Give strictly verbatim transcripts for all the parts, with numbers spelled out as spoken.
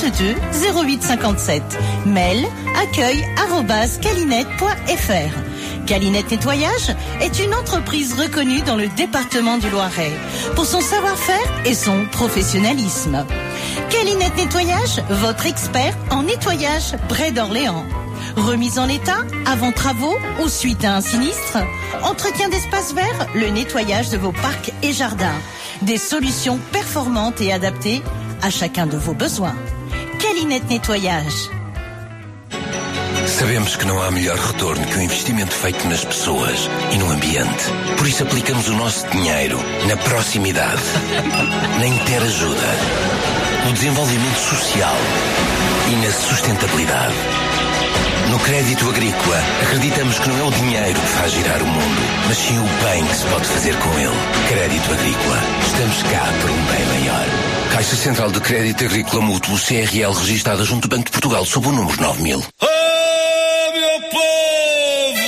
vingt-deux zéro huit cinquante-sept. Mail accueil arobase calinette point f r. Calinette Nettoyage est une entreprise reconnue dans le département du Loiret pour son savoir-faire et son professionnalisme. Calinette Nettoyage, votre expert en nettoyage près d'Orléans. Remise en état, avant travaux ou suite à un sinistre. Entretien d'espaces verts, le nettoyage de vos parcs et jardins. Des solutions performantes et adaptées à chacun de vos besoins. Calinette Nettoyage. Sabemos que não há melhor retorno que o investimento feito nas pessoas e no ambiente. Por isso aplicamos o nosso dinheiro na proximidade, na interajuda, no desenvolvimento social e na sustentabilidade. No crédito agrícola, acreditamos que não é o dinheiro que faz girar o mundo, mas sim o bem que se pode fazer com ele. Crédito agrícola. Estamos cá por um bem maior. Caixa Central de Crédito Agrícola Mútuo, C R L, registada junto do Banco de Portugal, sob o número nove mil. Oh, meu povo!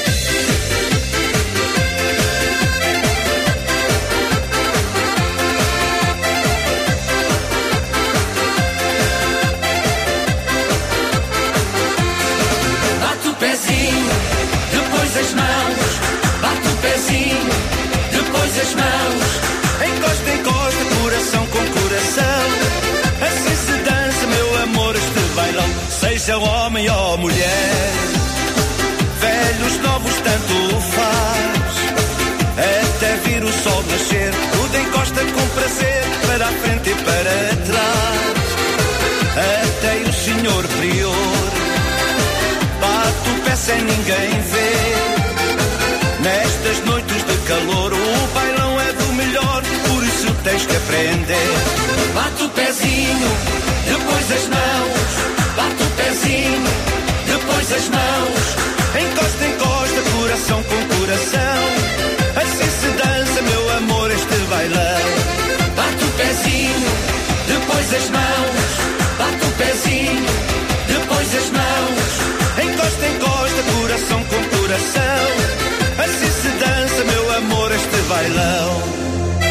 Bate o pezinho, depois as mãos. Bate o pezinho, depois as mãos. Encosta, encosta, coração com coração. Assim se dança, meu amor, este bailão. Seja homem ou mulher, velhos, novos, tanto faz. Até vir o sol nascer, tudo encosta com prazer, para a frente e para trás. Até o senhor prior bate o pé sem ninguém ver. Nestas noites de calor, o bailão é do melhor, por isso tens que aprender. Bate o pezinho, depois as mãos. Bate o pezinho, depois as mãos. Encosta, encosta, coração com coração. Assim se dança, meu amor, este bailão. Bate o pezinho, depois as mãos. Bate o pezinho, depois as mãos. Encosta, encosta, coração com coração. Assim se dança, meu amor, este bailão.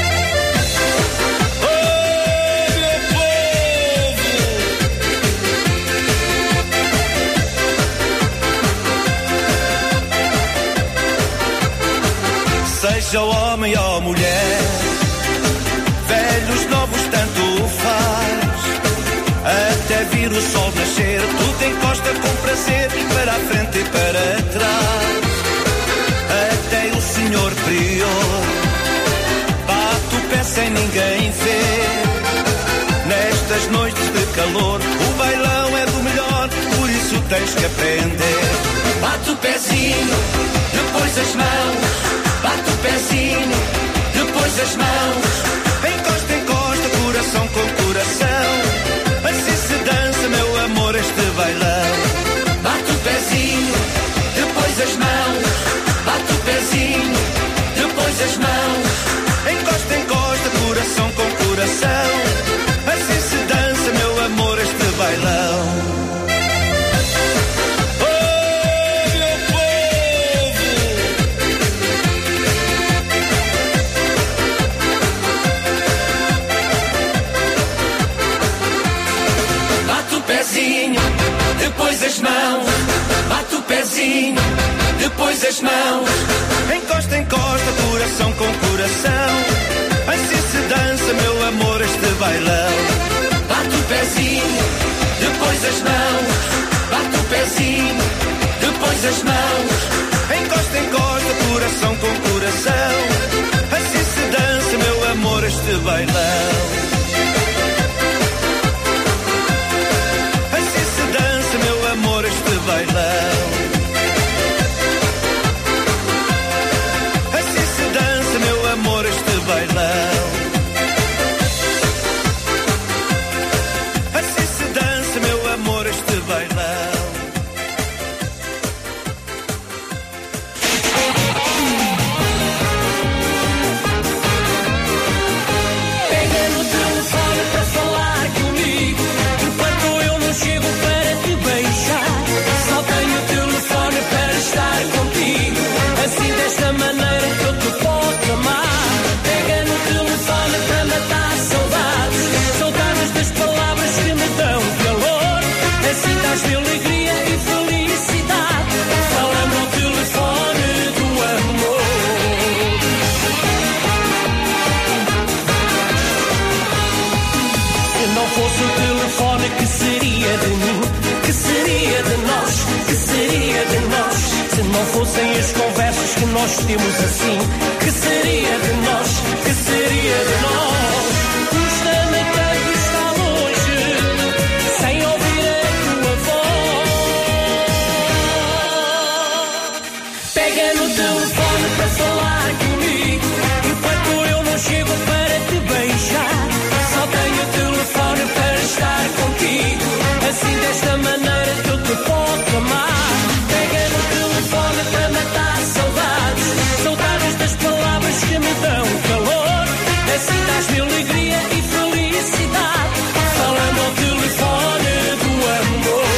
Seja homem ou mulher, velhos, novos, tanto faz. Até vir o sol nascer, tudo encosta com prazer, para a frente e para trás. Até o senhor prior bate o pé sem ninguém ver. Nestas noites de calor, o bailão é do melhor, por isso tens que aprender. Bate o pezinho, depois as mãos. Bate o pezinho, depois as mãos. Encosta, encosta, coração com coração. Assim se dança, meu amor, este bailão. Bate o pezinho, depois as mãos. Bate o pezinho, depois as mãos. Encosta, encosta, coração com coração. Assim se dança, meu amor, este bailão. Depois as mãos, bate o pezinho, depois as mãos. Encosta, encosta, coração com coração. Assim se dança, meu amor, este bailão. Bate o pezinho, depois as mãos. Bate o pezinho, depois as mãos. Encosta, encosta, coração com coração. Assim se dança, meu amor, este bailão. Amor, este bailão. Assim se dança, meu amor, este bailão. Assim se dança, meu amor, este bailão. traz-me alegria e felicidade. Falando ao telefone do amor. Se não fosse o telefone, que seria de mim? Que seria de nós? Que seria de nós? Se não fossem as conversas que nós temos assim, que seria de nós? Que seria de nós? Custa-me tanto estar longe, sem ouvir a tua voz. Pega no telefone para falar comigo, enquanto eu não chego para te beijar. Só tenho o telefone para estar contigo, assim desta maneira que eu te posso amar. Pega no telefone para matar saudades, saudades das palavras que me dão calor. Assim dás-me alegria e felicidade, falando ao telefone do amor.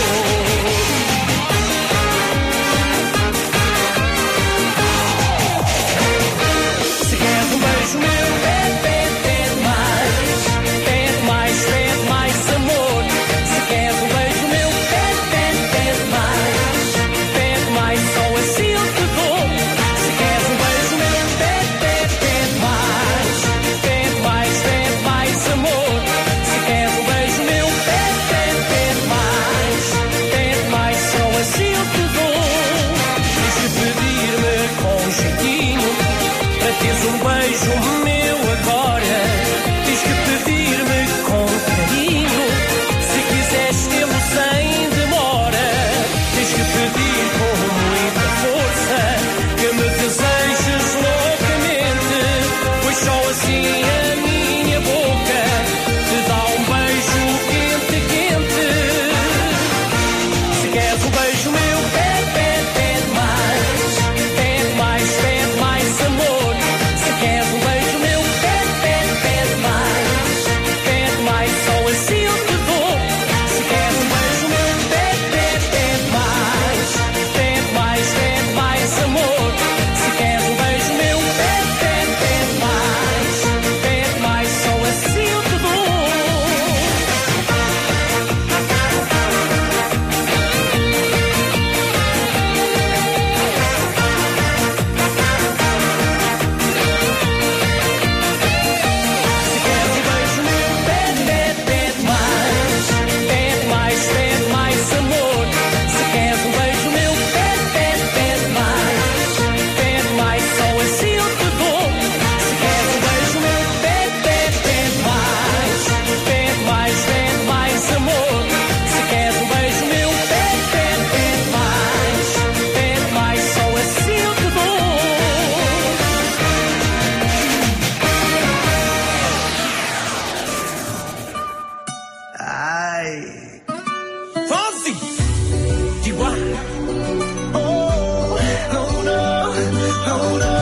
Se queres um beijo meu, pede, pede, pede mais. Pede mais, pede mais amor. Se queres um beijo meu, pede, pede, pede mais. Pede mais, só assim eu te dou. Se queres um beijo meu, pede, pede, pede mais. Pede mais, pede mais amor. Se queres um beijo meu, pede, pede, pede mais. Pede mais, só assim eu te dou. Tens de pedir-me com jeitinho para teres um beijo meu agora. Tens que pedir-me com carinho, se quiseres tê-lo sem demora. Tens que pedir com muita força que me desejes loucamente, pois só assim a minha boca te dá um beijo quente, quente. Se queres um beijo meu, pede, pede, pede mais. Pede mais, pede mais amor. Se queres um beijo meu, pede, pede, pede mais. Pede mais, só assim eu te dou. Se queres um beijo meu, pede, pede, pede mais. Pede mais, pede mais amor. Se queres um beijo meu, pede, pede, pede mais. Pede mais, só assim eu te dou. Se queres um beijo meu, pede, pede, pede mais. Pede mais, pede mais amor. Se queres um beijo meu, pede, pede, pede mais. Pede mais, só assim eu te dou. Se queres um beijo meu, pede, pede, pede mais. Pede mais, pede mais amor. Se queres um beijo meu, pede, pede, pede mais. Pede mais, só assim eu te dou. Ai. Fonsi! Igual. Oh, oh no, oh no.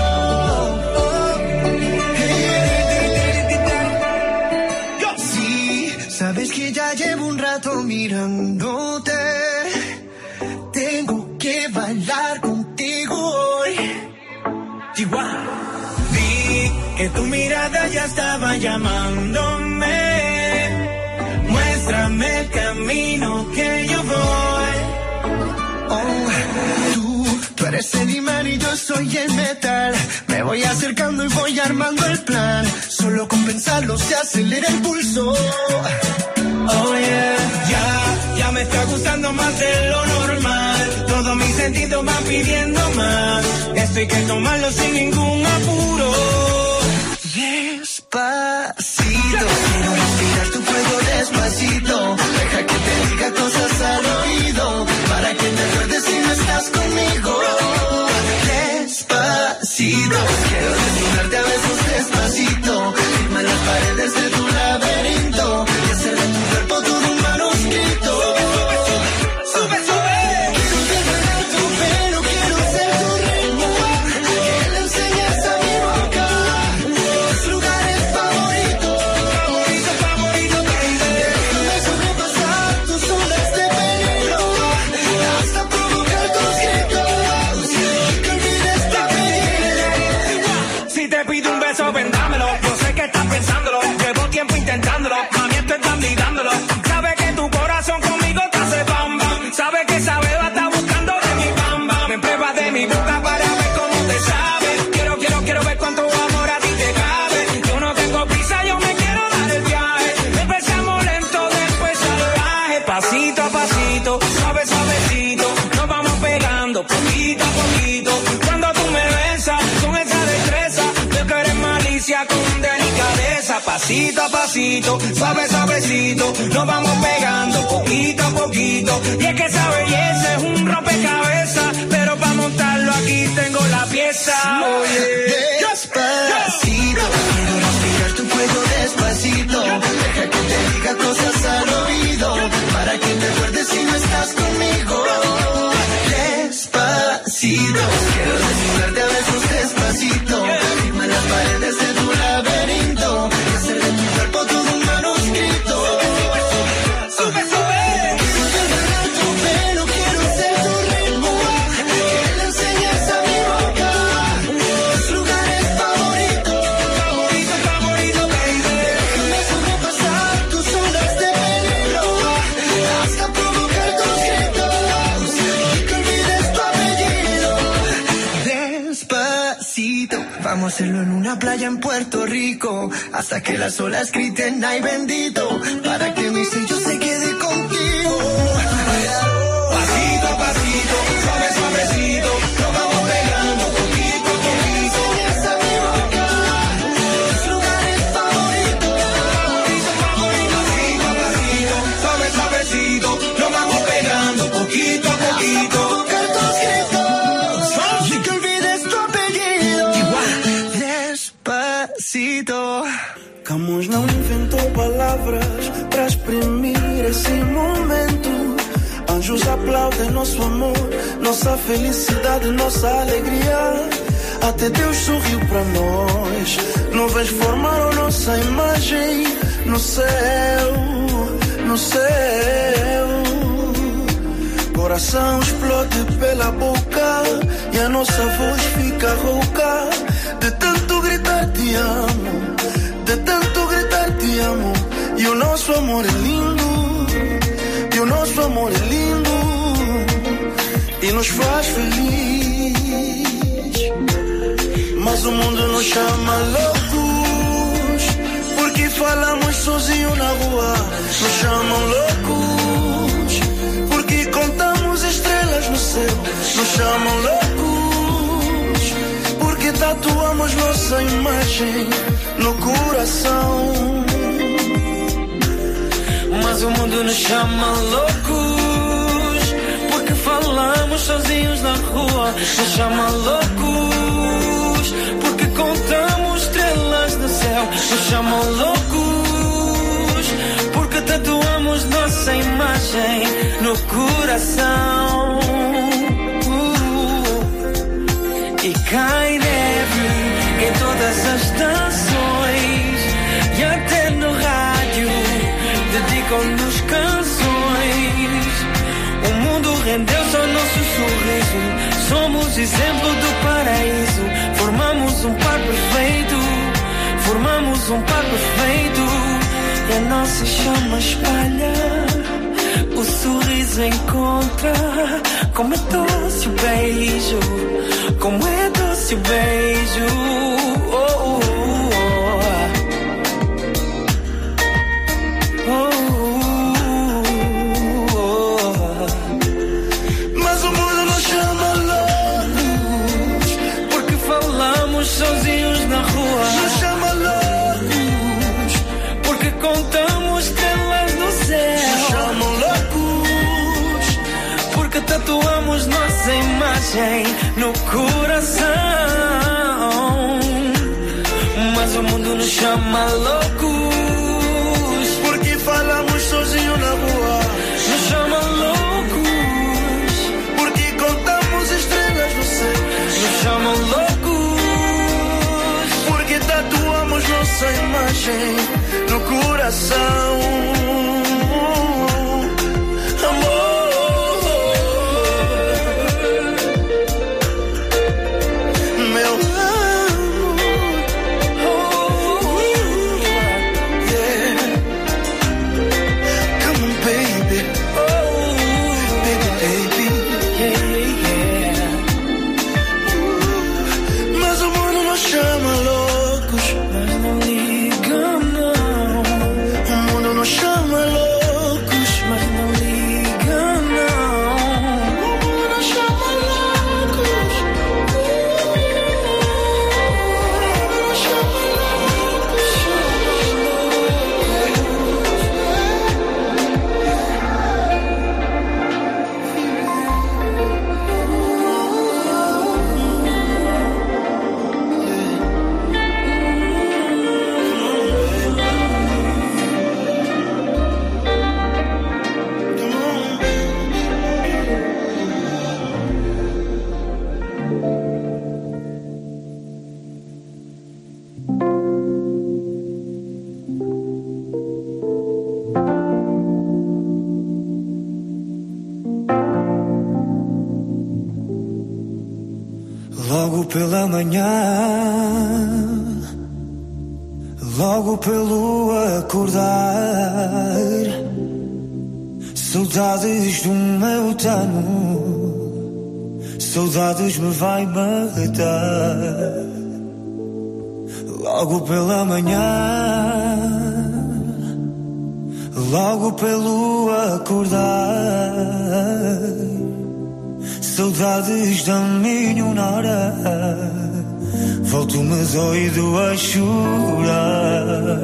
Yo. Sí, sabes que ya llevo un rato mirándote. Tengo que bailar contigo hoy. Igual. Vi que tu mirada ya estaba llamándome. Muéstrame el camino que yo voy. Oh, tú, tú eres el imán y yo soy el metal. Me voy acercando y voy armando el plan. Solo con pensarlo se acelera el pulso. Oh yeah, ya, ya me está gustando más de lo normal. Todos mis sentidos van pidiendo más. Esto hay que tomarlo sin ningún apuro. Despacito, quiero respirar tu fuego despacito. Deja que te diga cosas al oído, para que te acuerdes si no estás conmigo. Despacito, quiero desnudarte a besos despacito. Firma las paredes de tu laberinto y hacer de tu cuerpo todo un manuscrito. Sube, sube, quiero desnudar tu pelo, quiero ser tu reina. Que le enseñes a mi boca Pasito a pasito, suave suavecito, nos vamos pegando poquito a poquito. Cuando tú me besas con esa destreza, veo que eres malicia con delicadeza. Pasito a pasito, suave suavecito, nos vamos pegando poquito a poquito. Y es que esa belleza es un rompecabezas, pero para montarlo aquí tengo la pieza. Oye, despacito, quiero respirar tu cuello despacito. Deja que te diga cosas al oído, para que te acuerdes si no estás conmigo. Despacito, quiero desnudarte a besos despacito. Firma las paredes de tu laberinto y hacer de tu cuerpo todo un manuscrito. Sube, sube. Quiero desnudar tu pelo, quiero ser tu ritmo, que le enseñes a mi boca tus lugares favoritos. Favorito, favorito, baby. Déjame sobrepasar tus ondas de peligro, hasta provocar tus gritos y que olvides tu apellido. Despacito, vamos a hacerlo en una playa en Puerto Rico, hasta que las olas griten ay bendito, para que mi sello se quede contigo. Pasito a pasito, suave suavecito, nos vamos pegando poquito a poquito. Enseñas a mi boca tus lugares favoritos. Favorito, favorito, pasito a pasito, suave suavecito, nos vamos pegando poquito a poquito. Provocar tus gritos y que olvides tu apellido. Despacito. Camus não inventou palavras pra exprimir esse momento. Anjos aplaudem nosso amor, nossa felicidade, nossa alegria. Até Deus sorriu pra nós. Nuvens formaram nossa imagem no céu, no céu. Coração explode pela boca e a nossa voz fica rouca de tanto gritar te amo, de tanto gritar te amo. E o nosso amor é lindo, e o nosso amor é lindo e nos faz feliz. Mas o mundo nos chama loucos porque falamos sozinho na rua. Nos chamam loucos porque contamos estrelas no céu. Nos chamam loucos porque tatuamos nossa imagem no coração. Mas o mundo nos chama loucos porque falamos sozinhos na rua. Nos chama loucos porque contamos estrelas no céu. Nos chamam loucos porque tatuamos nossa imagem no coração. Uh, e cai neve em todas as estações e até no rádio dedicam-nos canções. O mundo rendeu-se ao nosso sorriso. Somos exemplo do paraíso. Formamos um par perfeito. Formamos um par perfeito. E a nossa chama espalha. O sorriso encontra. Como é doce o beijo. Como é doce o beijo. Oh, oh, oh. Oh, oh, oh. Mas o mundo nos chama loucos porque falamos sozinhos na rua. Nos chama loucos porque contamos estrelas no céu. Nos chamam loucos porque tatuamos nossa imagem no coração. Mas o mundo nos chama loucos porque falamos sozinho na rua. Nos chama loucos porque contamos estrelas no céu. Nos chamam loucos porque tatuamos nossa imagem no coração. Amor, meu amor, oh, oh, oh. pela manhã, logo pelo acordar, saudades do meu tano, saudades me vai matar. Logo pela manhã, logo pelo acordar, saudades da minha hora, volto-me doido a chorar.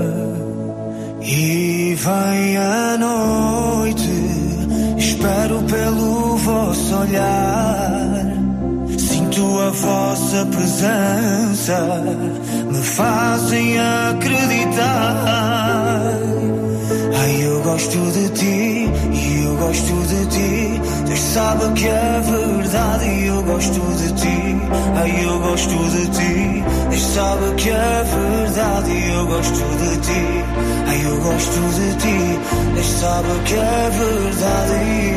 E vem a noite, espero pelo vosso olhar, sinto a vossa presença, me fazem acreditar. Ai, eu gosto de ti, e eu gosto de ti, Deus sabe que é verdade, e eu gosto de ti. Ai, eu gosto de ti, Deus sabe que é verdade, e eu gosto de ti. Ai, eu gosto de ti, Deus sabe que é verdade.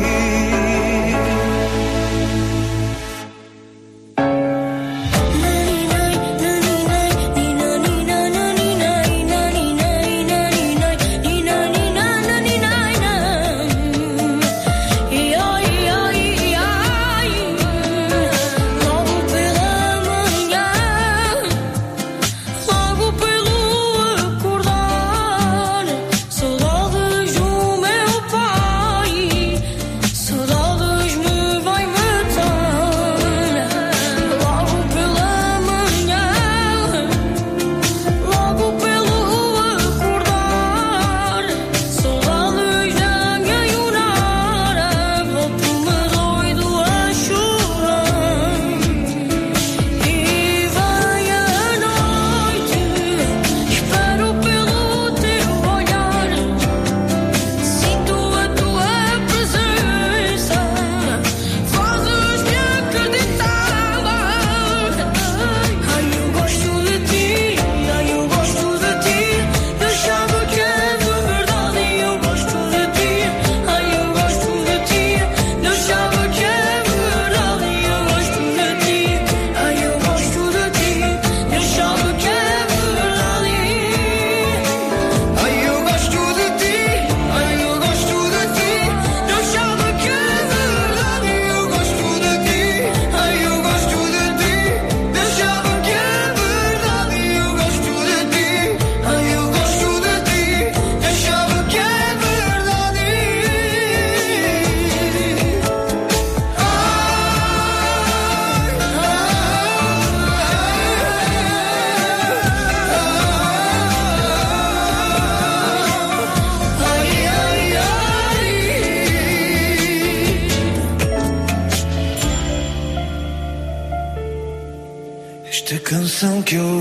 Esta canção que eu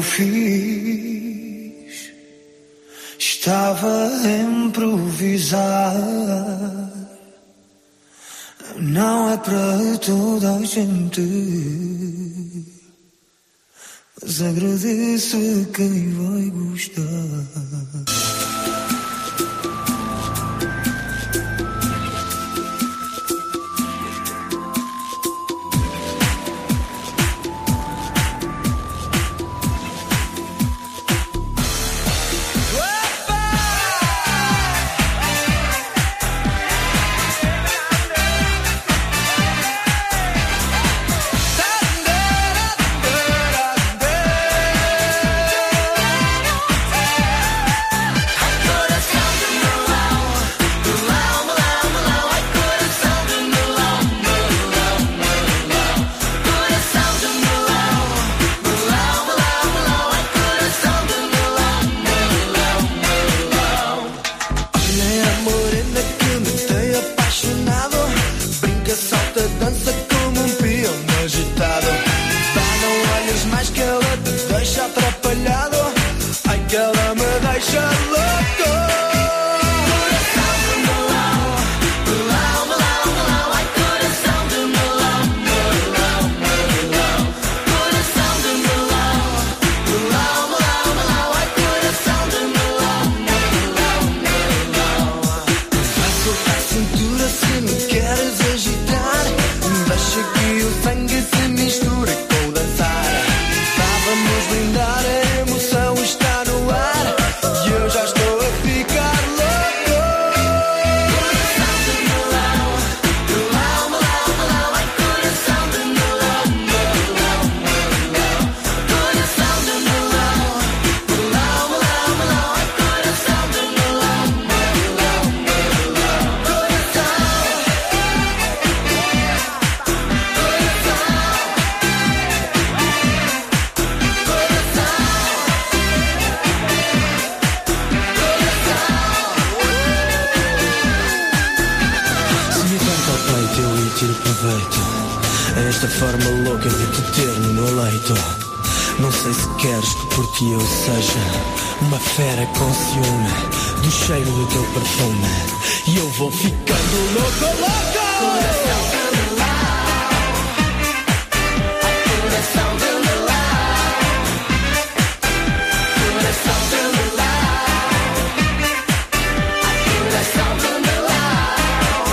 fiz estava a improvisar. Não é para toda a gente, mas agradeço a quem vai gostar. Deixa que o sangue se misture com o dançar. e tiro proveito a esta forma louca de te ter no meu leito. Não sei se queres que por ti eu seja uma fera com ciúme do cheiro do teu perfume, e eu vou ficando louco, louco. Coração do meu lado, coração do meu lado, coração do meu lado, coração do meu lado.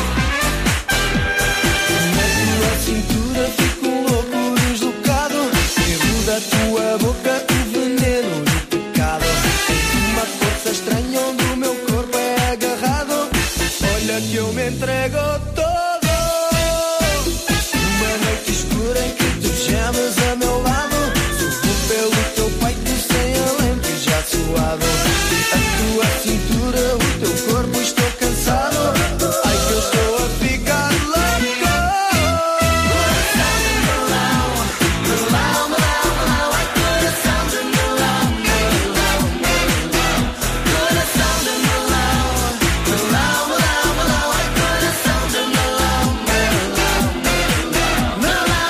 Na tua cintura fico louco, deslocado, erro da tua boca o veneno do pecado. Uma força estranha onde o meu corpo é agarrado. Olha que eu me entrego todo. Uma noite escura em que tu gemes a meu lado, subo pelo teu peito sem alento e já suado. A tua cintura, o teu corpo, estou cansado. Ai que eu estou a ficar louco. Coração do melão, melão, melão, melão. Ai coração do melão, melão, melão. Coração do melão, melão, melão, melão. Ai coração do melão, melão, melão, melão, melão.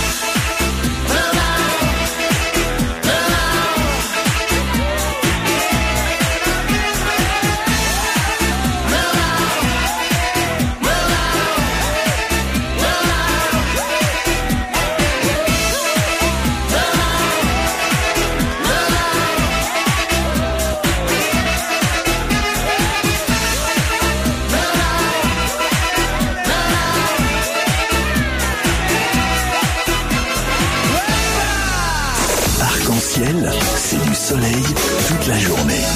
Arc-en-ciel, c'est du soleil toute la journée.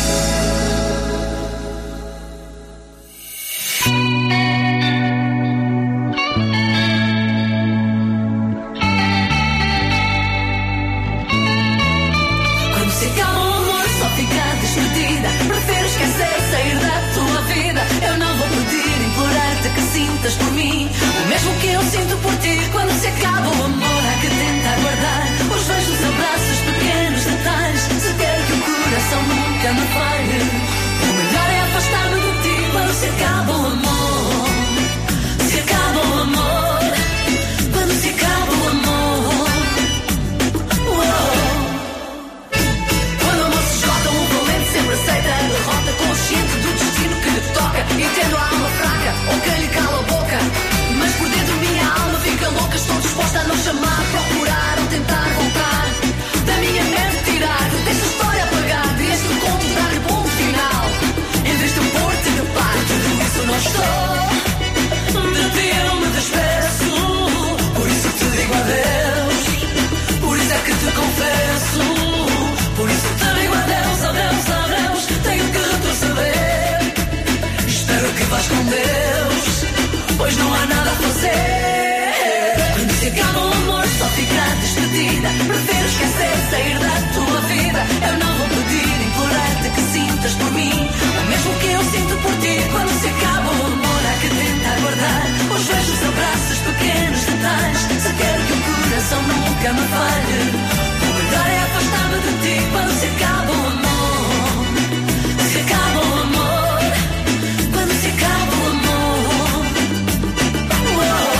Quando se acaba o amor, só fica despedida. Prefiro esquecer, sair da tua vida. Eu não vou pedir, implorar-te que sintas por mim o mesmo que eu sinto por ti. Quando se acaba o amor, há que tentar guardar os beijos, abraços, pequenos detalhes. Se quero que o coração nunca me falhe, o melhor é afastar-me de ti. Quando se acaba o amor, se acaba o amor, quando se acaba o amor. Uou. Quando o amor se esgota, um valente sempre aceita a derrota, consciente do destino que lhe toca, e tendo a alma fraca, ou quem lhe cala a boca. Mas por dentro minha alma fica louca, estou disposta a não chamar, procurar ou tentar voltar. Da minha mente tirar, desta história apagar, de este conto dar-lhe ponto final. Em vez de pôr-te de par, tudo isso não estou. De ti eu me despeço, por isso te digo adeus. Por isso é que te confesso, por isso te digo adeus, adeus, adeus. Tenho que retroceder, espero que vás com Deus, pois não há nada a fazer. Quando se acaba o amor, só fica despedida. Prefiro esquecer, sair da tua vida. Eu não vou pedir, implorar-te que sintas por mim o mesmo que eu sinto por ti. Quando se acaba o amor, há que tentar guardar os beijos, abraços, pequenos detalhes. Se quero que o coração nunca me falhe, o melhor é afastar-me de ti. Quando se acaba o amor, se acaba o amor, quando se acaba o amor. Uou.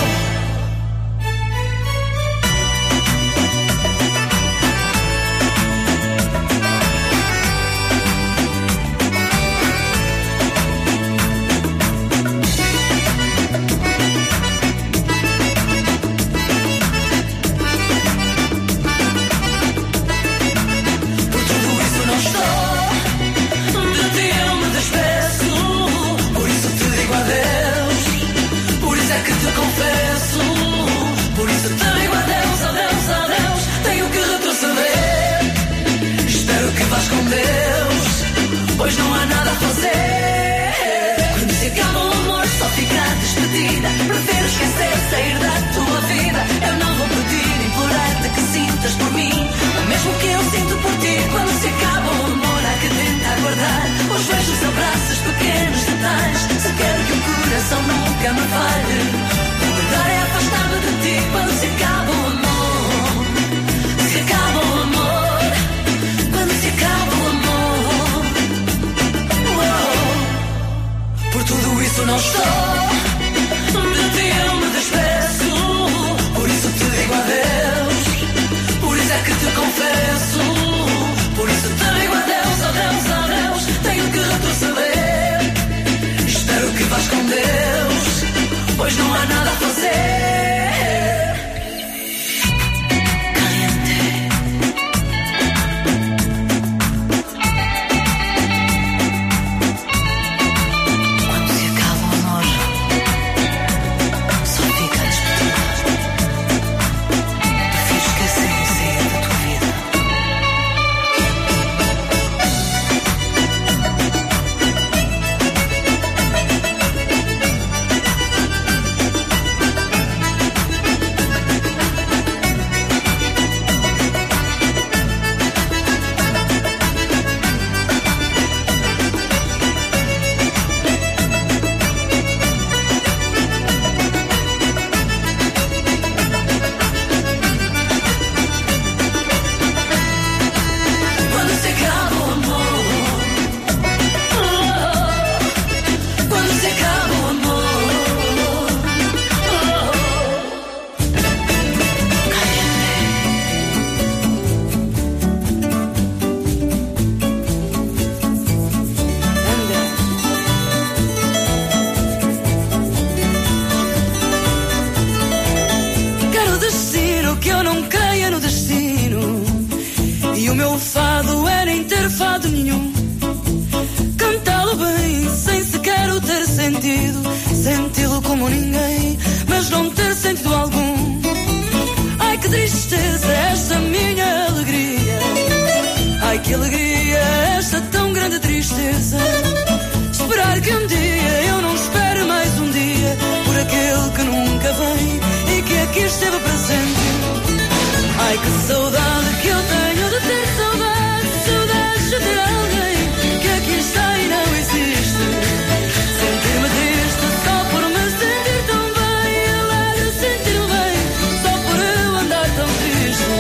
Por tudo isso não estou, de ti eu me despeço, por isso te digo adeus, por isso é que te confesso, por isso te digo adeus, adeus, adeus. Tenho que retroceder, espero que vás com Deus, pois não há nada a fazer. Quando se acaba o amor, só fica despedida. Prefiro esquecer, sair da tua vida. Eu não vou pedir, implorar-te que sintas por mim o mesmo que eu sinto por ti. Quando se acaba o amor, há que tentar guardar os beijos, abraços, pequenos detalhes. Se quero que o coração nunca me falhe, o melhor é afastar-me de ti. Quando se acaba o amor, se acaba o amor, quando se acaba o amor. Uou. Por tudo isso não estou, de ti eu me despeço. no há nada a fazer. Caliente. Quando se acaba o amor, só fica a despertar. Prefiro esquecer e sair da tua vida. Quando se acaba o amor, quando se acaba o amor, quero destino que eu não creia no destino. E o meu fado é nem ter fado nenhum. Cantá-lo bem, sem sequer o ter sentido. Senti-lo como ninguém, mas não ter sentido algum. Ai que tristeza esta minha alegria. Ai que alegria esta tão grande tristeza. Esperar que um dia eu não espere mais um dia por aquele que nunca vem e que aqui esteve presente. Ai que saudade que eu tenho de ter saudade, saudade de ter alguém que aqui está e não existe. Sentir-me triste só por me sentir tão bem, alegre sentir-me bem só por eu andar tão triste.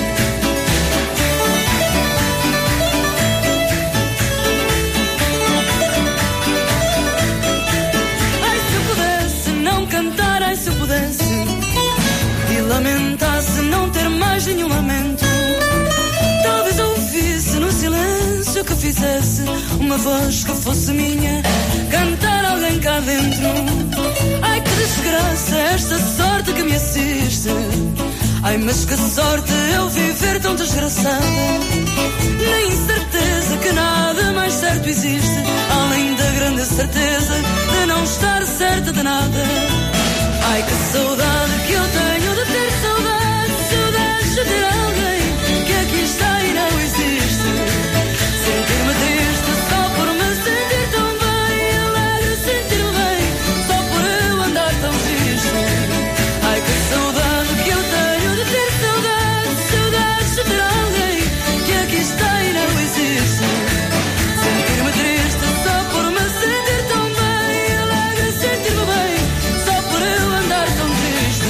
Ai se eu pudesse não cantar, ai se eu pudesse e lamentasse não ter mais nenhum lamento. Talvez ouvisse no silêncio que fizesse uma voz que fosse minha, cantar alguém cá dentro. Ai que desgraça esta sorte que me assiste. Ai mas que sorte eu viver tão desgraçada. Na incerteza que nada mais certo existe, além da grande certeza de não estar certa de nada. Ai que saudade que eu tenho de ter saudade, saudade de ter alguém que aqui está e não existe. Sentir-me triste só por me sentir tão bem, alegre sentir-me bem só por eu andar tão triste. Ai que saudade que eu tenho de ter saudade, saudade de ter alguém que aqui está e não existe. Sentir-me triste só por me sentir tão bem, alegre sentir-me bem só por eu andar tão triste.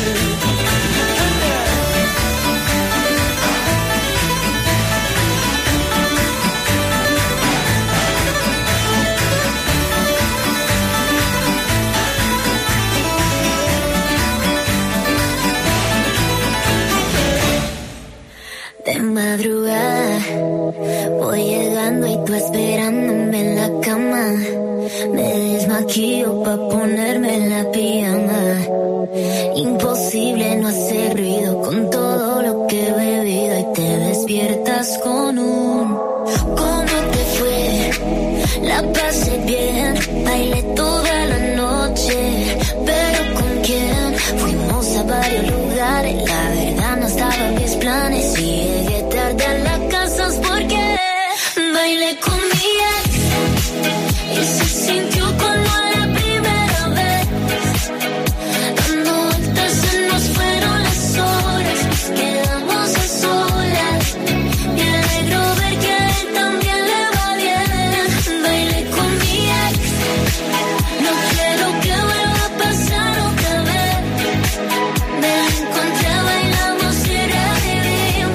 De madrugada voy llegando y tú esperándome en la cama. Me desmaquillo pa' ponerme la pijama. Imposible no hacer ruido con todo lo que he bebido y te despiertas con un ¿cómo te fue? La pasé bien, bailé toda la noche, pero ¿con quién? Fuimos a varios lugares, la verdad no estaba en mis planes. Si llegué tarde a la casa es porque bailé con mi ex y se sintió como la primera vez. Dando vueltas se nos fueron las horas, nos quedamos a solas. Me alegro ver que a él también le va bien. Bailé con mi ex, no quiero que vuelva a pasar otra vez. Me la encontré, bailamos y revivimos.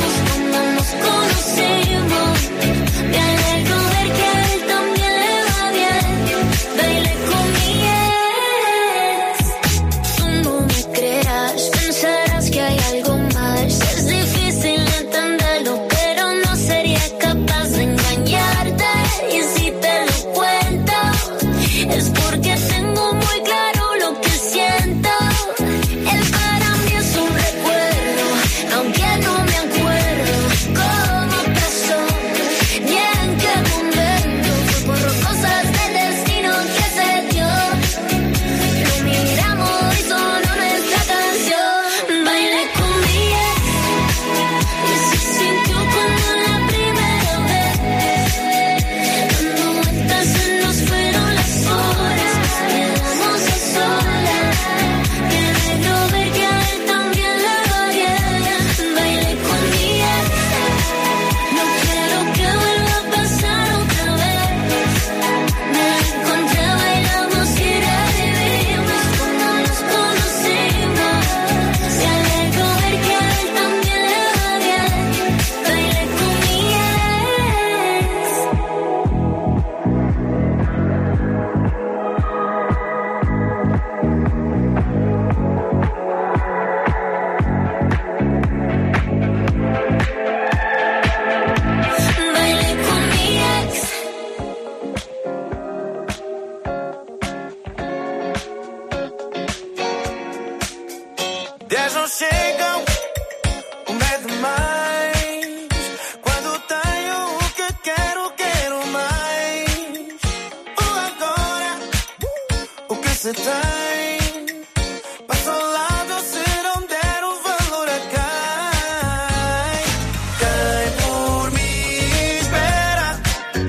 dez não chegam, um é demais. Quando tenho o que quero, quero mais. O agora, o que se tem, passa ao lado se não der o valor a quem. Quem por mim espera,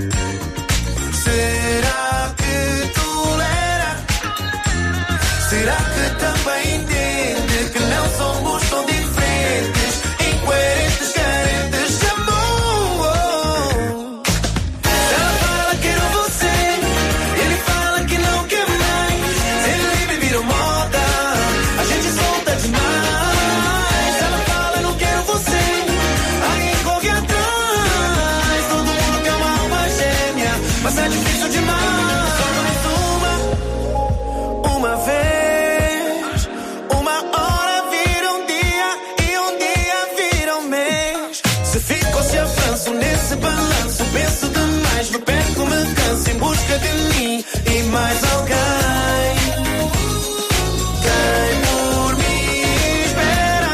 será que tolera? Será que também entende que não somos tão diferentes, incoerentes, carentes de amor? Ela fala que quero você, ele fala que não quer mais. Ele livre virou moda, a gente solta demais. Ela fala não quero você, aí corre atrás. Todo mundo quer uma alma gêmea, mas é difícil demais. Só não uma vez, uma hora vira um dia e um dia vira um mês. Se fico ou se avanço nesse balanço, penso demais, me perco, me canso em busca de mim e mais alguém. Quem por mim espera,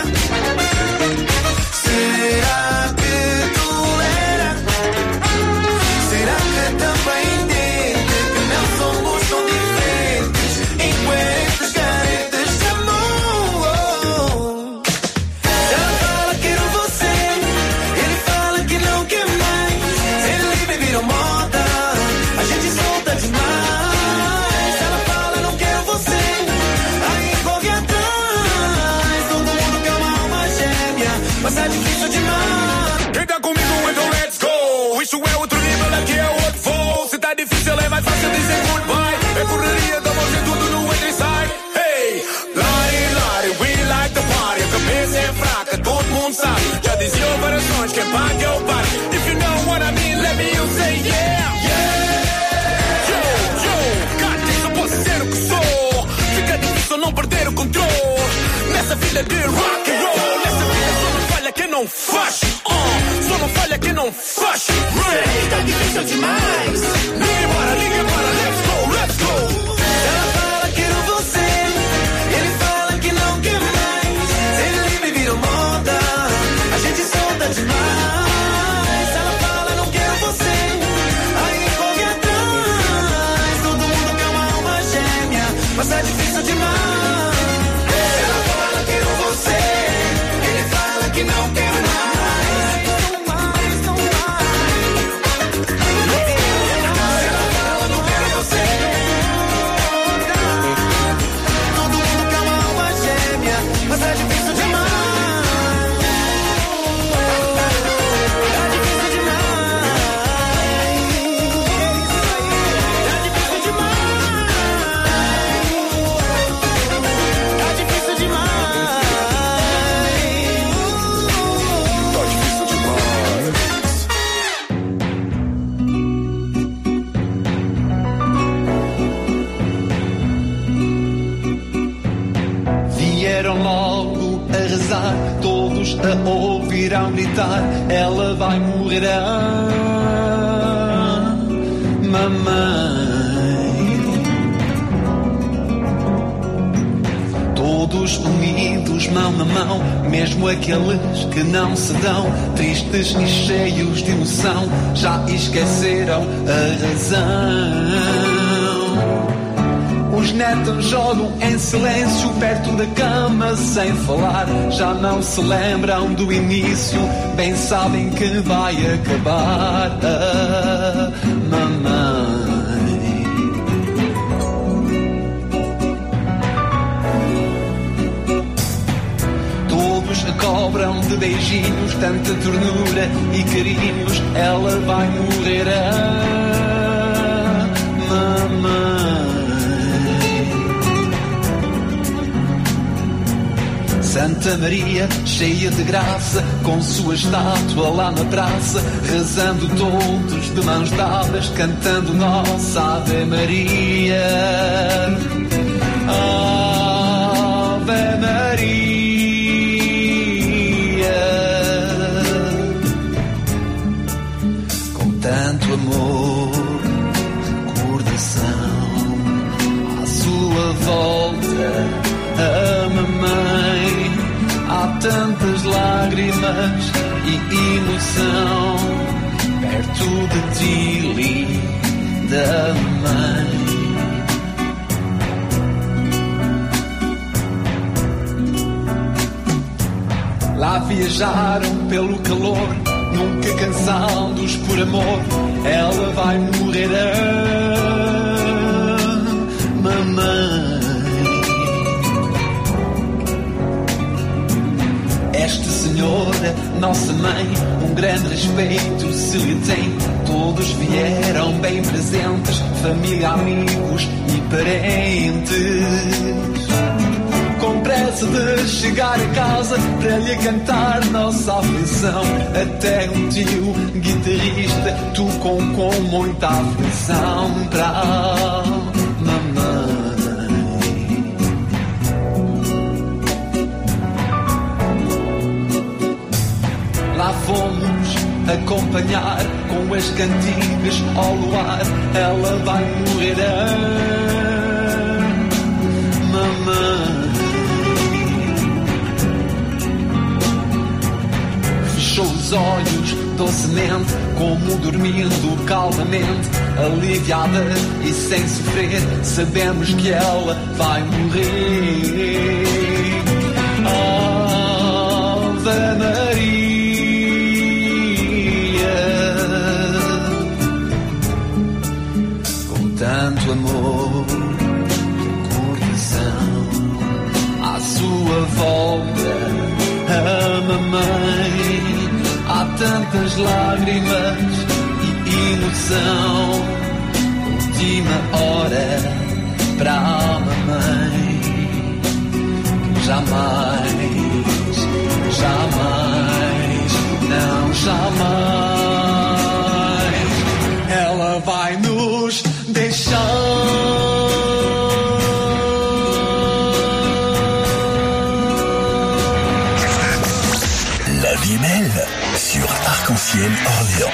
será que tolera? Será que também entende que não somos tão diferentes, incoerentes, carentes de amor? Ela fala quero você, ele fala que não quer mais. Ele livre virou moda, a gente solta demais. Ela fala não quero você, aí corre atrás. Todo mundo quer uma alma gêmea, mas é difícil demais. Quem tá comigo, então let's go. Isso é outro nível, aqui é outro voo. Se tá difícil, é mais fácil dizer goodbye. É correria, damos de tudo no entra e sai. Hey, lari, lari, we like the party. A cabeça é fraca, todo mundo sabe. Já dizia operações, quem paga é o pai. If you know what I mean, let me you say yeah. Yeah. Yo, yo, cara, isso posso ser o que sou. Fica difícil não perder o controle. Nessa vida de rock and roll. Nessa vida só não falha quem não faz. Uh, só não falha quem não faz. Right. Tá difícil demais. Liga embora, liga embora, let's go, let's go. Ela fala quero você, ele fala que não quer mais. Ele livre virou moda, a gente solta demais. Ela fala não quero você, aí corre atrás. Todo mundo quer uma alma gêmea, mas é difícil demais. Ela fala quero você, ele fala que não quer mais. Não mais, não mais. Ela fala não quero você. Todo mundo quer uma alma gêmea, mas é difícil demais. É difícil demais. É difícil demais. É difícil demais. Tá difícil demais. Vieram logo a rezar, todos a ouvirão gritar: ela vai morrer, ah, mamãe. Todos unidos, mão na mão, mesmo aqueles que não se dão, tristes e cheios de emoção, já esqueceram a razão. Os netos jogam em silêncio perto da cama sem falar. Já não se lembram do início, bem sabem que vai acabar. Ah, mamãe. Todos a cobram de beijinhos, tanta ternura e carinhos. Ela vai morrer. Ah, mamãe. Santa Maria, cheia de graça, com sua estátua lá na praça, rezando todos de mãos dadas, cantando nossa Ave Maria. Ave Maria. Com tanto amor, recordação, à sua volta, a mamãe tantas lágrimas e emoção perto de ti, linda mãe. Lá viajaram pelo calor, nunca cansados por amor. Ela vai morrer, a mamãe. Esta senhora, nossa mãe, um grande respeito se lhe tem. Todos vieram bem presentes, família, amigos e parentes. Com pressa de chegar a casa para lhe cantar nossa aflição. Até um tio guitarrista tocou com muita aflição para a mamãe. Lá fomos acompanhar com as cantigas ao luar. Ela vai morrer, a mamãe. Fechou os olhos docemente, como dormindo calmamente, aliviada e sem sofrer. Sabemos que ela vai morrer. Ave Maria, com tanto amor no coração, à sua volta a mamãe. Há tantas lágrimas e emoção. Última hora para a mamãe. Jamais, jamais, não jamais. Ela vai nos deixar. La vie est belle sur Arc-en-Ciel Orléans.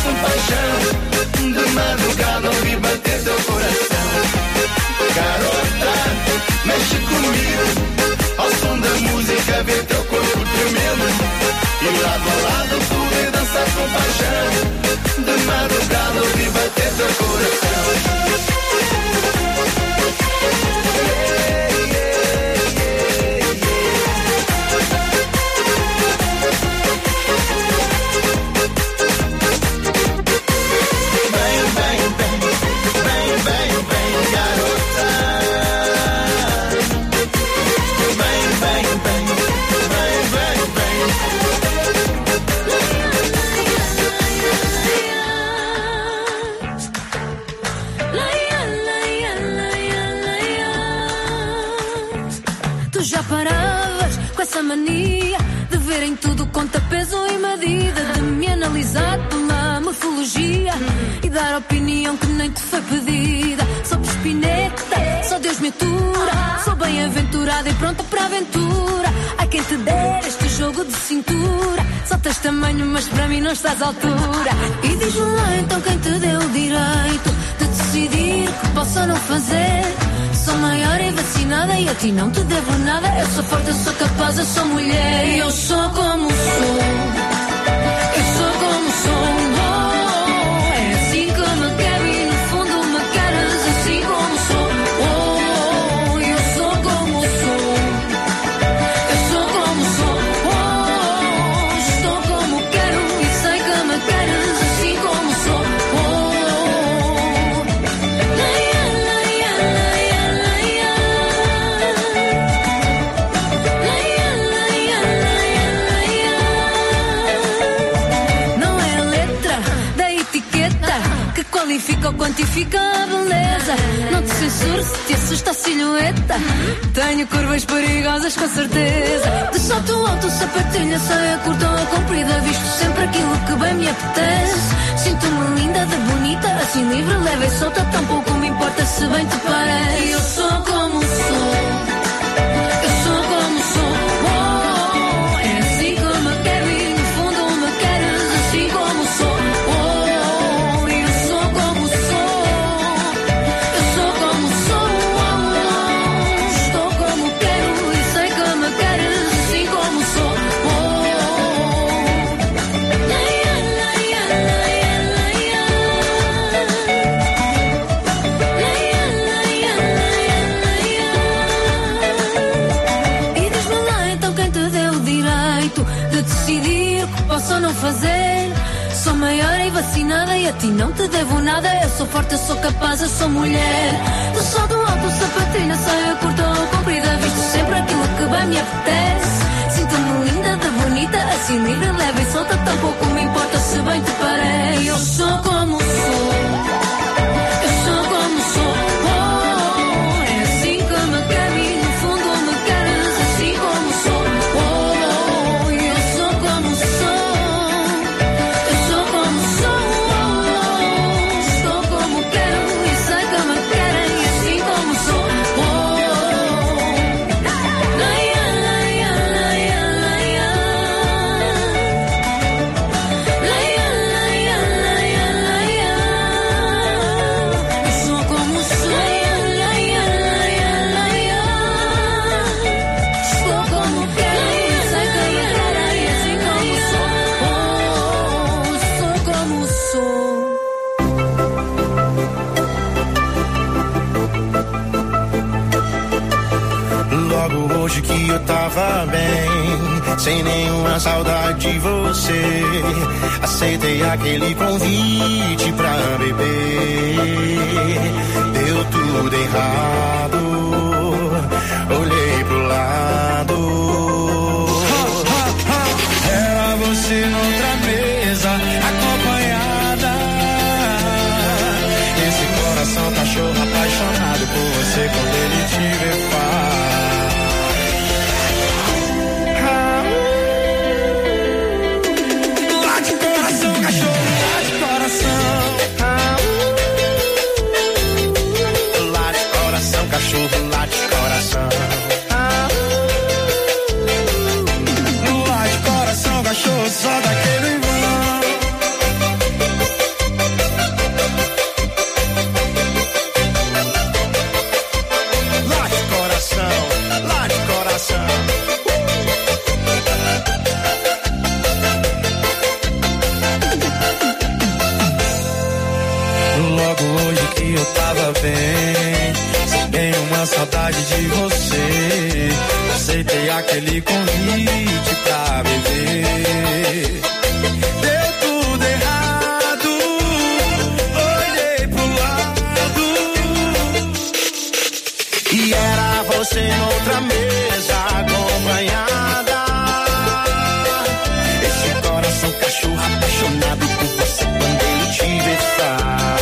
com paixão. De madrugada ouvi bater teu coração. Garota, mexe comigo, ao som da música vê teu corpo tremendo. E lado a lado pude dançar com paixão. De madrugada ouvi bater teu coração. Essa mania de verem tudo conta peso e medida, de me analisar pela morfologia e dar opinião que nem te foi pedida. Sou espineta, só Deus me atura, sou bem-aventurada e pronta para a aventura. Ai quem te der este jogo de cintura, só tens tamanho mas para mim não estás à altura. E diz-me lá então quem te deu o direito de decidir que posso ou não fazer. Sou maior e vacinada e a ti não te devo nada. Eu sou forte, eu sou capaz, eu sou mulher. E eu sou como sou. Eu sou como sou. Oh, é assim que me quero e no fundo me queres assim como sou. Oh, eu sou como sou. Eu sou como sou. Oh, estou como quero e sei que me queres assim como sou. Qualifica ou quantifica a beleza. Não te censuro se te assusta a silhueta. Tenho curvas perigosas com certeza. De salto alto, sapatilha, saia curta ou comprida, visto sempre aquilo que bem me apetece. Sinto-me linda, de bonita, assim livre, leve e solta. Tão pouco me importa se bem te parece. Eu sou como sou. Eu sou como sou. Oh, é assim que me quero e no fundo me queres assim como sou. Posso não fazer, sou maior e vacinada e a ti não te devo nada. Eu sou forte, eu sou capaz, eu sou mulher. Do salto alto, sapatina, saia curta ou comprida, visto sempre aquilo que bem me apetece. Sinto-me linda, de bonita, assim livre, leve e solta. Tão pouco me importa se bem te parece. Eu sou como sou. Eu sou como sou. Oh, é assim que me quero e no fundo me queres assim como sou. Hoje que eu tava bem, sem nenhuma saudade de você, aceitei aquele convite pra beber. Deu tudo errado, olhei pro lado, era você noutra mesa, acompanhada. Esse coração cachorro apaixonado por você quando ele te vê faz. Coração, bem. Sem uma saudade de você, aceitei aquele convite pra beber. Deu tudo errado, olhei pro lado e era você noutra mesa acompanhada. Esse coração cachorro apaixonado por você quando ele te besar.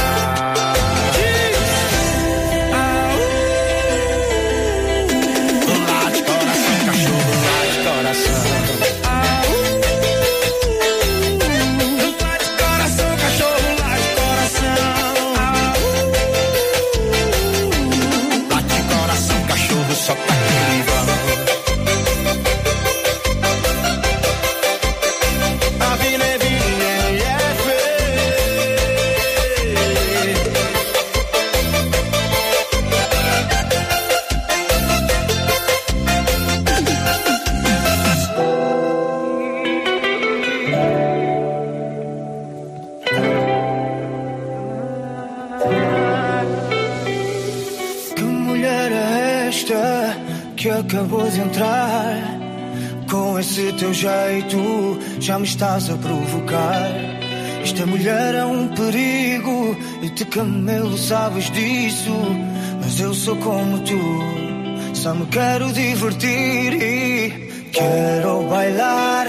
Acabou de entrar com esse teu jeito, já me estás a provocar. Esta mulher é um perigo e de camelo sabes disso, mas eu sou como tu, só me quero divertir e quero bailar,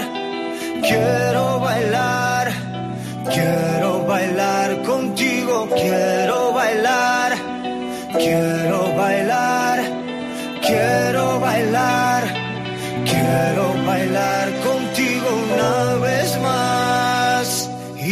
quero bailar, quero bailar contigo, quero bailar, quero bailar. Quiero bailar, quiero bailar contigo una vez más.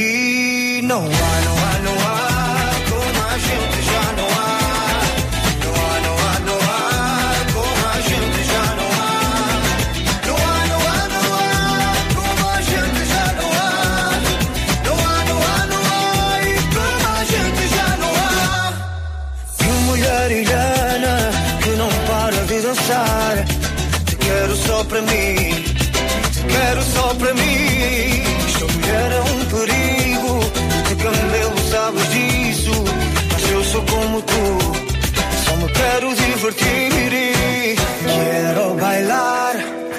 Y no há, não há, não há, como a gente já não há. Não há, não há, não há, como a gente já não há. Não há, não há, não há, como a gente já não há. Não há, não há, não há, e como a gente já não há. Que mulher Ilhana que não para de dançar. Te quero só pra mim, te quero só pra mim. Esta mulher é um perigo, de camelo sabes disso, mas eu sou como tu, só me quero divertir e quero bailar,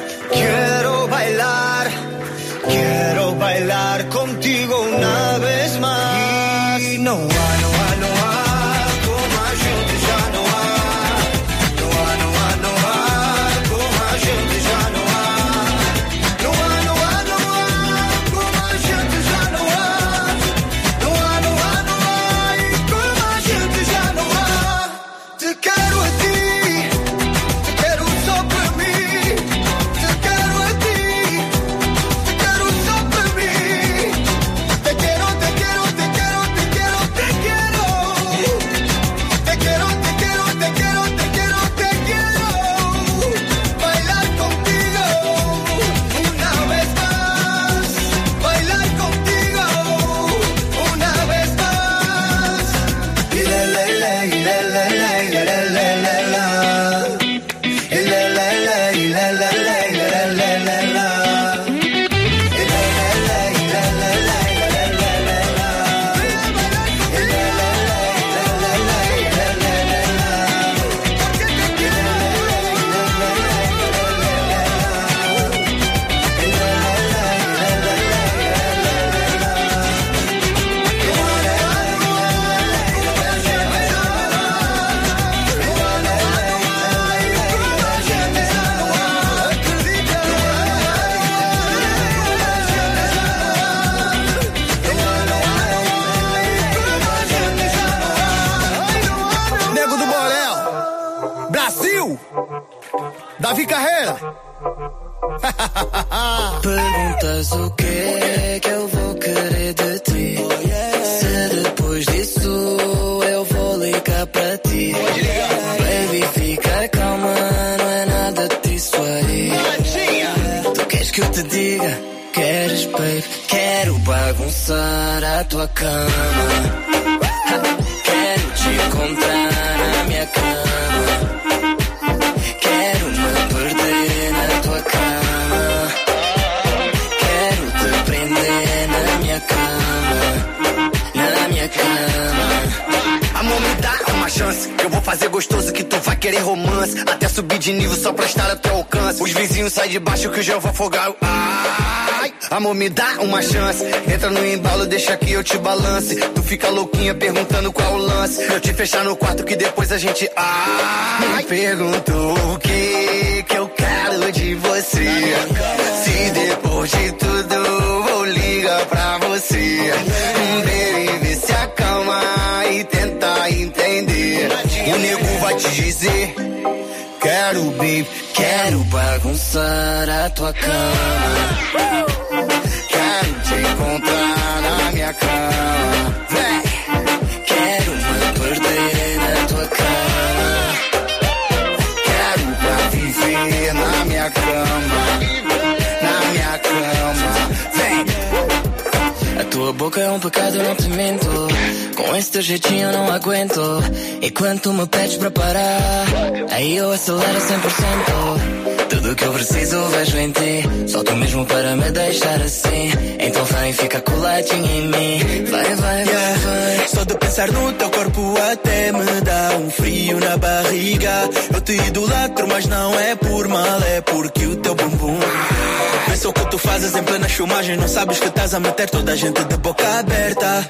quero bailar, quero bailar contigo una vez más. E não há, não há, não há, como a gente já não há. Davi Carreira. Perguntas o que que eu vou querer de ti, se depois disso eu vou ligar pra ti. Baby, fica calma, não é nada disso aí. Tu queres que eu te diga? Queres, baby? Quero bagunçar a tua cama, quero te encontrar na minha cama. Amor, me dá uma chance, eu vou fazer gostoso que tu vai querer romance. Até subir de nível só pra estar a teu alcance. Os vizinhos saem de baixo que eu já vou afogar. Ai, amor, me dá uma chance. Entra no embalo, deixa que eu te balance. Tu fica louquinha perguntando qual o lance. Eu te fechar no quarto que depois a gente... Ai, me perguntou o que que eu quero de você. Se depois de tudo vou ligar pra você. Baby, se acalma e tenta entender. O nego vai te dizer: quero, baby, quero bagunçar a tua cama. Quero te encontrar na minha cama. Vem, quero me perder na tua cama. Quero pra viver na minha cama. Na minha cama. Vem. A tua boca é um pecado, eu não te minto. Com esse teu jeitinho eu não aguento. E quando tu me pedes pra parar, aí eu acelero cem por cento. Tudo que eu preciso vejo em ti. Só tu mesmo para me deixar assim. Então vem, fica coladinho em mim. Vai, vai, yeah. vai, vai. Só de pensar no teu corpo até me dá um frio na barriga. Eu te idolatro, mas não é por mal, é porque o teu bumbum pensa o que tu fazes em plena filmagem. Não sabes que estás a meter toda a gente de boca aberta.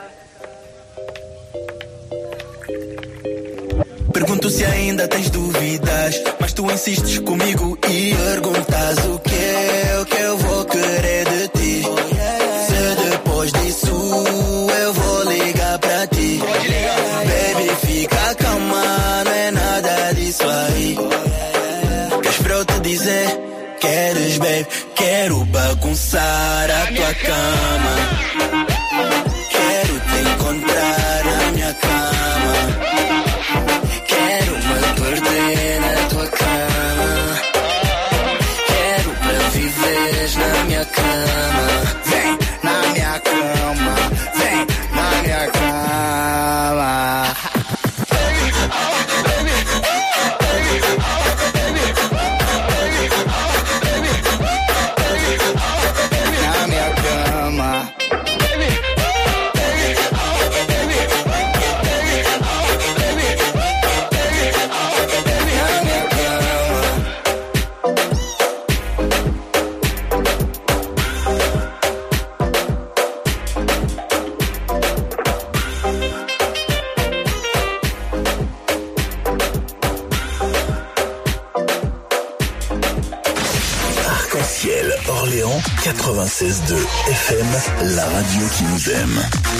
Pergunto se ainda tens dúvidas, mas tu insistes comigo e perguntas o que, o que eu vou querer de ti. Se depois disso eu vou ligar pra ti. Baby, fica calma, não é nada disso aí. Queres pra eu te dizer? Queres, baby? Quero bagunçar a tua cama. Quero te encontrar na minha cama. Quero me perder na tua cama. Quero pra viveres na minha cama. Vem na minha cama. Vem na minha cama. Na minha cama. Orléans quatre-vingt-seize deux F M, la radio qui nous aime.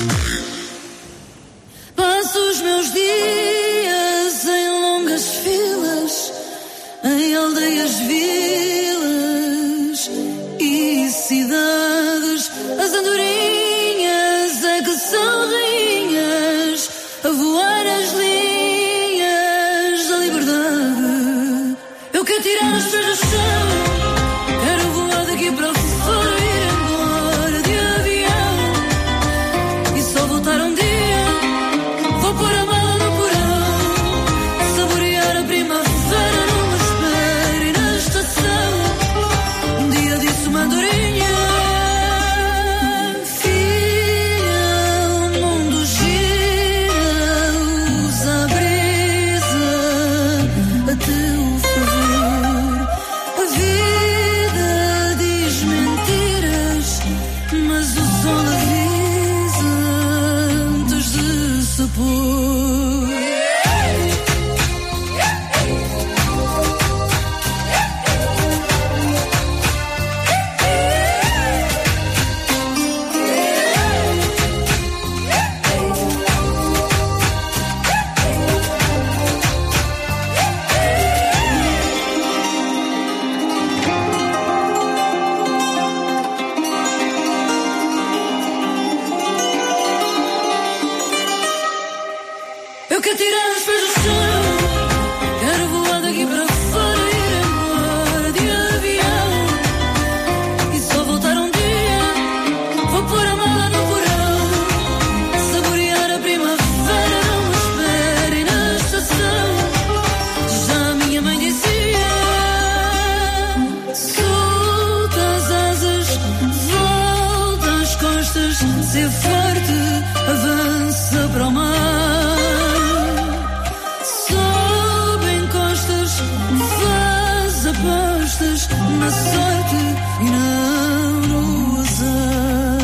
Passo os meus dias em longas filas, em aldeias, vilas e cidades. As andorinhas é que são rainhas, a voar as linhas da liberdade. Eu quero tirar os pés do chão. Quero voar daqui para fora, ir embora de avião e só voltar um dia. Vou pôr a mala no porão, saborear a primavera numa espera e na estação. Um dia disse uma andorinha: filha, o mundo gira, usa a brisa a teu favor. A vida diz mentiras, mas o sol avisa antes de se pôr. Eu quero tirar os pés do chão, quero voar daqui para fora, ir embora de avião e só voltar um dia. Vou pôr a mala no porão, saborear a primavera numa espera e na estação. Já a minha mãe dizia: solta as asas, volta as costas, ser forte, avança para o mar. na sorte e não no azar.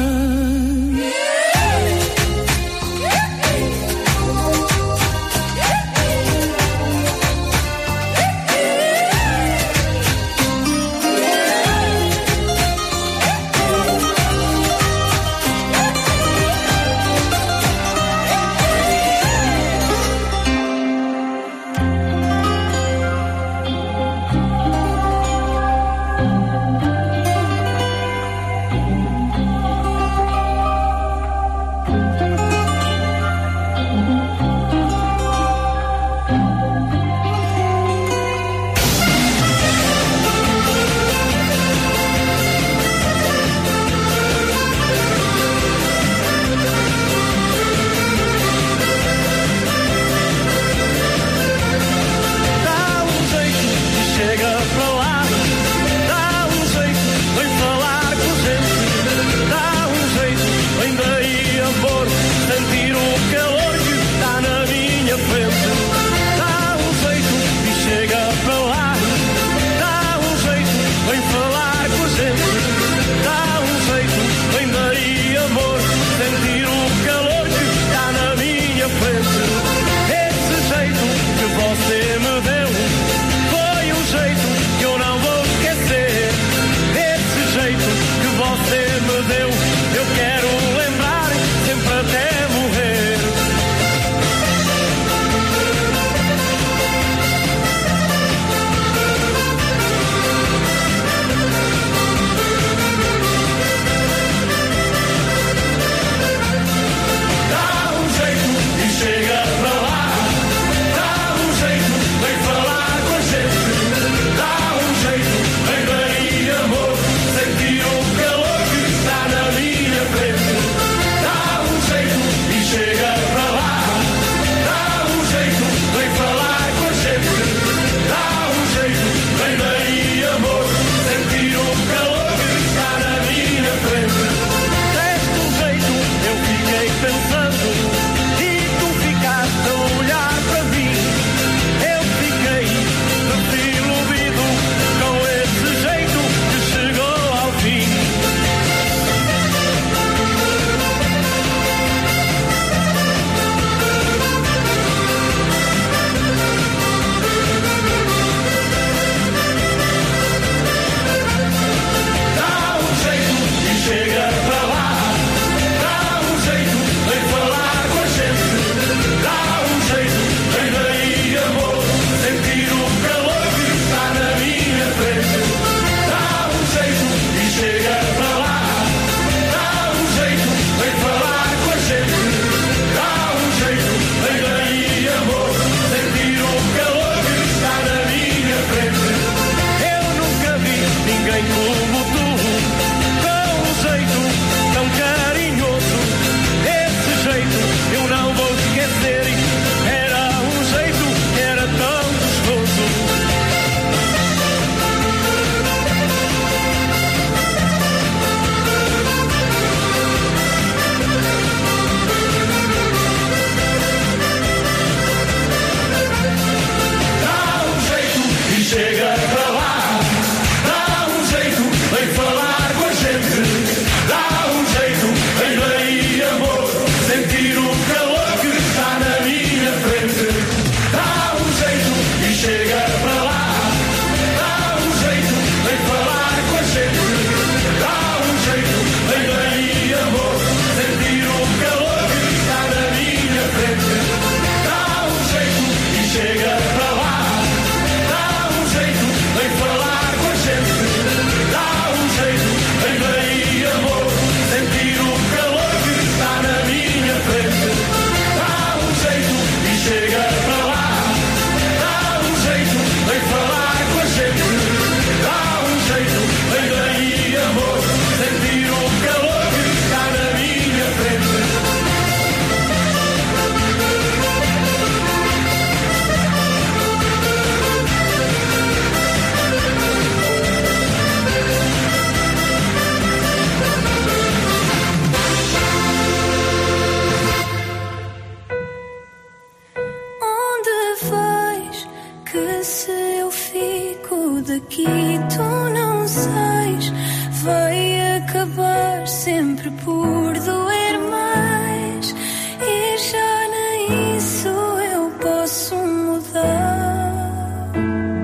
daqui tu não sais, vai acabar sempre por doer mais. E já nem isso eu posso mudar.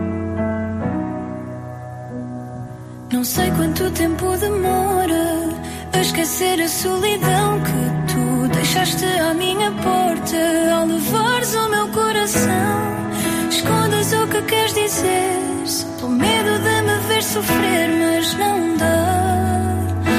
Não sei quanto tempo demora a esquecer a solidão que tu deixaste à minha porta. Ao levares o meu coração, escondes o que queres dizer, só pelo medo de me ver sofrer, mas não dá.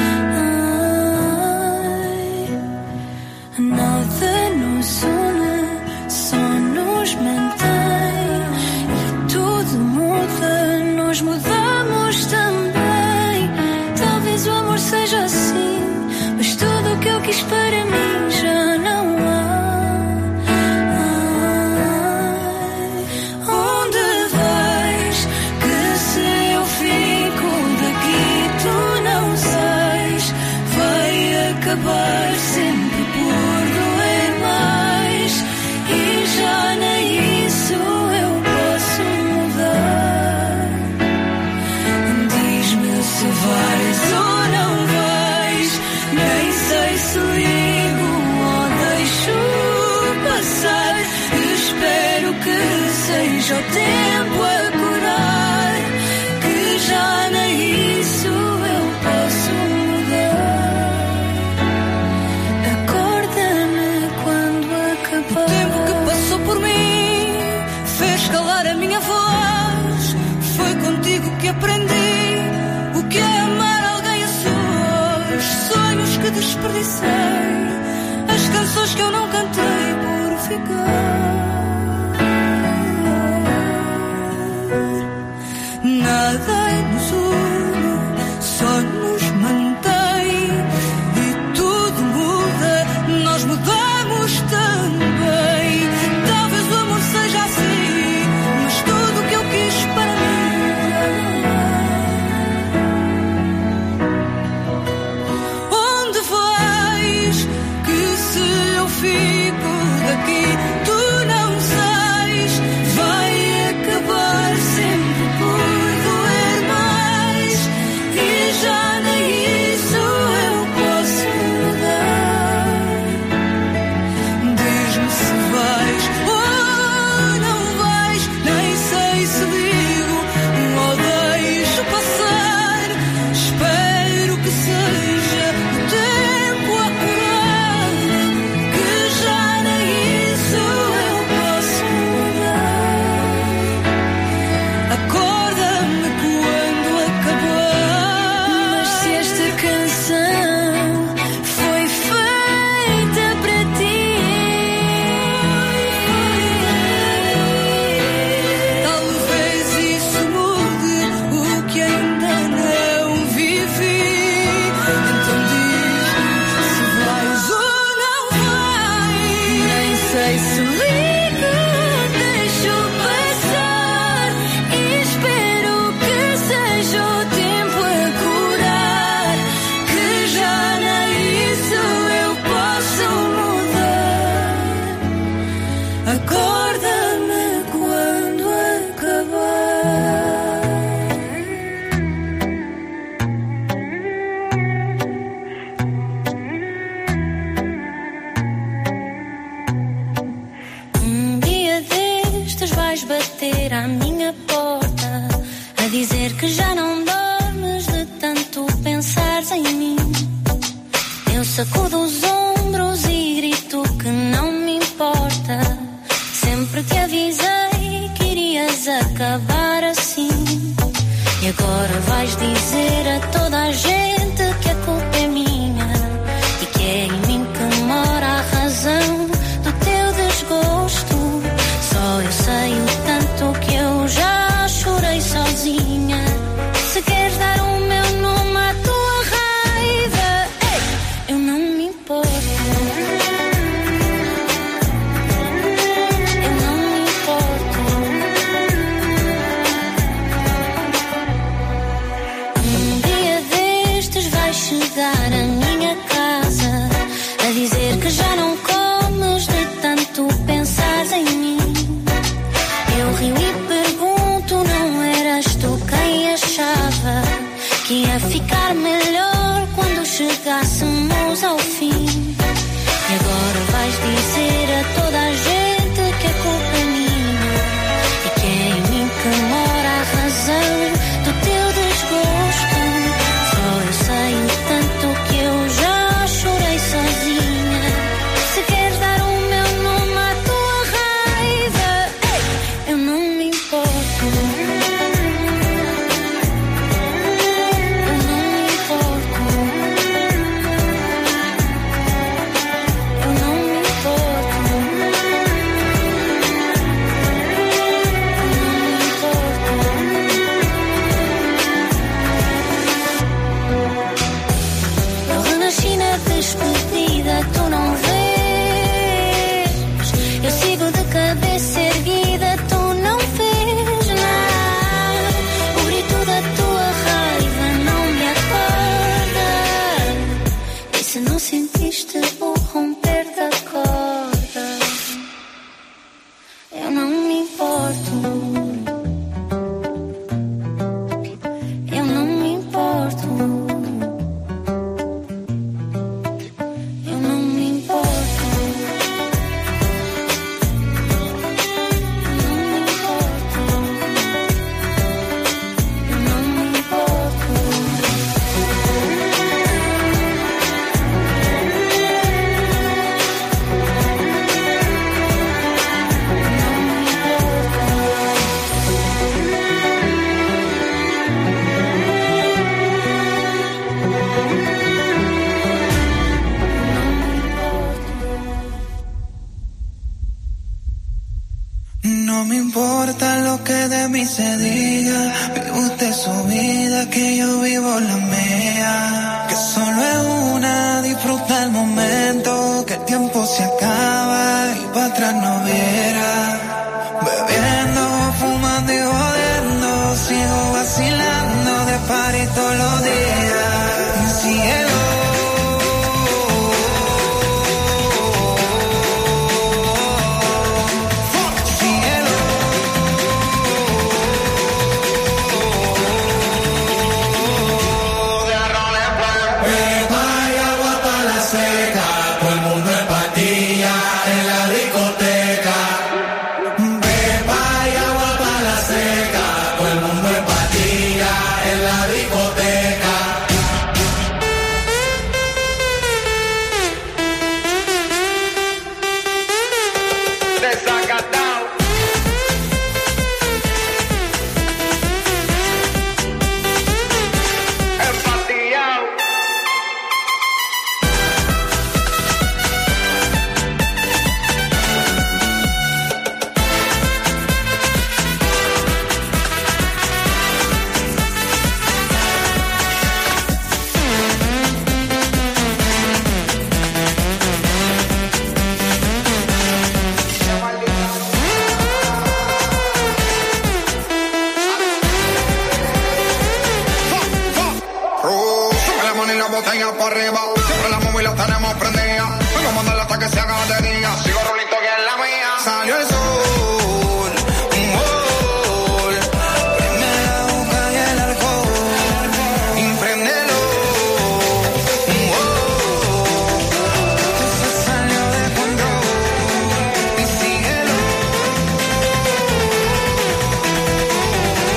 Ai, nada nos une, só nos mantém. E tudo muda, nós mudamos também. Talvez o amor seja assim, mas tudo o que eu quis para mim já não há. Acabar sempre por doer mais. E já nem isso eu posso mudar. Diz-me se vais ou não vais. Nem sei se ligo ou deixo passar. Espero que seja o tempo a curar, que já nem isso eu posso mudar. O tempo que passou por mim fez calar a minha voz. Foi contigo que aprendi o que é amar alguém a sós. Sonhos que desperdicei, as canções que eu não cantei por ficar. Nada nos une, só nos mantém. E tudo muda, nós mudamos também. Talvez o amor seja assim, mas tudo o que eu quis para mim. Onde vais? Que se eu fico daqui, tu não sais. Vai acabar sempre por doer mais. E já nem isso eu posso mudar. Diz-me se vais ou não vais. Nem sei se ligo ou deixo passar. Espero que seja o tempo a curar, que já nem isso eu posso mudar. Acorda-me quando acabar. Mas se esta canção foi feita para ti, talvez isso mude o que ainda não vivi. Então diz-me se vais ou não vais. Nem sei se ligo, deixo passar. E espero que seja o tempo a curar, que já nem isso eu posso mudar. Acorda-me quando acabar. Um dia destes vais bater à minha porta, a dizer que já não dormes de tanto pensares em mim. Eu sacudo os ombros e grito que não me importa. Sempre te avisei que irias acabar assim. E agora vais dizer a toda a gente que a culpa é minha e que é em mim que mora a razão do teu desgosto. Só eu sei o tanto que eu já chorei sozinha. Se queres dar o meu nome à tua raiva, ei, eu não me importo. Eu não me importo. Um dia destes chegássemos ao fim. E agora vais dizer a toda a gente que a culpa é minha e que é em mim que mora a razão do teu desgosto. Só eu sei o tanto que eu já chorei sozinha. Se queres dar o meu nome à tua raiva, ei, eu não me importo. Despedida, tu não vês. Eu sigo de cabeça erguida, tu não vês nada. O grito da tua raiva não me acorda. E se não sentiste o romper da corda, eu não me importo. Eu não me importo. No me importa lo que de mí se diga, vive usted su vida, que yo vivo la mía. Que solo es una, disfruta el momento, que el tiempo se acaba y para atrás no viera. Bebiendo, fumando y jodiendo, sigo vacilando de party todos los días. Cielo.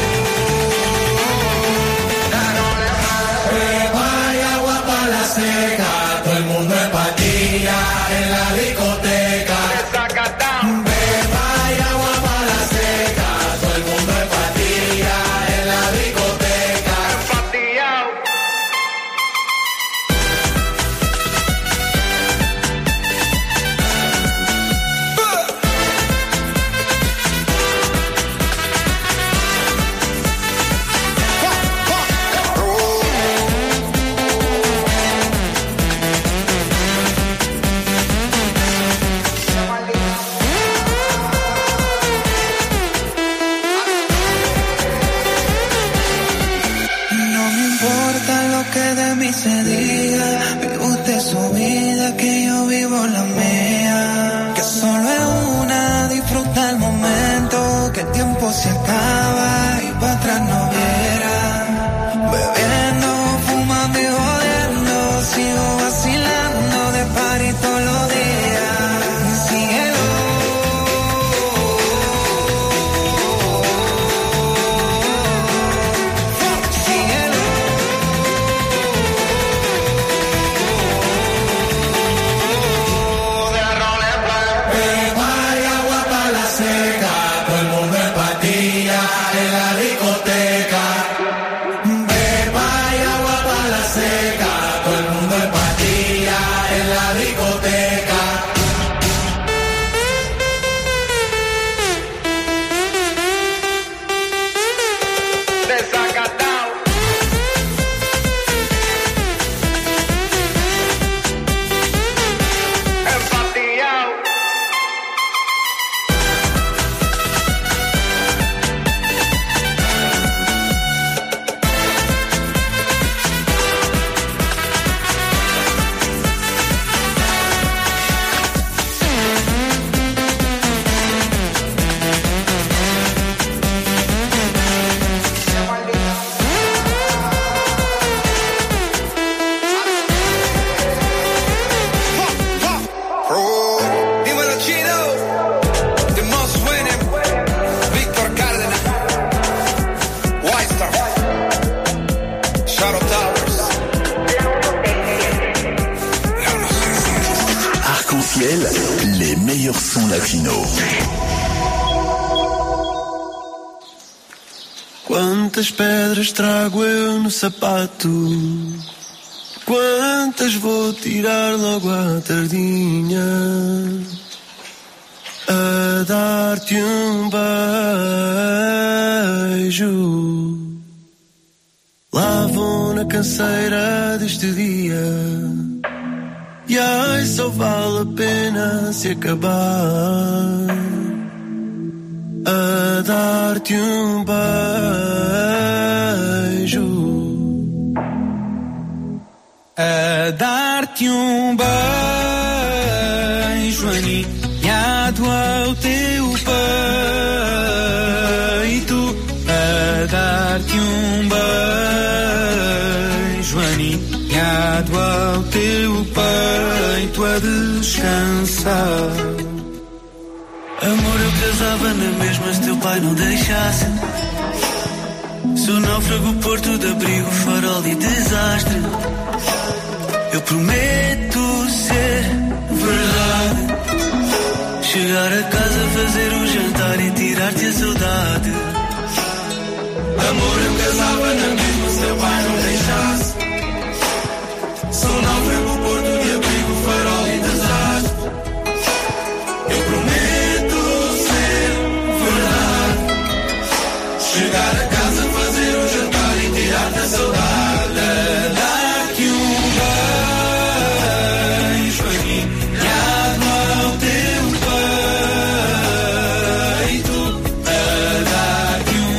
Seca. meilleurs sons latinos. Quantas pedras trago eu no sapato? Quantas vou tirar logo à tardinha? A dar-te um beijo. Lá vou na canseira deste dia. E ai, só vale a pena se acabar. A dar-te um beijo. A dar-te um beijo aninhado ao teu peito. A dar-te um beijo aninhado ao teu peito a descansar. Amor, eu casava na mesma se teu pai não deixasse. Sou náufrago, porto de abrigo, farol e desastre. Eu prometo ser verdade. Chegar a casa, fazer um jantar e tirar-te a saudade. Amor, eu casava na mesma se teu pai não deixasse. Sou náufrago, porto de abrigo, farol e desastre. Eu prometo ser verdade. Chegar a casa, fazer um jantar e tirar-te a saudade. Dar-te um beijo aninhado ao teu peito. A dar-te um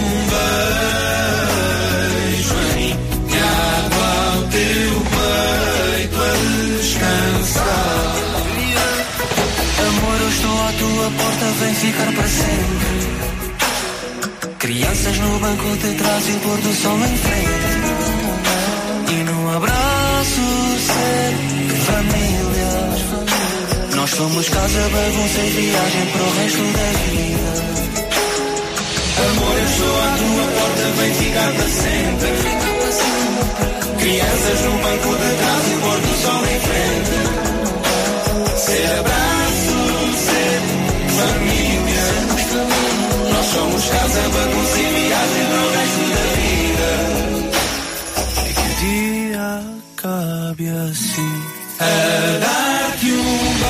beijo aninhado ao teu peito a descansar. Amor, eu estou à tua porta, vem ficar para sempre. Crianças no banco de trás e o pôr do sol em frente. E num abraço ser família. Nós somos casa, bagunça e viagem para o resto da vida. Amor, eu estou à tua porta, vem ficar para sempre. Crianças no banco de trás e o pôr do sol em frente. Ser abraço, ser família. Nós somos casa, bagunça e viagem para o resto da vida. E que o dia acabe assim. A dar-te um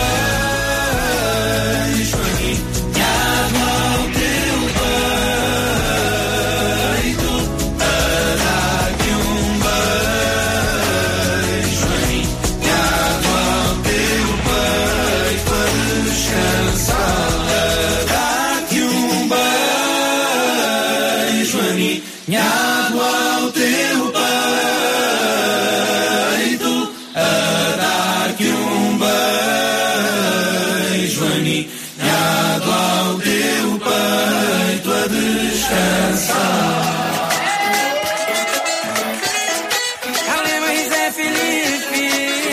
beijo aninhado ao teu peito. A dar-te um beijo aninhado ao teu peito a descansar. A dar-te um beijo aninhado ao teu peito. A dar-te um beijo aninhado ao teu peito a descansar. Calema e Zé Felipe.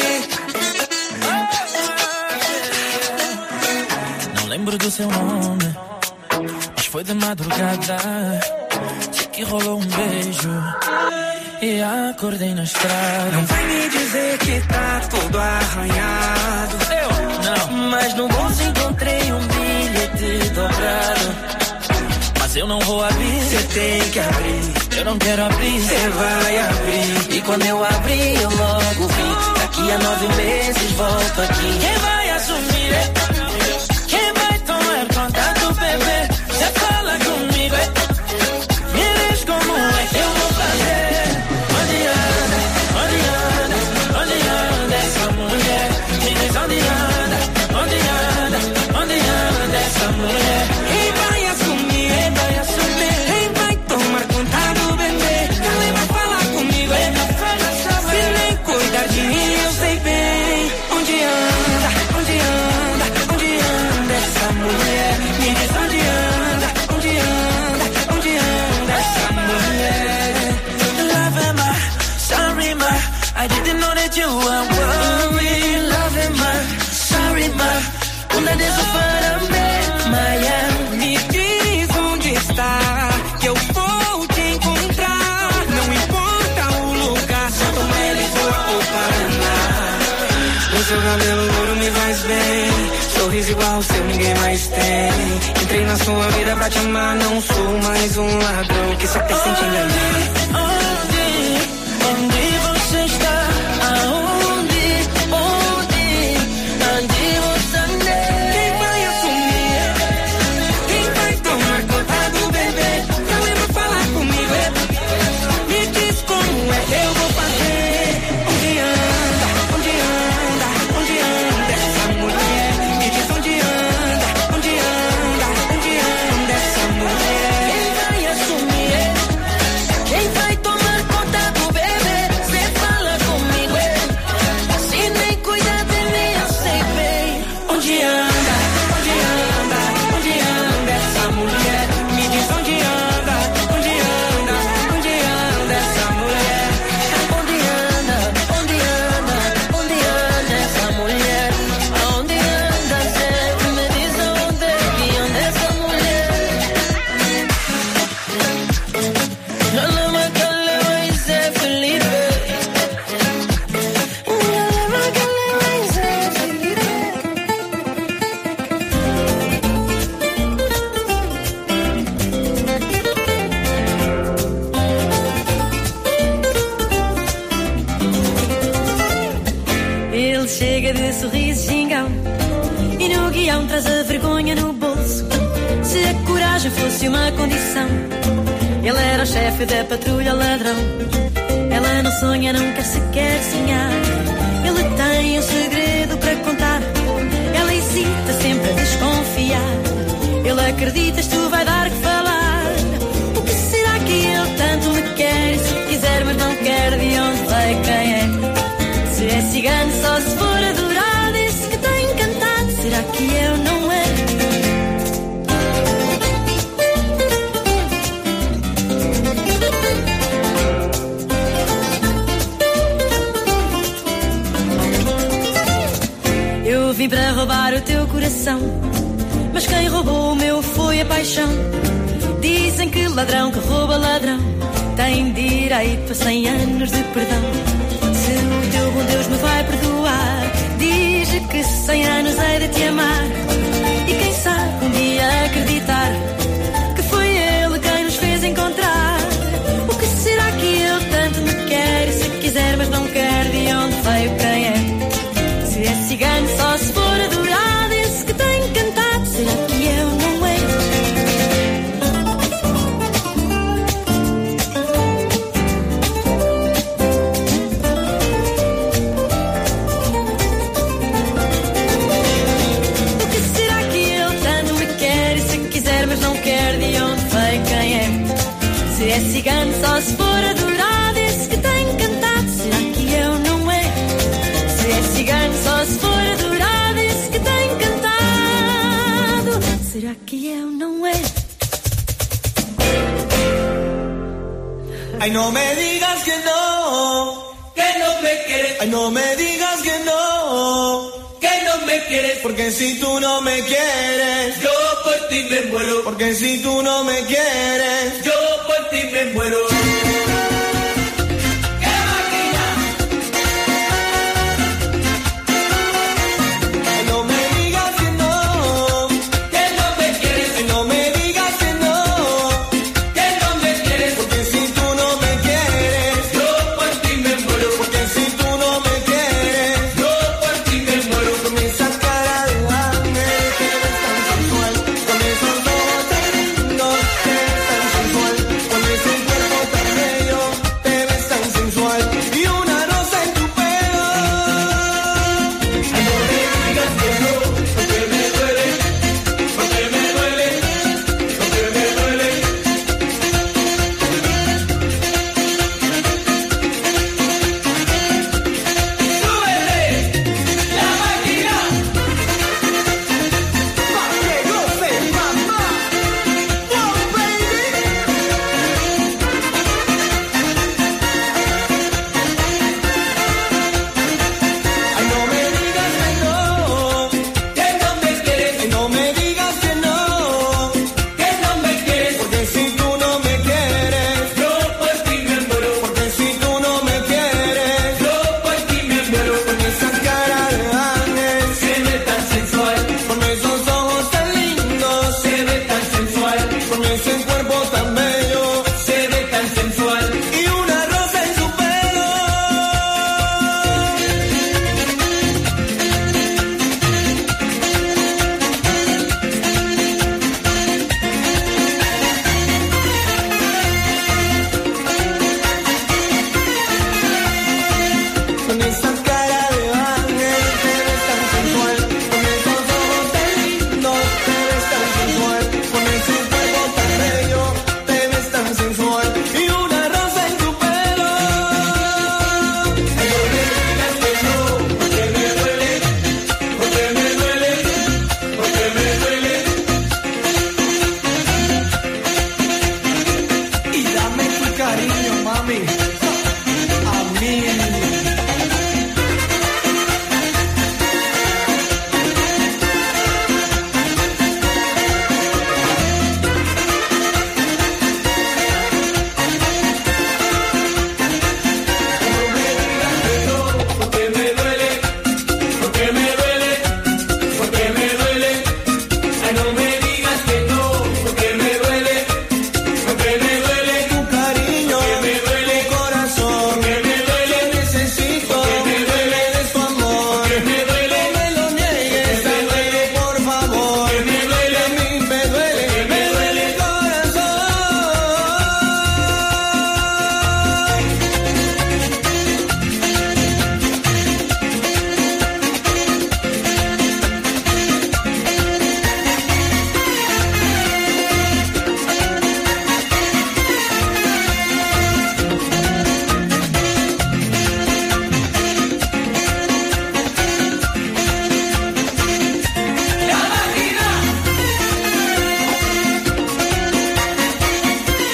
Não lembro do seu nome, mas foi de madrugada. Sei que rolou um beijo e acordei na estrada. Não vai me dizer que tá todo arranhado. Eu não, Mas no bolso encontrei um bilhete dobrado. mas eu não vou abrir. Cê tem que abrir, Eu não quero abrir. cê vai abrir. E quando eu abri eu logo vi. Daqui a nove meses volto aqui. Quem vai assumir? Quem vai tomar conta do bebê? Cê fala comigo, é? Me diz como é que eu vou fazer. Onde anda, onde anda, onde anda essa mulher? Me diz onde anda, onde anda, onde anda essa mulher? Quem vai assumir? Quem vai assumir? Quem vai tomar conta do bebê? Quem vai falar comigo? Quem vai falar sobre? Se nem cuidar de mim eu sei bem. Onde anda, onde anda, onde anda essa mulher? Me diz onde anda, onde anda, onde anda essa mulher? Love am I, sorry ma, I didn't know that you were worried. Love am I, sorry ma, una de esos para mí, Maya. Me diz onde está, que eu vou te encontrar. Não importa o lugar, Santo Melo, Lisboa ou Paraná. O seu cabelo louro me faz bem, sorriso igual o seu ninguém mais tem. Entrei na sua vida pra te amar, não sou mais um ladrão que só pensa em te enganar. Onde, onde você está? Aonde, onde, onde você anda? Quem vai assumir? Quem vai tomar conta do bebê? Não lembra falar comigo? Me diz como é que eu vou fazer? Onde anda? Onde anda? Onde anda essa mulher? Me diz onde anda? Onde anda? Onde anda essa mulher? Quem vai assumir? Quem vai tomar conta do bebê? Cê fala comigo. Se nem cuida de mim, eu sei bem. Onde anda? Onde anda? Onde anda essa mulher? Me diz onde anda? Onde anda? Onde anda essa mulher? Onde anda? Onde anda? Onde anda essa mulher? Aonde anda? Cê me diz onde que anda essa mulher? No le marca le vai ser Felipe. No le marca le vai ser Felipe. Ele chega de sorriso xingão e no guião traz a vergonha no bolso. Se a coragem fosse uma condição, ele era o chefe da patrulha ladrão. Ela não sonha, não quer sequer sonhar. Ele tem um segredo para contar. Ela hesita sempre a desconfiar. Ele acredita, isto vai dar que falar. O que será que ele tanto me quer? E se quiser, mas não quer, de onde vai, quem é? Se é cigano, só se for adorado. Esse que tem encantado, será que eu não é? Eu vim para roubar o teu coração, mas quem roubou o meu foi a paixão. Dizem que ladrão que rouba ladrão tem direito a cem anos de perdão. Se o teu bom Deus me vai perdoar, diz que cem anos hei de te amar. E quem sabe um dia acreditar que foi ele quem nos fez encontrar. O que será que ele tanto me quer? E se quiser, mas não quer, de onde veio, quem é? Se é cigano, só se for adorado. Esse que tem encantado, será que eu não é? O que será que ele tanto me quer? E se quiser, mas não quer, de onde veio, quem é? Se é cigano, só se for adorado. Esse que tem encantado, será que eu não é? Se é cigano, só se for adorado. Esse que tem encantado, será que eu não é? Ay, no me digas que no, que no me quieres. Ay, no me digas que no, que no me quieres. Porque si tú no me quieres, yo por ti me muero. Porque si tú no me quieres, yo por ti me muero. Ay, no me digas que no, que no me quieres. Ay, no me digas que no, que no me quieres. Porque si tú no me quieres, yo por ti me muero. Porque si tú no me quieres, yo por ti me muero. Con esa cara de ángel que eres tan sensual, con esos ojos tan lindos que eres tan sensual, con ese cuerpo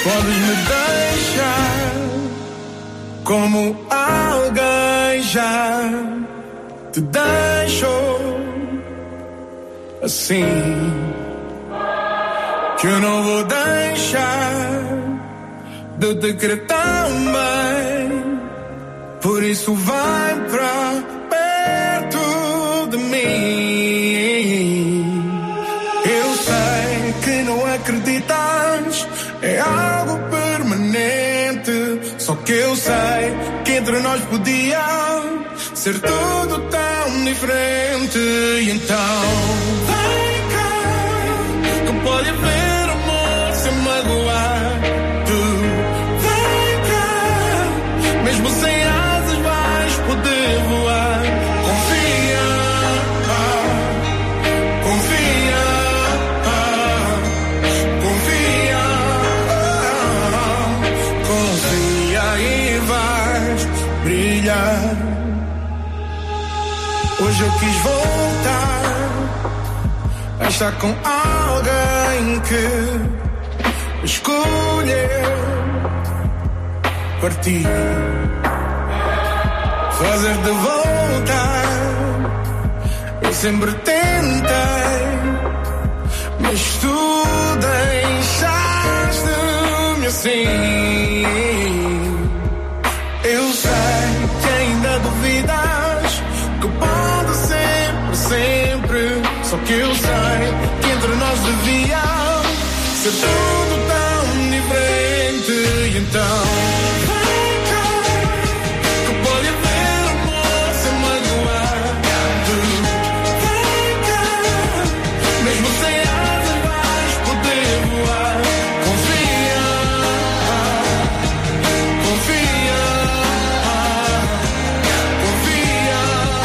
Podes me deixar como alguém já te deixou assim, que eu não vou deixar de te querer também. Por isso vai pra perto de mim. Eu sei que não acreditas, é algo permanente. Só que eu sei que entre nós podia ser tudo tão diferente. E então vem cá, que pode haver amor sem magoar. Tu vem cá, mesmo sem asas vais poder voar. Confia, ah, confia, ah, confia, ah, confia e vais brilhar. Hoje eu quis voltar a estar com alguém que escolheu partir, fazer de voltar. Eu sempre tentei, mas tu deixaste-me assim. Eu sei que ainda duvidas que pode sempre, sempre. Só que eu sei que entre nós devia ser tudo tão diferente. E então vem cá, que pode haver amor sem magoar. Tu vem cá, mesmo sem asas vais poder voar. Confia, confia, confia,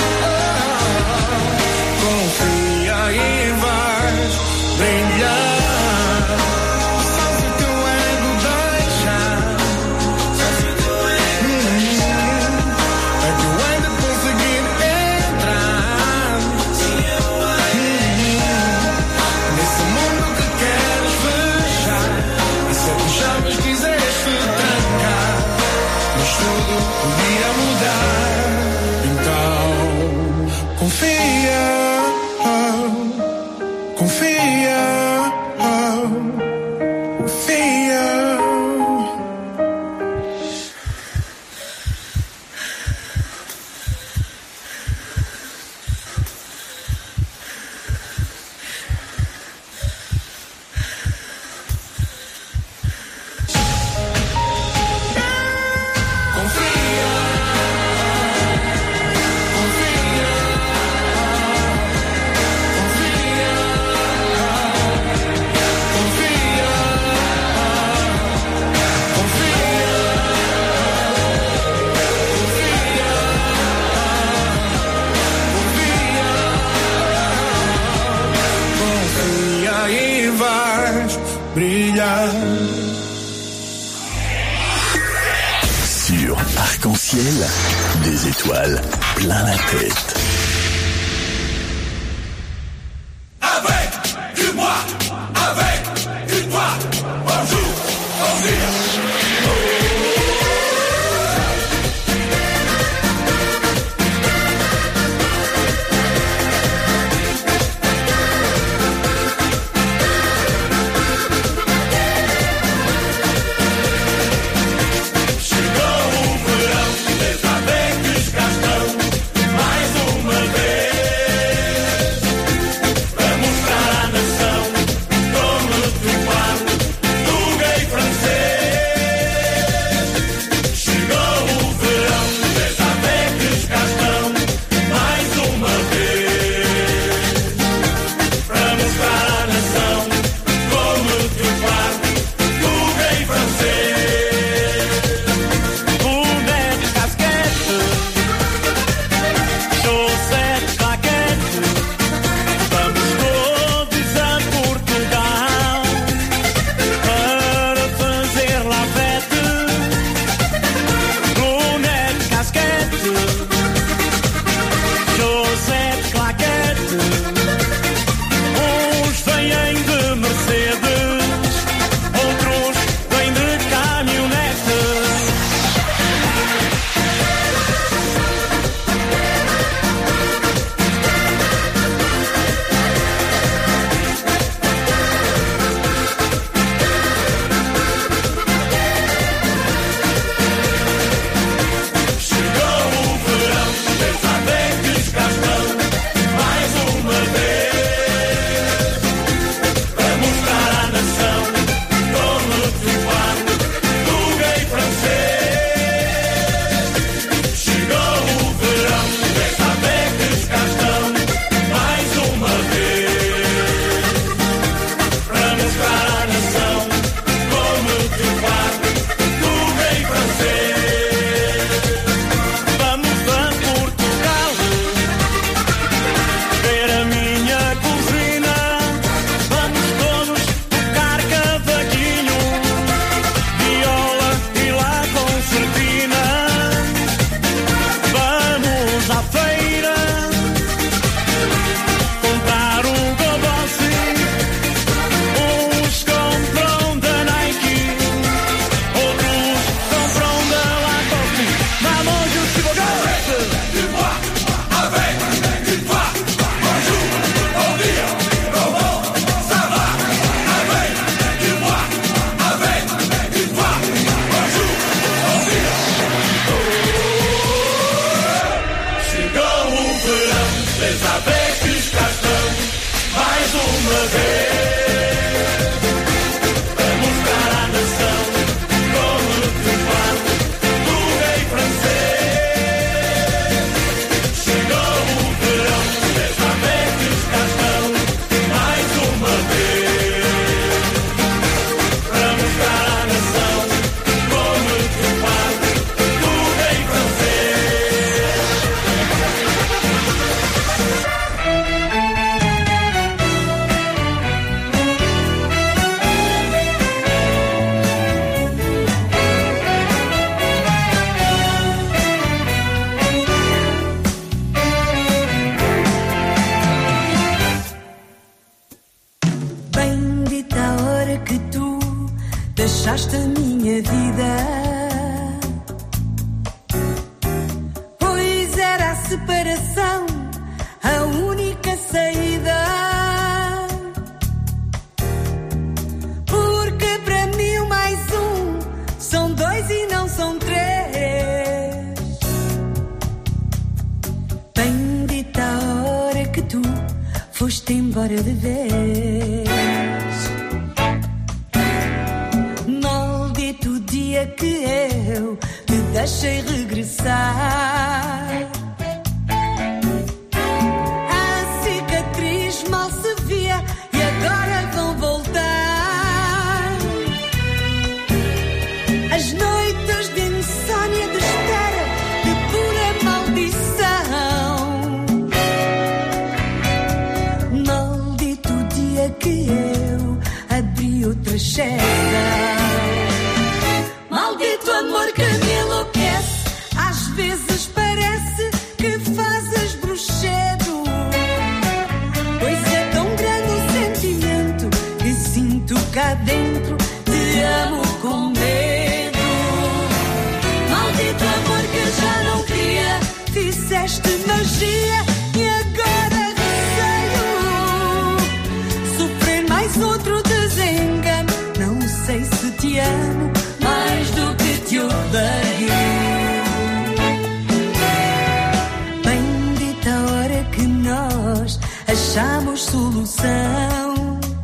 confia e vais brilhar. Só se o teu ego deixar, só se o teu ego deixar, é que eu hei de conseguir entrar. Sim, eu hei nesse mundo que queres fechar. E se as chaves quiseste trancar, mas tudo podia mudar. Então confia, oh, confia, oh, confia. Confia e vais brilhar. Sur Arc-en-Ciel, des étoiles plein la tête. Avec du moi, avec du toi, bonjour, bonjour. Chegou o verão, desde a vez que cá estão, mais uma vez. minha vida. Pois era a separação a única saída. Porque para mim o mais um são dois e não são três. Bendita a hora que tu foste embora de vez. Maldito o dia que eu te deixei regressar. A cicatriz mal se via e agora vão voltar. As noites de insônia, de espera, de pura maldição. Maldito o dia que eu abri outra exceção. Maldito amor que me enlouquece. Às vezes parece que fazes bruxedo. Pois é tão grande o sentimento que sinto cá dentro. Te amo com medo. Maldito amor que já não queria. Fizeste magia e agora receio sofrer mais outro desengano. Não sei se te amo mais do que te odeio. Bendita a hora que nós achamos solução.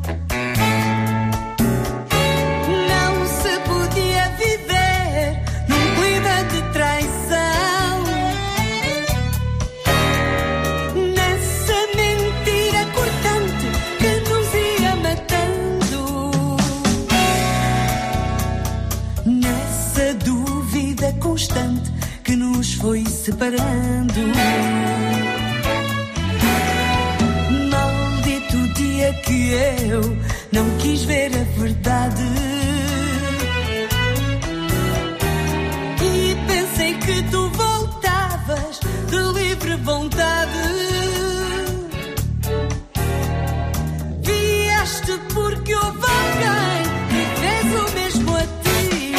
Não se podia viver num clima de traição. Nessa mentira cortante que nos ia matando. Nessa dúvida constante que nos foi separando. Maldito o dia que eu não quis ver a verdade. E pensei que tu voltavas de livre vontade. Vieste porque houve alguém que fez o mesmo a ti.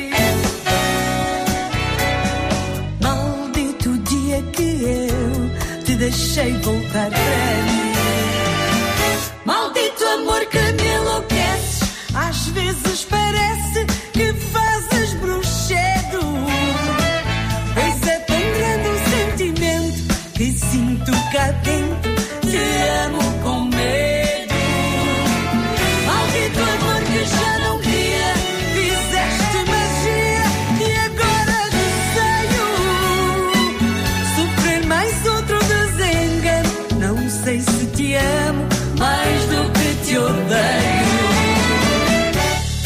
Maldito o dia que eu te deixei voltar para mim. Maldito amor que me enlouqueces. Às vezes parece que fazes bruxedo. Pois é tão grande o sentimento que sinto cá dentro. Te amo com medo. Maldito amor que já não queria. Fizeste magia e agora receio sofrer mais outro desengano. Não sei se te amo mais do que te odeio.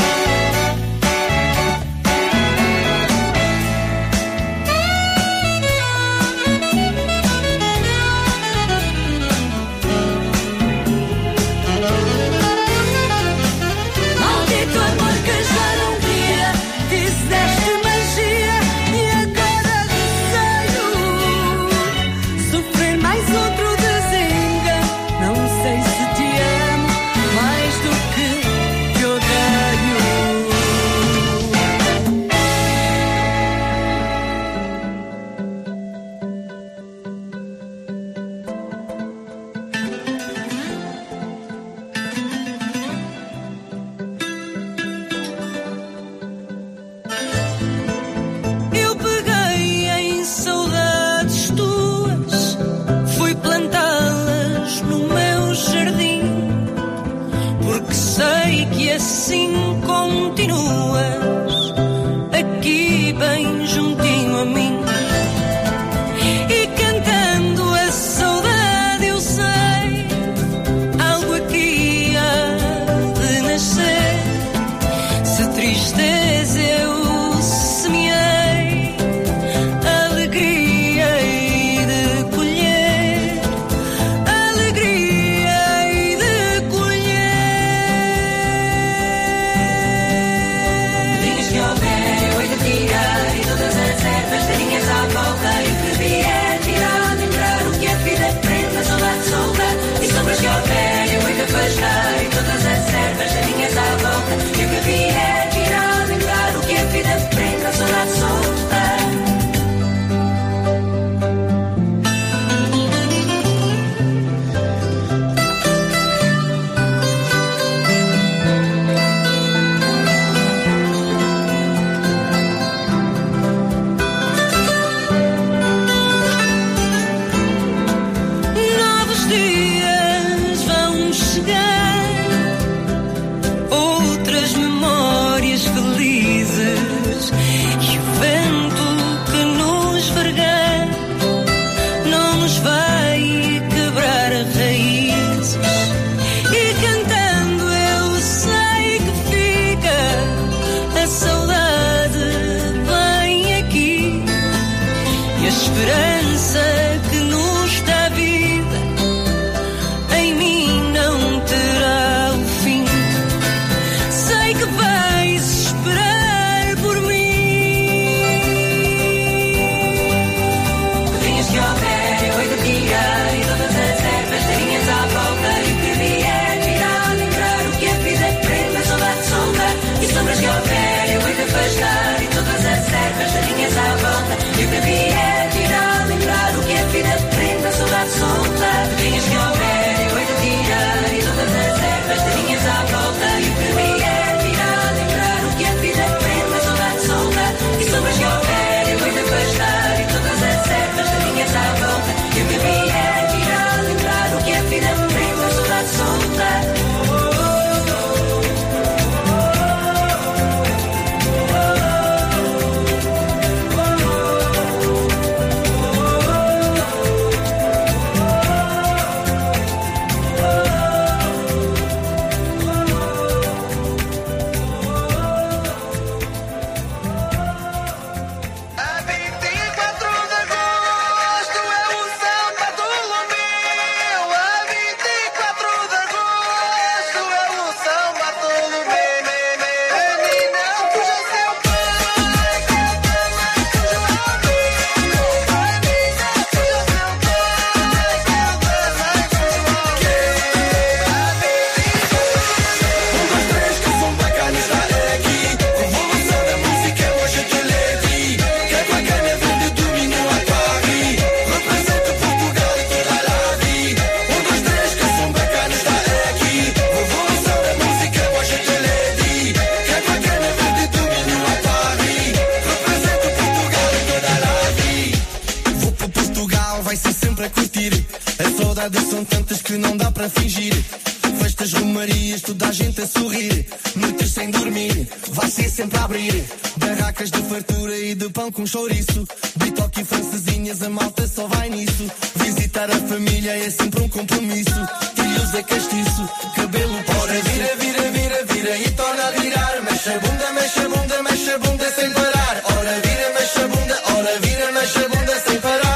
saudades são tantas que não dá para fingir. Festas, romarias, toda a gente a sorrir. Noites sem dormir, vai ser sempre a abrir. Barracas de fartura e de pão com chouriço. Bitoque e francesinhas, a malta só vai nisso. Visitar a família é sempre um compromisso. Filhos é castiço, cabelo para ora vira, vira, vira, vira e torna a virar. Mexe a bunda, mexe a bunda, mexe a bunda sem parar. Ora vira, mexe a bunda, ora vira, mexe a bunda sem parar.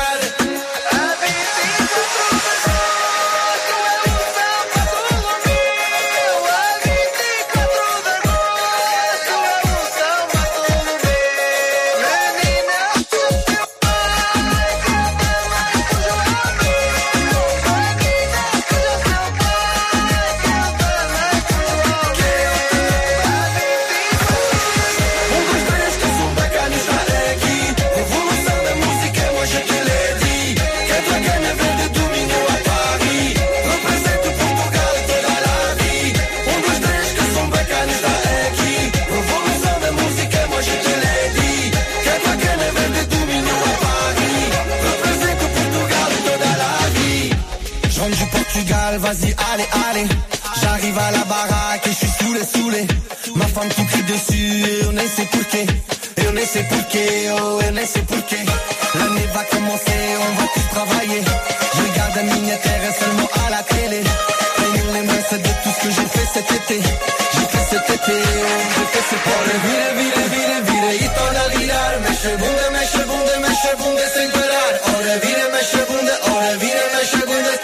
Vas-y, allez, allez. J'arrive à la baraque et je suis saoulé, saoulé. Ma femme qui crie dessus et on ne sait pourquoi. Et on ne sait pourquoi, oh, et on ne sait pourquoi. L'année va commencer, on va tous travailler. Je regarde la minha terre seulement à la télé. Tenho lembrança de tout ce que j'ai fait cet été. J'ai fait cet été, oh, j'ai fait cet été. Ora vira, vira, vira, vira e torna a virar. Mexe a bunda, mexe a bunda, mexe a bunda sem parar. Ora vira, mexe a bunda, ora vira, mexe a bunda.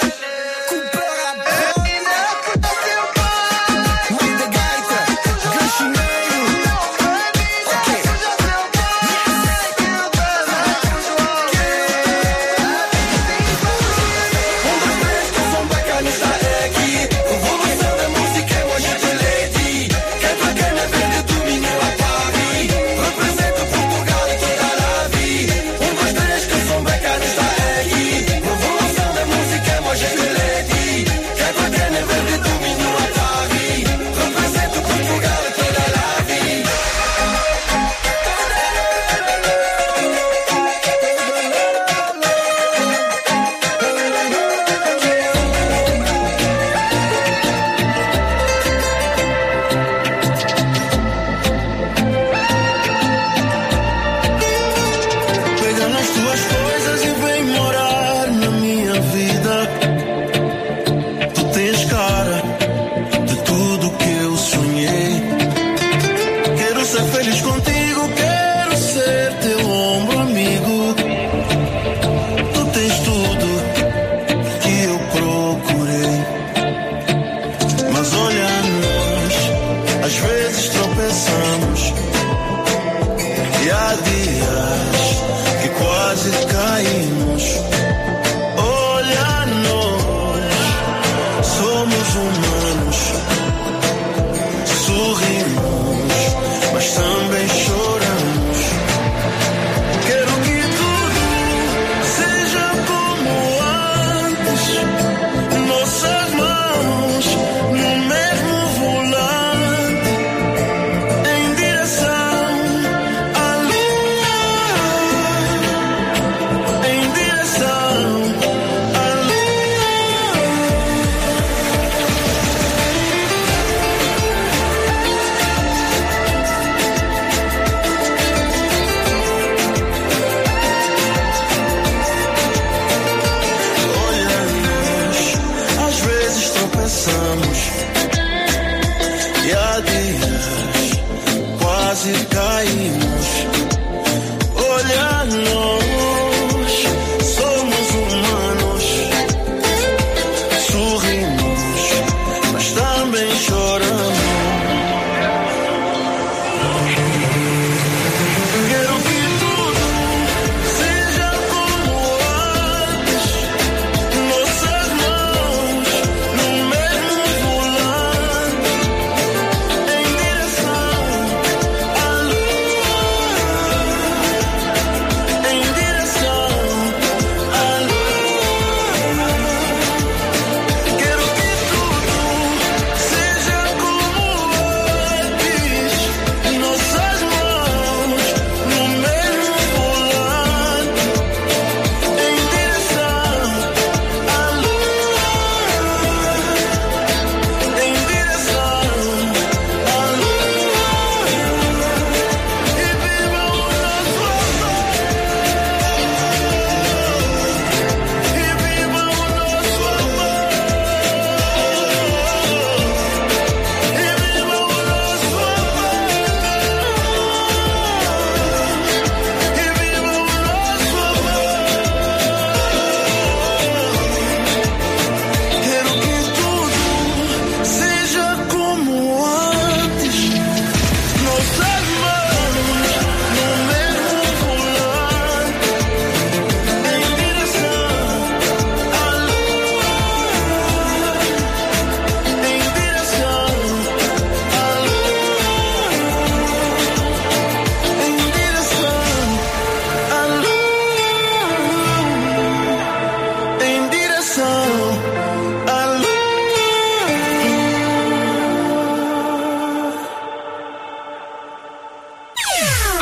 Love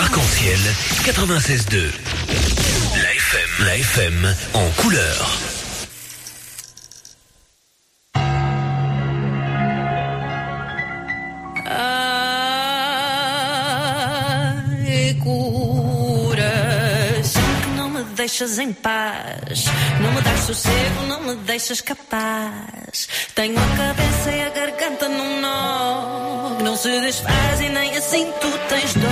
Arc-en-ciel quatre-vingt-seize deux. La F M, la F M en couleur. Ai, coração que não me deixas em paz, não me dás sossego, não me deixas capaz. Tenho a cabeça e a garganta num nó que não se desfaz e nem assim tu tens dó.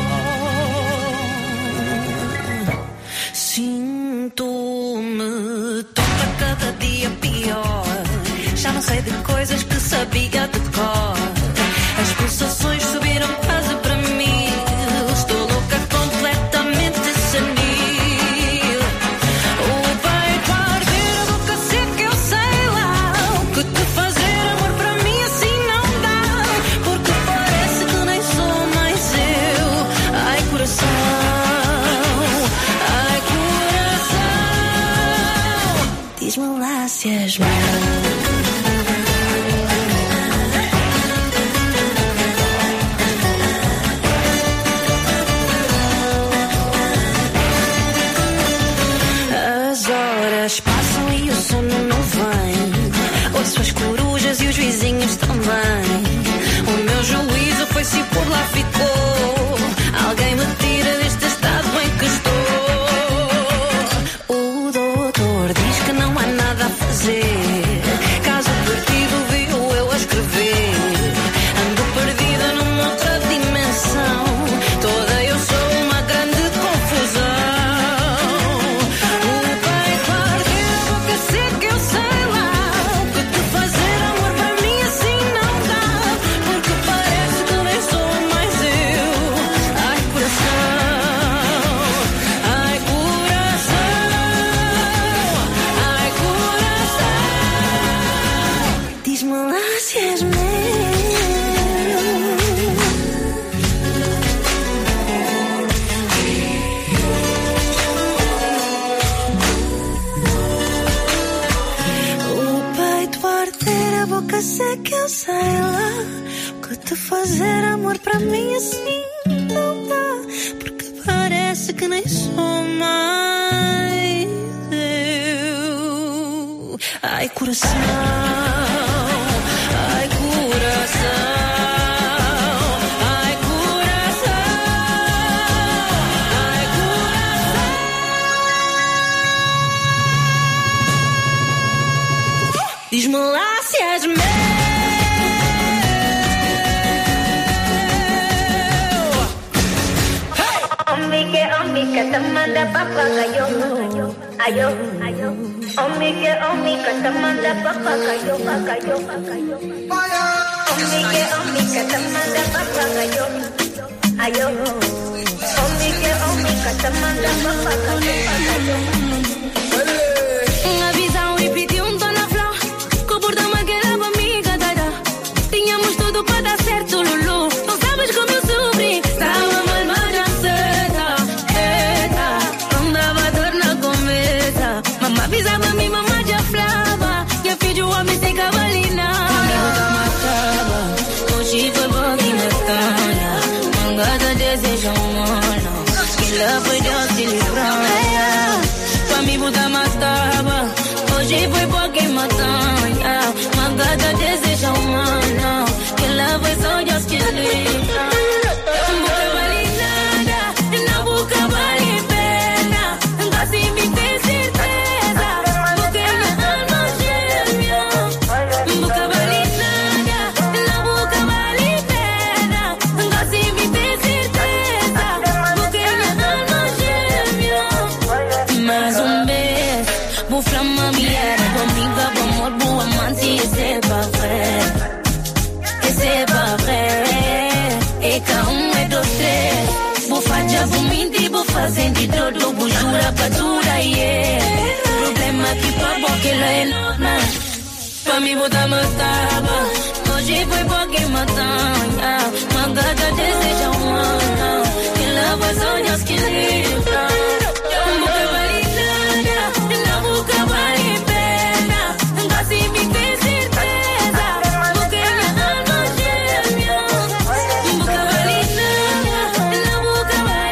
Sinto-me toda cada dia pior. Já não sei de coisas que sabia de cor. As pulsações subiram quase para mim. Estou louca, completamente senil. O peito a arder, a boca seca, eu sei lá o que te fazer. Amor para mim assim não dá, porque parece que nem sou mais eu. Ai, coração. Diz-me lá se és meu. As horas passam e o sono não vem. Ouço as corujas e os vizinhos também. O meu juízo foi-se por lá ficou. Alguém me tira deste estado em que estou. Não há nada a fazer. Caso perdido viu eu a escrever. Ando perdida numa outra dimensão. Toda eu sou uma grande confusão. O peito a arder, a boca seca, eu sei lá o que te fazer. Amor para mim assim não dá, porque parece que nem sou mais eu. Ai, coração. Ai, coração. Diz-me lá se és meu. O peito a arder, a boca seca, eu sei lá o que te fazer. Amor para mim assim não dá, porque parece que nem sou mais eu. Ai, coração. Ai, coração. Ai, coração. Ai, coração. Diz-me lá se és meu. Omike, omike, tamanda papagayo. Ayo, ayo. Omike, omike, tamanda papagayo, pagayo, pagayo. Omike, omike, tamanda papagayo. Ayo. Omike, omike, tamanda papagayo, pagayo. Uma visão e pedi um dona flor. Comporta-me aquela amiga, dada. Tínhamos tudo para dar certo, Lulu. Não sabes como eu sofri. Estava mal, mas já seda. Eita, não dava dor na cabeça. Mamãe avisava-me, mamãe já falava. E a filho o homem sem cavalina. Hoje foi bom que me canha. Mangada deseja um ano. Que lá foi Deus te livrar. Pra mim botar mais tava. Hoje foi bom que me canha. Mangada deseja um ano. Que lá foi só Deus te livrar. Boca vale nada, na boca vale pena. Assim me tem certeza. Boca na alma gêmea. Boca vale nada, na boca vale pena. Assim me tem certeza. Boca na alma gêmea. Mais um beijo, vou flamar minha amiga, bom amor, boa amante, esse é pas vrai. Esse é pas vrai. E cá um é dois, três. Vou fazer, vou mentir, vou fazer de todo, vou jurar pra dura, yeah. Problema que pra boca ela é normal. Pra mim botar mais tava. Hoje foi porque matanha. Mangada deseja um ano. Que lava os olhos que livra. Boca vale nada, na boca vale pena. Assim me tem certeza. Boca na alma gêmea. Boca vale nada, na boca vale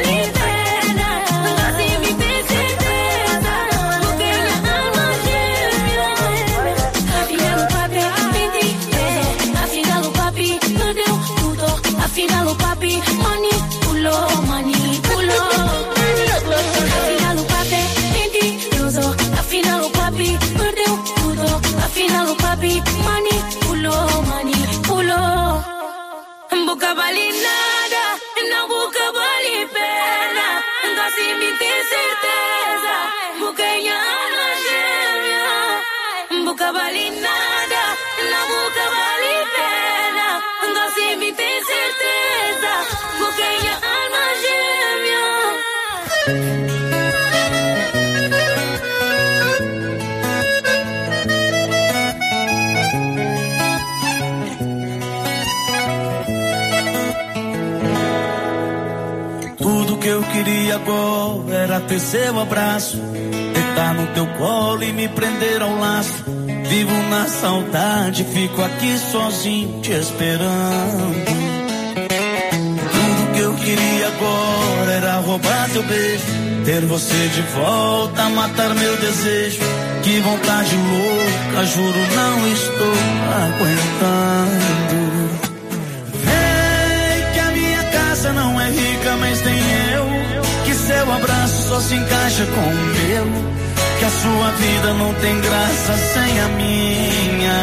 boca vale nada, na boca vale pena. Você me tem certeza, porque minha alma gêmea. Tudo que eu queria agora era ter seu abraço, deitar no teu colo e me prender ao laço. Vivo na saudade, fico aqui sozinho te esperando. Tudo que eu queria agora era roubar teu beijo, ter você de volta, matar meu desejo. Que vontade louca, juro não estou aguentando. Vem que a minha casa não é rica, mas tem eu. Que seu abraço só se encaixa com o meu. Que a sua vida não tem graça sem a minha.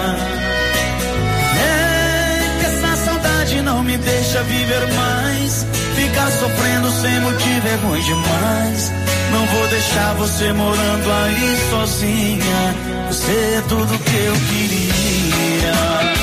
É que essa saudade não me deixa viver mais. Ficar sofrendo sem motivo é ruim demais. Não vou deixar você morando aí sozinha. Você é tudo que eu queria.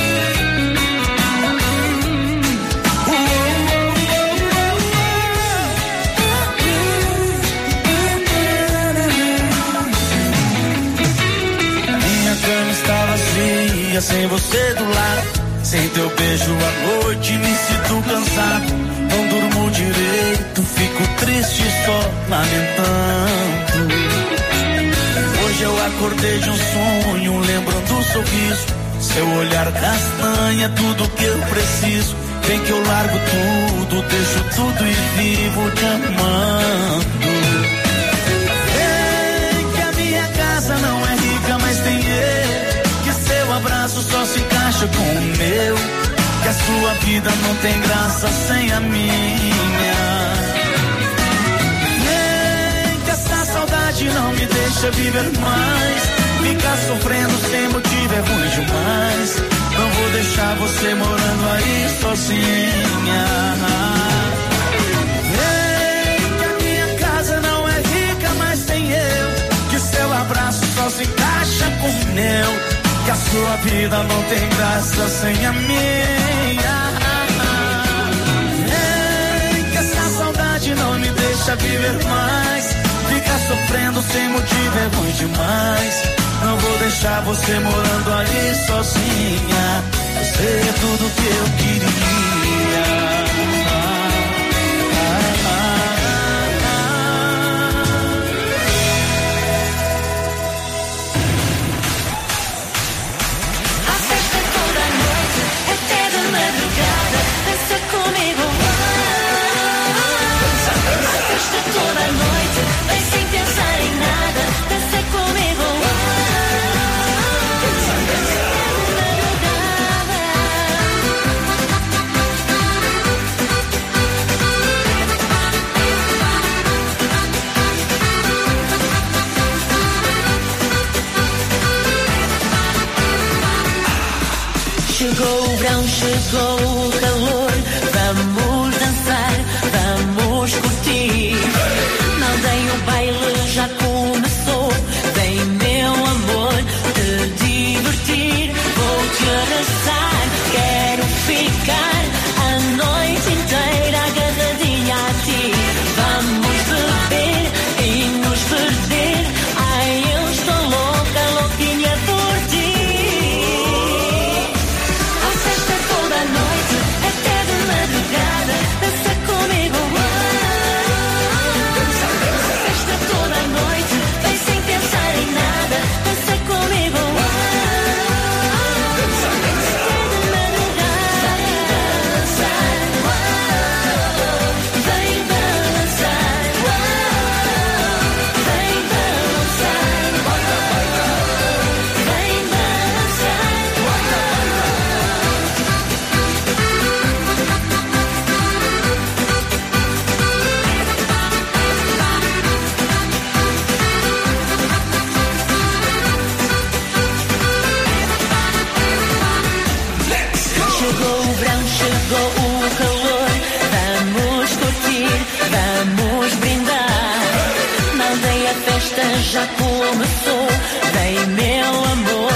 Está vazia, sem você do lado, sem teu beijo à noite, me sinto cansado. Não durmo direito, fico triste só lamentando. Hoje eu acordei de um sonho, lembrando um sorriso. Seu olhar castanha, tudo que eu preciso. Vem que eu largo tudo, deixo tudo e vivo te amando. Vem que a minha casa não é rica, mas tem eu. Seu abraço só se encaixa com o meu. Que a sua vida não tem graça sem a minha. Nem que essa saudade não me deixa viver mais. Ficar sofrendo sem motivo é ruim demais. Não vou deixar você morando aí sozinha. Nem que a minha casa não é rica, mas tem eu. Que seu abraço só se encaixa com o meu. Que a sua vida não tem graça sem a minha. Nem que essa saudade não me deixa viver mais. Ficar sofrendo sem motivo é ruim demais. Não vou deixar você morando ali sozinha. Você é tudo que eu queria. Dança comigo, a festa toda noite, vem sem pensar em nada. Dança comigo, chegou o verão, chegou o calor. Vamos dançar, vamos curtir. Na aldeia o baile já começou. Vem meu amor, te divertir. Vou te abraçar, quero ficar a noite inteira agarradinha a ti. Vamos beber e nos perder. Ai, eu estou louca, louquinha por ti. Dança comigo, festa toda noite, vem sem pensar em nada. Dança comigo, até de madrugada. Vem dançar, vem dançar, vem dançar. Chegou o verão, chegou o calor. Vamos curtir, vamos brindar. Na aldeia a festa já começou. Vem meu amor,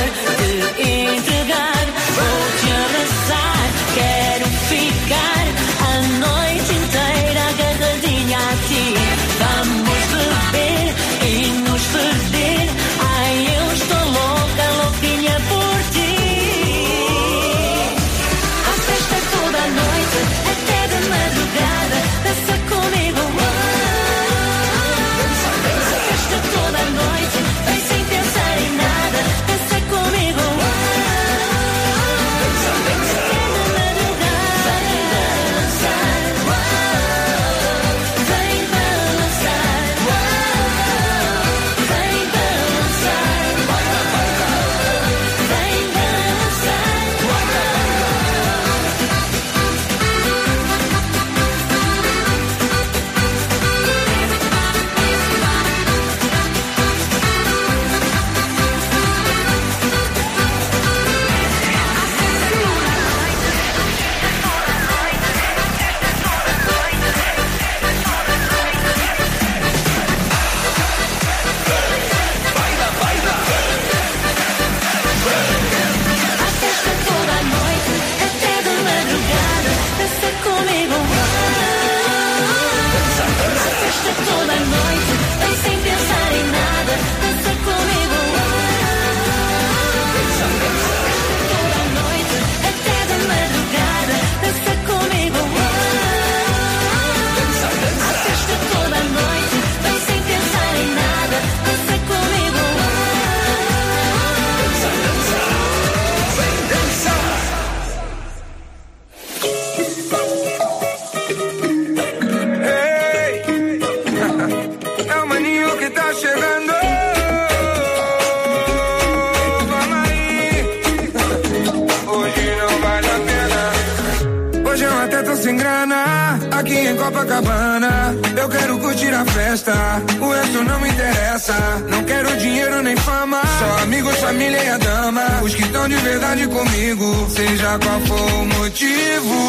Copacabana, eu quero curtir a festa, o resto não me interessa, não quero dinheiro nem fama, só amigos, família e a dama, os que estão de verdade comigo, seja qual for o motivo,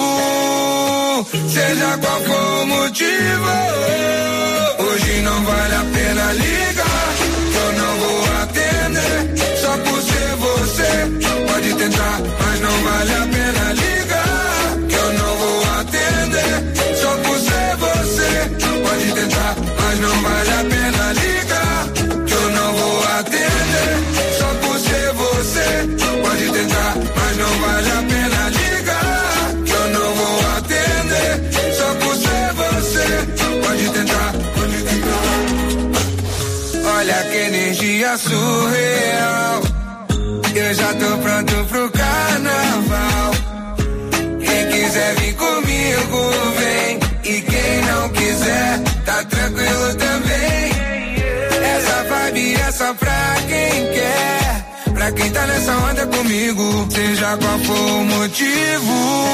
seja qual for o motivo, hoje não vale a pena ligar, eu não vou atender, só por ser você, pode tentar, mas não vale a pena ligar, que eu não vou atender, só por ser você, pode tentar, mas não vale a pena ligar, que eu não vou atender, só por ser você, pode tentar, mas não vale a pena ligar, que eu não vou atender, só por ser você, pode tentar, pode tentar. Olha que energia surreal, eu já tô pronto pro carnaval. Quem quiser vir comigo, vem. E quem não quiser, tá tranquilo também. Essa vibe é só pra quem quer, pra quem tá nessa onda comigo. Seja qual for o motivo,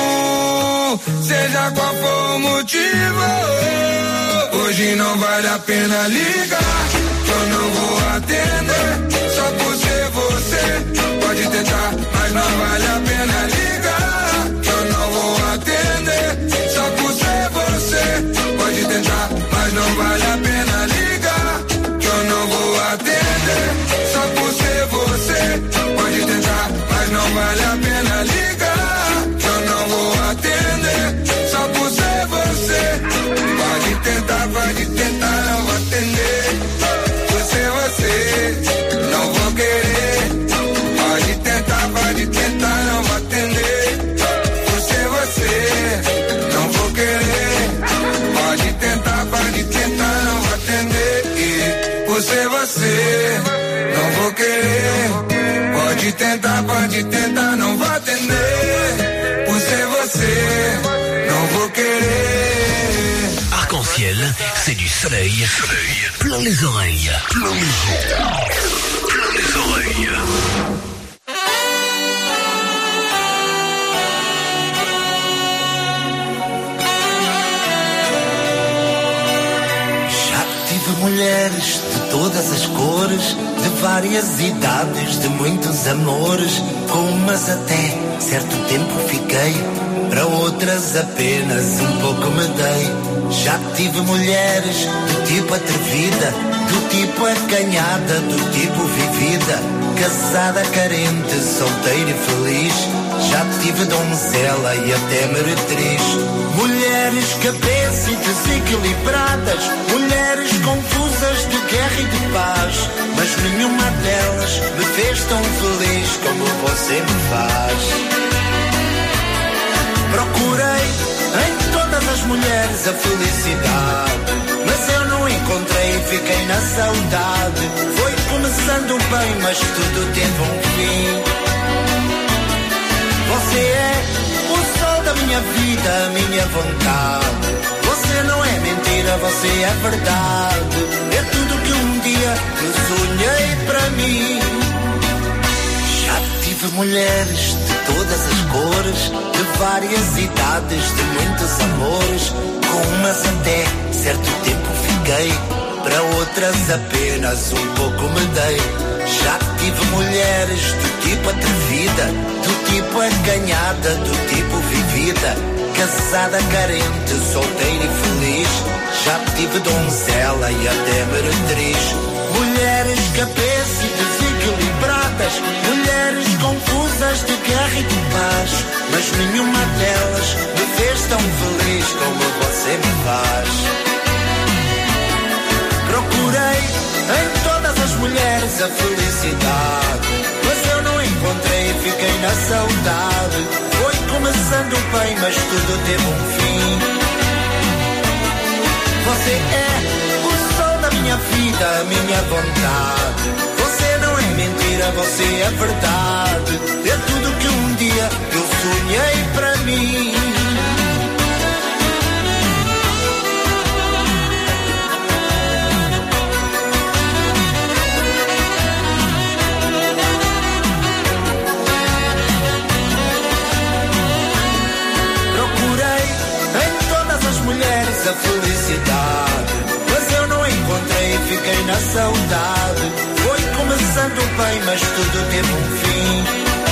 seja qual for o motivo, hoje não vale a pena ligar, eu não vou atender, só por ser você, pode tentar, mas não vale a pena ligar, eu não vou atender, só por ser você, pode tentar, mas não vale a pena ligar, que eu não vou atender, só por ser você, pode tentar, mas não vale a pena ligar, que eu não vou atender, só por ser você, pode tentar, pode tentar, não vou atender, por ser você, não vou querer, pode tentar, pode tentar, não vou atender, por ser você, não vou querer, pode tentar, pode tentar, não vou atender, e por ser você, não vou querer, pode tentar, pode tentar, não vou atender, por ser você, não vou querer. Arc-en-ciel, c'est du soleil, soleil, plein les oreilles, plein les oreilles, plein les oreilles. Mulheres de todas as cores, de várias idades, de muitos amores. Com umas até certo tempo fiquei, para outras apenas um pouco me dei. Já tive mulheres do tipo atrevida, do tipo acanhada, do tipo vivida, casada, carente, solteira e feliz. Já tive donzela e até meretriz. Mulheres cabeça e desequilibradas, mulheres confusas de guerra e de paz, mas nenhuma delas me fez tão feliz como você me faz. Procurei em todas as mulheres a felicidade, mas eu não encontrei, fiquei na saudade. Foi começando bem, mas tudo teve um fim. Você é o sol da minha vida, a minha vontade. Você não é mentira, você é verdade. É tudo que um dia eu sonhei para mim. Já tive mulheres de todas as cores, de várias idades, de muitos amores. Com umas até certo tempo fiquei, para outras apenas um pouco me dei. Já tive mulheres do tipo atrevida, do tipo acanhada, do tipo vivida, casada, carente, solteira e feliz. Já tive donzela e até meretriz. Mulheres cabeça e desequilibradas, mulheres confusas de guerra e de paz, mas nenhuma delas me fez tão feliz como você me faz. Procurei em todas as mulheres a felicidade, mas eu não encontrei e fiquei na saudade. Foi começando bem, mas tudo teve um fim. Você é o sol da minha vida, a minha vontade. Você não é mentira, você é verdade. É tudo que um dia eu sonhei pra mim. Mulheres a felicidade, saudade. Foi começando bem, mas tudo teve um fim.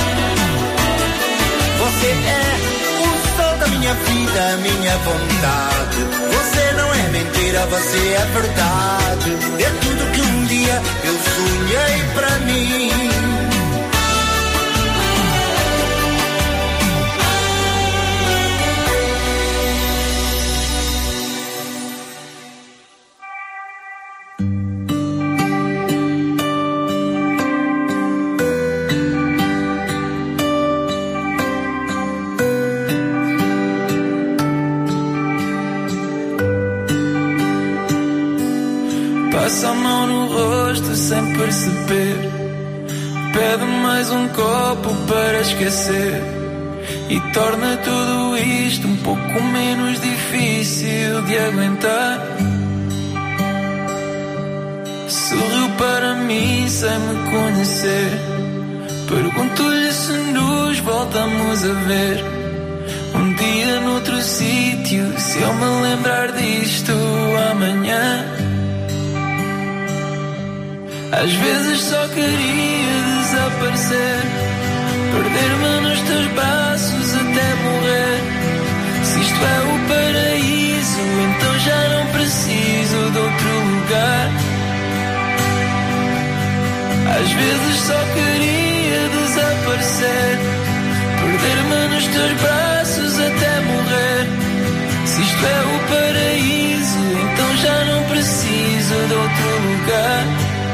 Você é o sol da minha vida, a minha vontade. Você não é mentira, você é verdade. É tudo que um dia eu sonhei pra mim. Passa a mão no rosto sem perceber. Pede mais um copo para esquecer. E torna tudo isto um pouco menos difícil de aguentar. Sorriu para mim sem me conhecer. Pergunto-lhe se nos voltamos a ver um dia noutro sítio. Se eu me lembrar disto amanhã. Às vezes só queria desaparecer, perder-me nos teus braços até morrer. Se isto é o paraíso, então já não preciso de outro lugar. Às vezes só queria desaparecer, perder-me nos teus braços até morrer. Se isto é o paraíso, então já não preciso de outro lugar.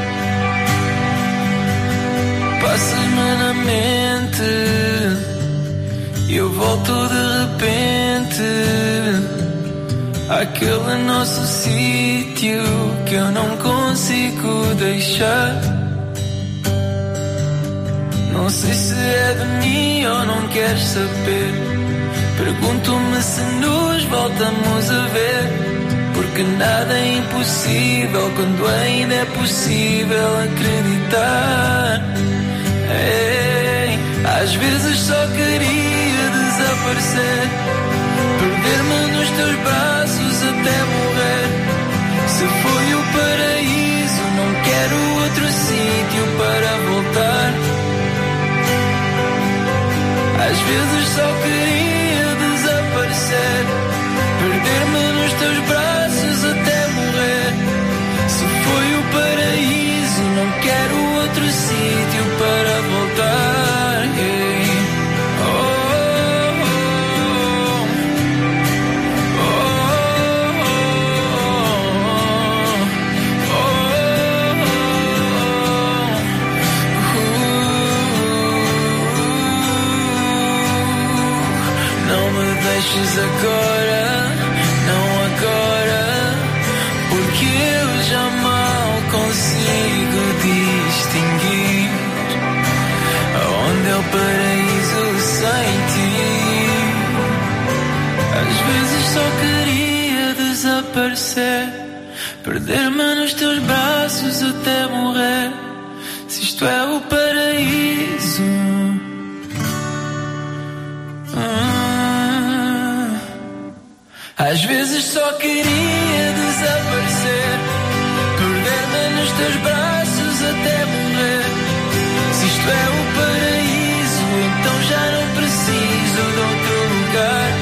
Passas-me na mente e eu volto de repente àquele nosso sítio que eu não consigo deixar. Não sei se é de mim ou não queres saber. Pergunto-me se nos voltamos a ver, porque nada é impossível quando ainda é possível acreditar. Ei, às vezes só queria desaparecer, perder-me nos teus braços até morrer. Se foi o paraíso, não quero outro sítio para voltar. Às vezes só queria desaparecer, perder-me nos teus braços até morrer. Se foi o paraíso, não quero outro sítio para voltar. Hey. Oh, oh, oh, oh, oh, oh. Não me deixes agora, não agora, porque eu já mal consigo distinguir onde é o paraíso sem ti. Às vezes só queria desaparecer, perder-me nos teus braços até morrer. Se isto é o paraíso, ah, às vezes só queria desaparecer, perder-me nos teus braços até morrer. Se isto é o paraíso, então já não preciso de outro lugar.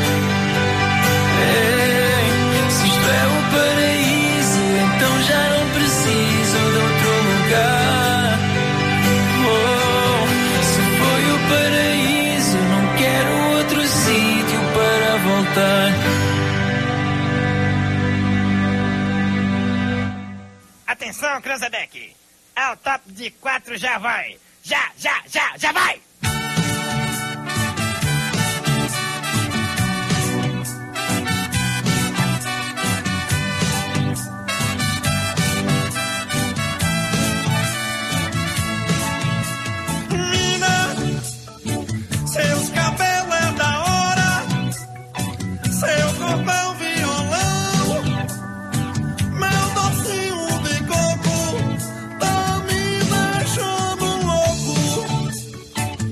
Ei, se isto é o paraíso, então já não preciso de outro lugar. Oh, se foi o paraíso, não quero outro sítio para voltar. Atenção, Cranzebeck! É o top de quatro, já vai! Já, já, já, já vai! Mina, seus cabelos é da hora, seu corpo é um violão, meu docinho de coco tá me deixando louco.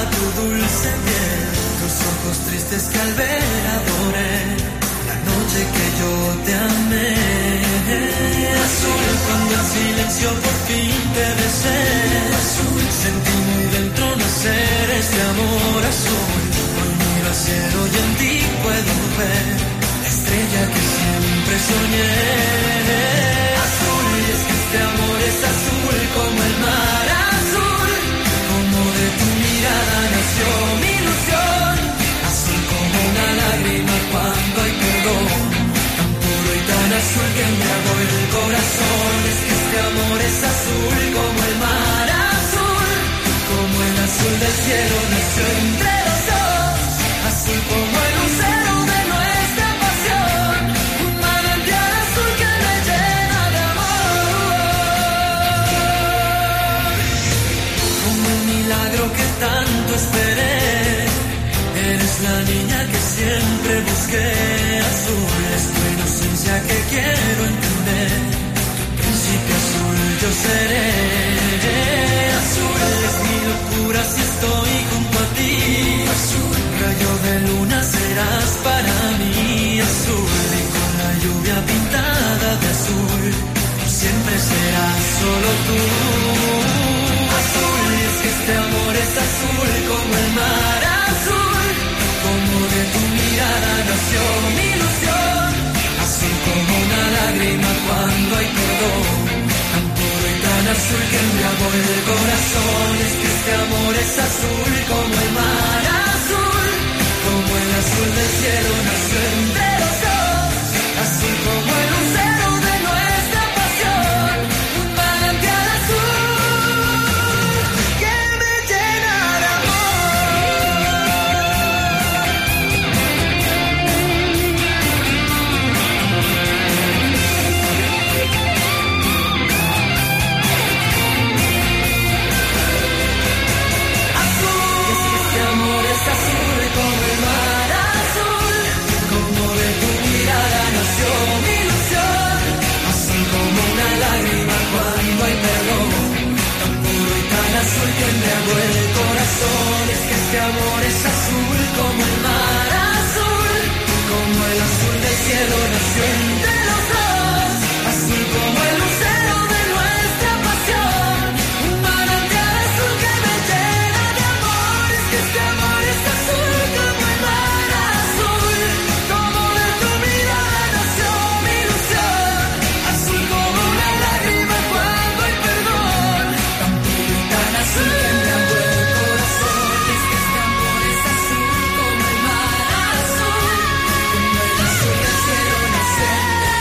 tu dulce piel, tus ojos tristes que al ver adoré, la noche que yo te amé. Azul, cuando en silencio por fin te besé, azul, sentí muy dentro nacer este amor azul. Hoy miro al cielo y en ti puedo ver la estrella que siempre soñé. Azul, y es que este amor es azul como el mar azul, como de tu mirada nació mi ilusión. Azul como una lágrima cuando hay perdón, tan puro y tan azul que embriagó el corazón. Es que este amor es azul como el mar azul, como el azul del cielo nació entre los dos. Azul como el lucero de nuestra pasión, un manantial azul que me llena de amor. Como un milagro que tanto esperé, eres la niña que siempre busqué. Azul es tu inocencia que quiero entender, tu príncipe azul yo seré. Azul es mi locura si estoy junto a ti. Azul, rayo de luna serás para mí. Azul, y con la lluvia pintada de azul, por siempre serás solo tú. Azul, y es que este amor es azul como el mar azul, como de tu mirada nació mi ilusión. Azul como una lágrima cuando hay perdón, tan puro y tan azul que embriagó el corazón. Es que este amor es azul como el mar azul, como el azul del cielo nació entre los dos. Azul como el lucero de nuestra pasión, un manantial azul que me llena de azul como el mar azul, como de tu mirada nació mi ilusión. Azul como una lágrima cuando hay perdón, tan puro y tan azul que embriagó el corazón. Es que este amor es azul como el mar azul, como el azul del cielo nació entre los dos. Azul como el lucero de nuestra pasión, un manantial azul que me llena de amor. Es que este amor es azul como el mar azul, como de tu mirada nació mi ilusión. Azul como una lágrima cuando hay perdón, tan puro y tan azul que embriagó el corazón. Es que este amor es azul como el mar azul, como el azul del cielo nació entre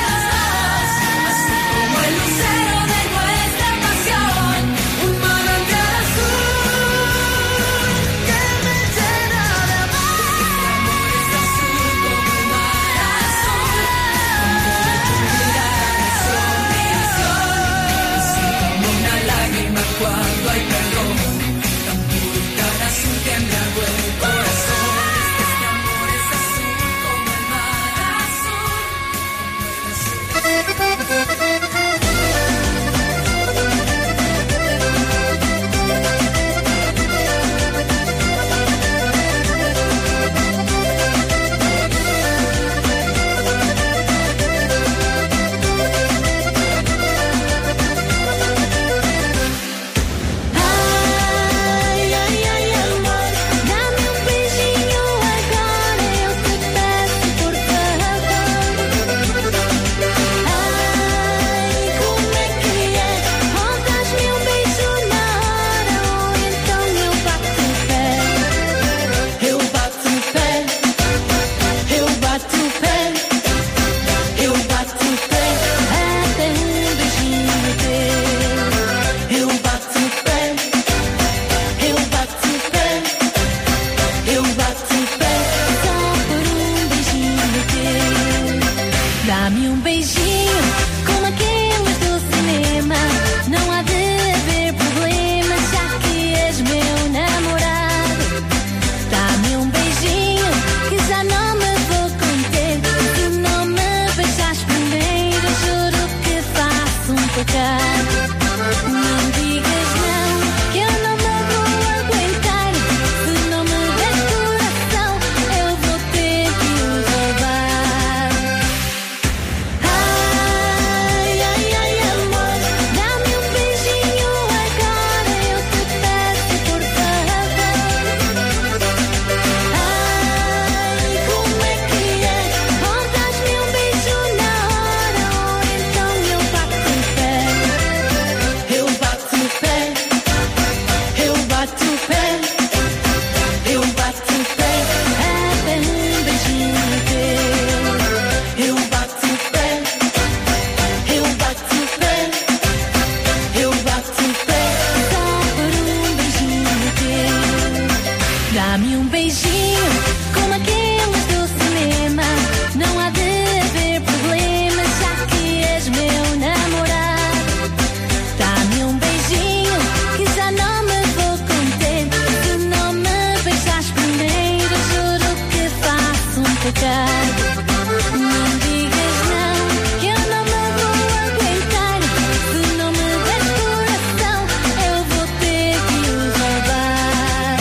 Dá-me um beijinho, como aqueles do cinema. Não há de haver problemas, já que és meu namorado. Dá-me um beijinho, que já não me vou conter. Se não me beijas primeiro, juro que faço um pecado. Não digas não, que eu não me vou aguentar. Se não me des coração, eu vou ter que o roubar.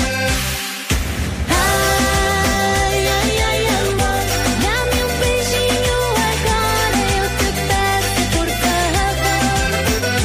Ai, ai, ai, amor, dá-me um beijinho agora, eu te peço por favor.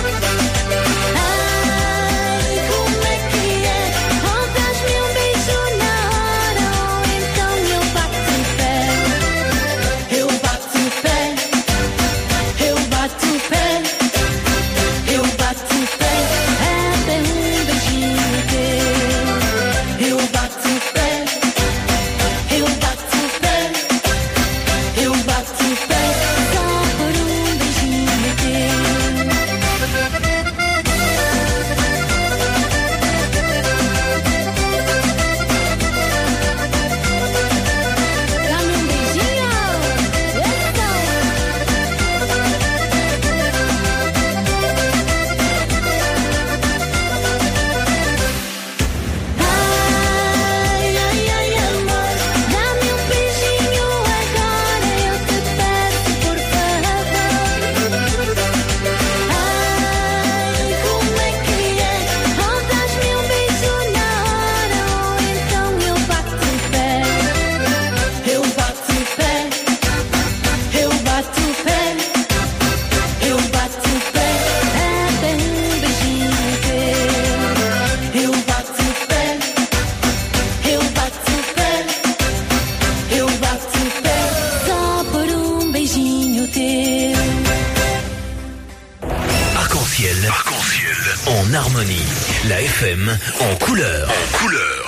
Ai, como é que é? Ou dás-me um beijo na hora, ou então eu bato o pé. Eu bato o pé, eu bato o pé, eu bato o pé, até um beijinho teu. Eu bato o pé, eu bato o pé, eu bato o pé, só por um beijinho teu. Dá-me um beijinho, ai, ai, ai, amor, dá-me um beijinho agora, eu te peço por favor. Ai, como é que é? Ou dás-me um beijo na hora, ou então eu bato o pé. Eu bato o pé, eu bato o pé, eu bato o pé, até um beijinho teu. Eu bato o pé, eu bato o pé, eu bato o pé, só por um beijinho teu. Arc-en-ciel. Arc-en-ciel. En harmonie. La F M en couleur. En couleur.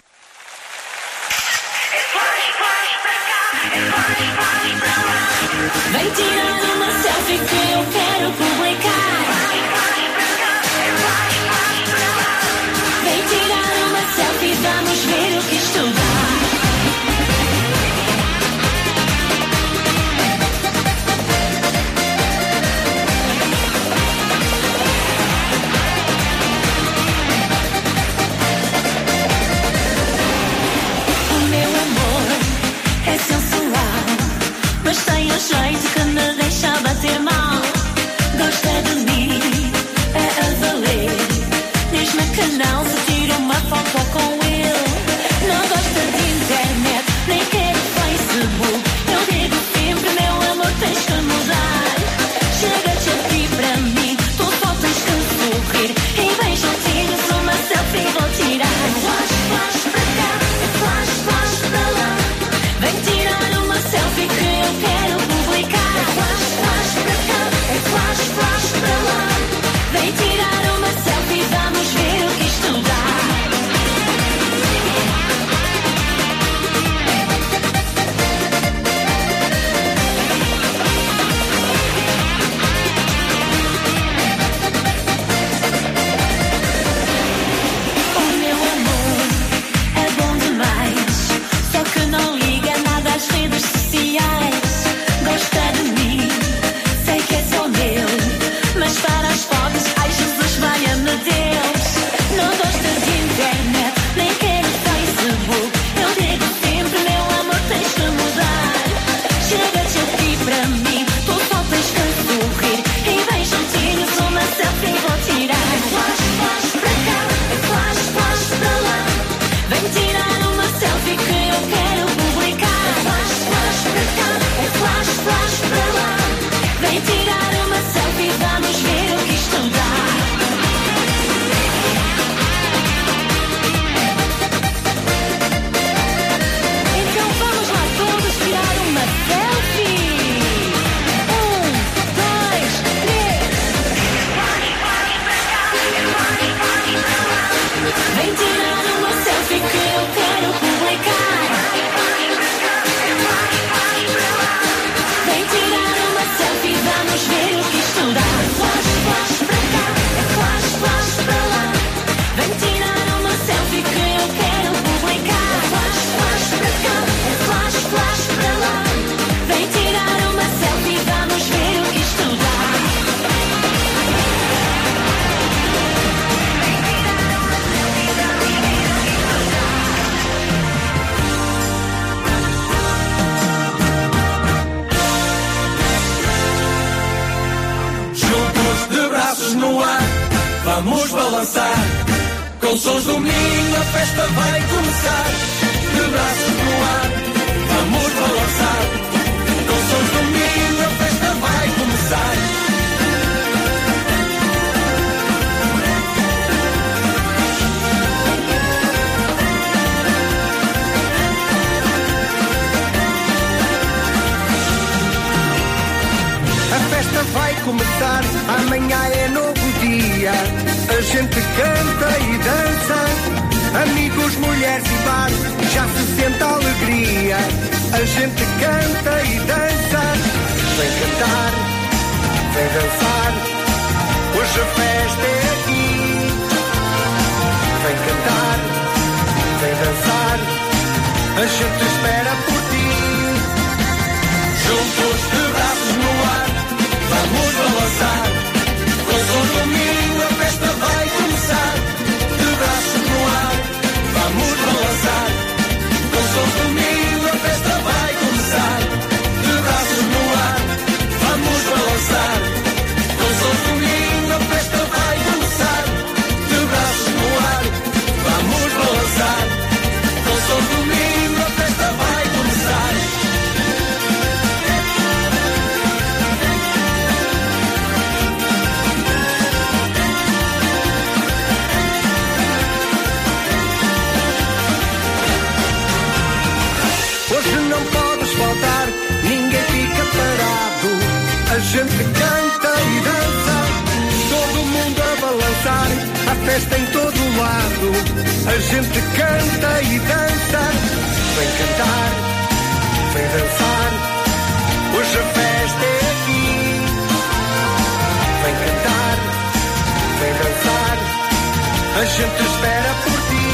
Vem tirar uma selfie que eu quero publicar. Vem tirar uma selfie, vamos ver o que isto dá. O meu amor é sensual, mas tem um jeito que me deixa bater mal. Gosta de mim, é a valer. Diz-me que não se tira uma foto com ele. Não gosta de internet, nem quer Facebook. Eu digo sempre, meu amor, tens que mudar. Chega-te aqui para mim, tu só tens que sorrir. E bem juntinhos, uma selfie vou tirar. Flash, flash para cá, flash, flash para lá. Vem tirar uma selfie que eu quero publicar. Flash, flash para cá, flash, flash para lá. Vem tirar uma selfie, vamos ver o que isto dá. vamos balançar. Com sons do Minho a festa vai começar. De braços no ar, vamos balançar. Com sons do Minho a festa vai começar. A festa vai começar, amanhã é novo dia. A gente canta e dança, amigos, mulheres e bar, já se sente a alegria. A gente canta e dança, vem cantar, vem dançar, hoje a festa é aqui. Vem cantar, vem dançar, a gente espera por ti. Juntos de braços no ar, vamos balançar. Com som do Minho a festa vai começar. De braços no ar, vamos balançar. Com som do Minho a festa vai começar. De braços no ar, vamos balançar. Com som do Minho a festa vai começar. De braços no ar, vamos balançar. Com som do Minho a festa vai começar. A gente canta e dança, todo mundo a balançar, a festa em todo lado. A gente canta e dança, vem cantar, vem dançar, hoje a festa é aqui. Vem cantar, vem dançar, a gente espera por ti.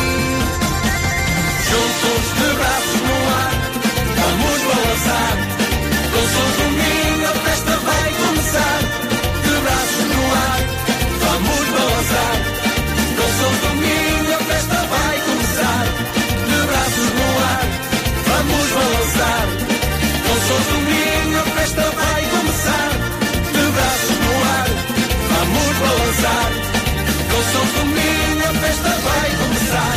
Juntos de braços no ar, vamos balançar. Com sons do Minho a festa vai começar. De braços no ar, vamos balançar. Com sons do Minho a festa vai começar. De braços no ar, vamos balançar. Com sons do Minho a festa vai começar. De braços no ar, vamos balançar. Com sons do Minho a festa vai começar.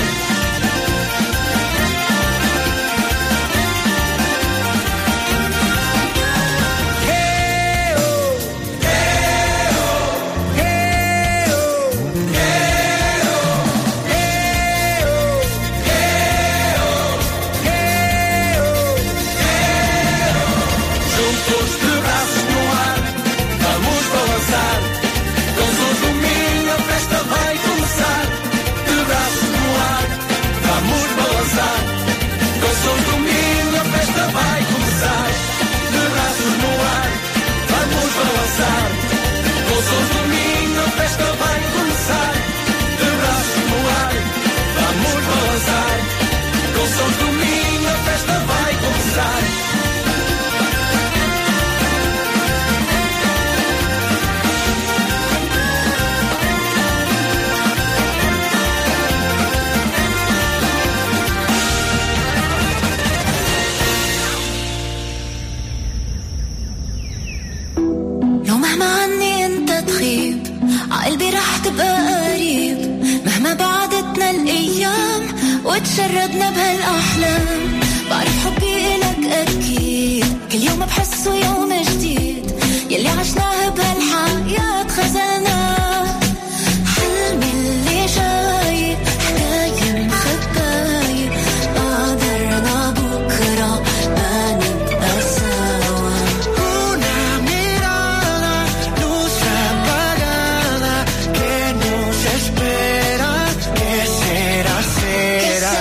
وتشردنا بهالأحلام، بعرف حبي إلك أكيد، كل يوم بحسه يوم جديد، يلي عشناه بهالحياة خزانة، حلمي اللي جاي حكاية مخباية، قدرنا بكرة ما نبقى سوا. Una mirada, luz apagada que nos espera, que será, será.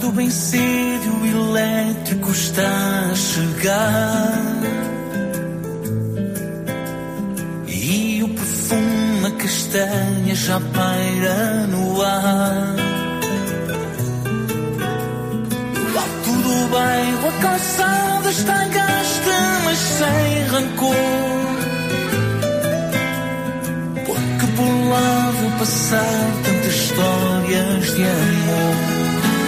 Acordo bem cedo, o elétrico está a chegar e o perfume a castanha já paira no ar. Do alto do bairro a calçada está gasta, mas sem rancor, porque por lá vou passar tantas histórias de amor.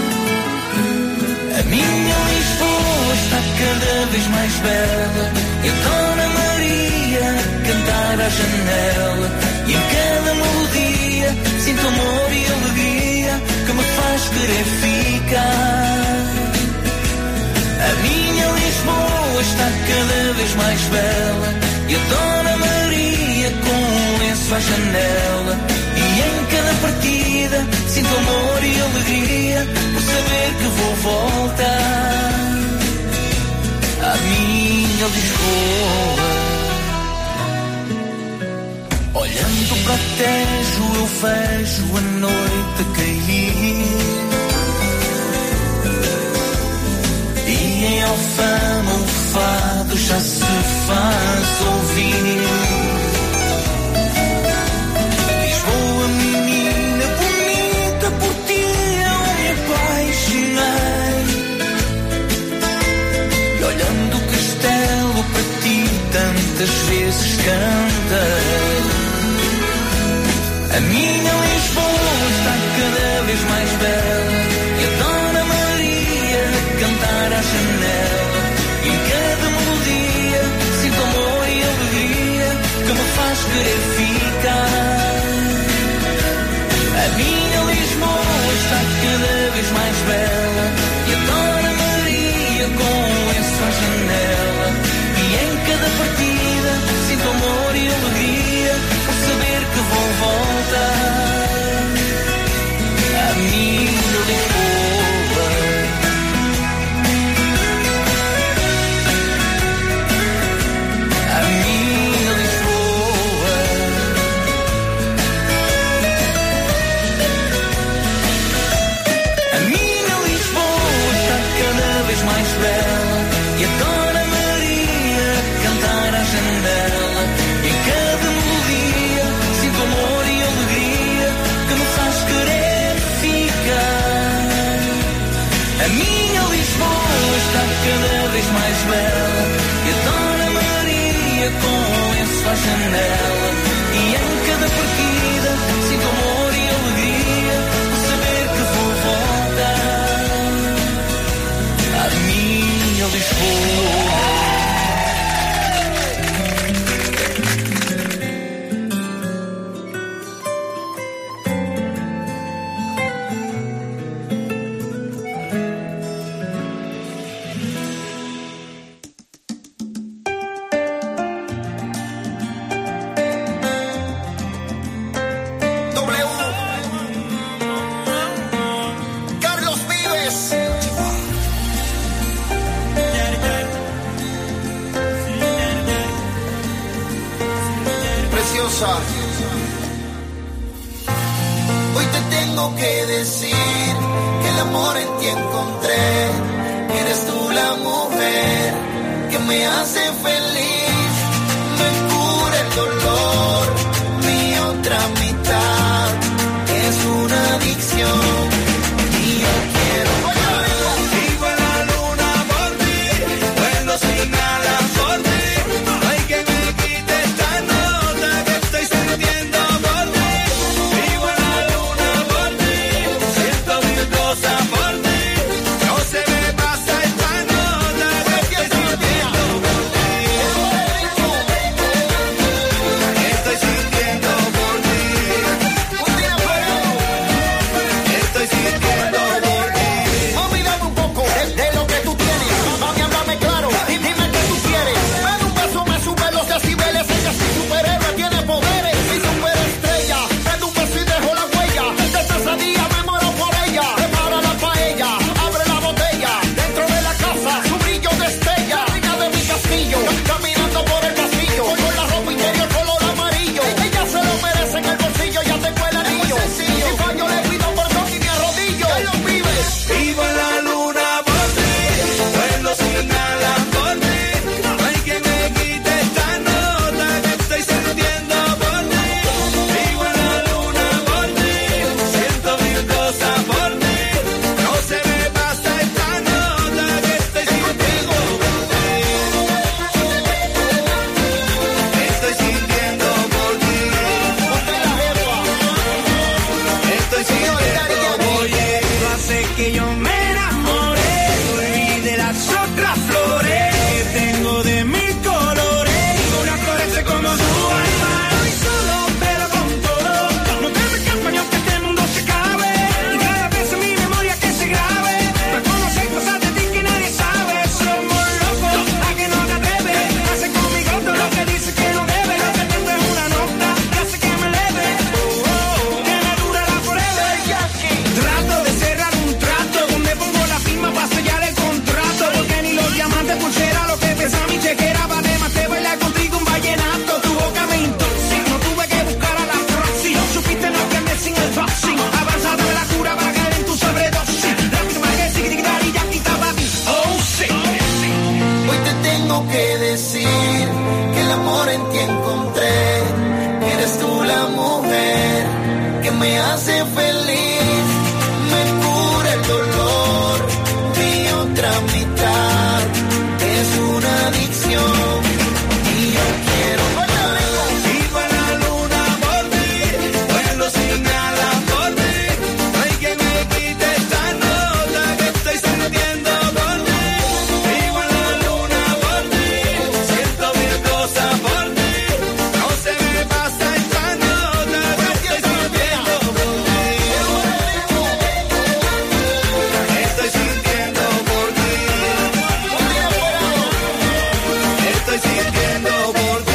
A minha Lisboa está cada vez mais bela e a Dona Maria a cantar à janela, e em cada melodia sinto amor e alegria que me faz querer ficar. A minha Lisboa está cada vez mais bela e a Dona Maria com um lenço à janela, e em cada partida sinto amor e alegria por saber que vou voltar à minha Lisboa. Olhando para o Tejo eu vejo a noite a cair, e em Alfama o fado já se faz ouvir. Lisboa, menina bonita, por ti eu me apaixonei, e olhando o castelo para ti tantas vezes cantei. A minha Lisboa está cada vez mais bela e a Dona Maria a cantar à janela, e em cada melodia sinto amor e alegria que me faz querer ficar. A minha Lisboa está cada vez mais bela e a Dona Maria com um lenço à janela, e em cada partida sinto amor e alegria por saber que vou voltar à minha Lisboa. A minha Lisboa. A minha Lisboa está cada vez mais bela e a Dona Maria a cantar à janela, e em cada melodia sinto amor e alegria que me faz querer ficar. A minha Lisboa está cada vez mais bela e a Dona Maria com um lenço à janela, e em cada partida sinto amor e alegria por saber que vou voltar à minha Lisboa. Hoy te tengo que decir que el amor en ti encontré, que eres tú la mujer que me hace feliz, me cura el dolor, mi otra mitad es una adicción y yo quiero más. Sigo en la luna por ti, vuelo sin alas por ti, no hay que me quite esta nota que estoy sintiendo por ti. Vivo en la luna por ti, siento mil cosas por ti, no se me tengo que decir que el amor en ti encontré. Eres tú la mujer que me hace feliz, me cura el dolor. Mi otra mitad es una adicción y yo quiero Viva la luna por ti, vuelo sin alas por ti. No hay quien me quite esta nota que estoy sintiendo por ti. Viva la luna por ti, siento mil cosas por ti. No se me pasa esta nota que estoy sintiendo por ti. Estoy sintiendo por ti. Estoy sintiendo por ti.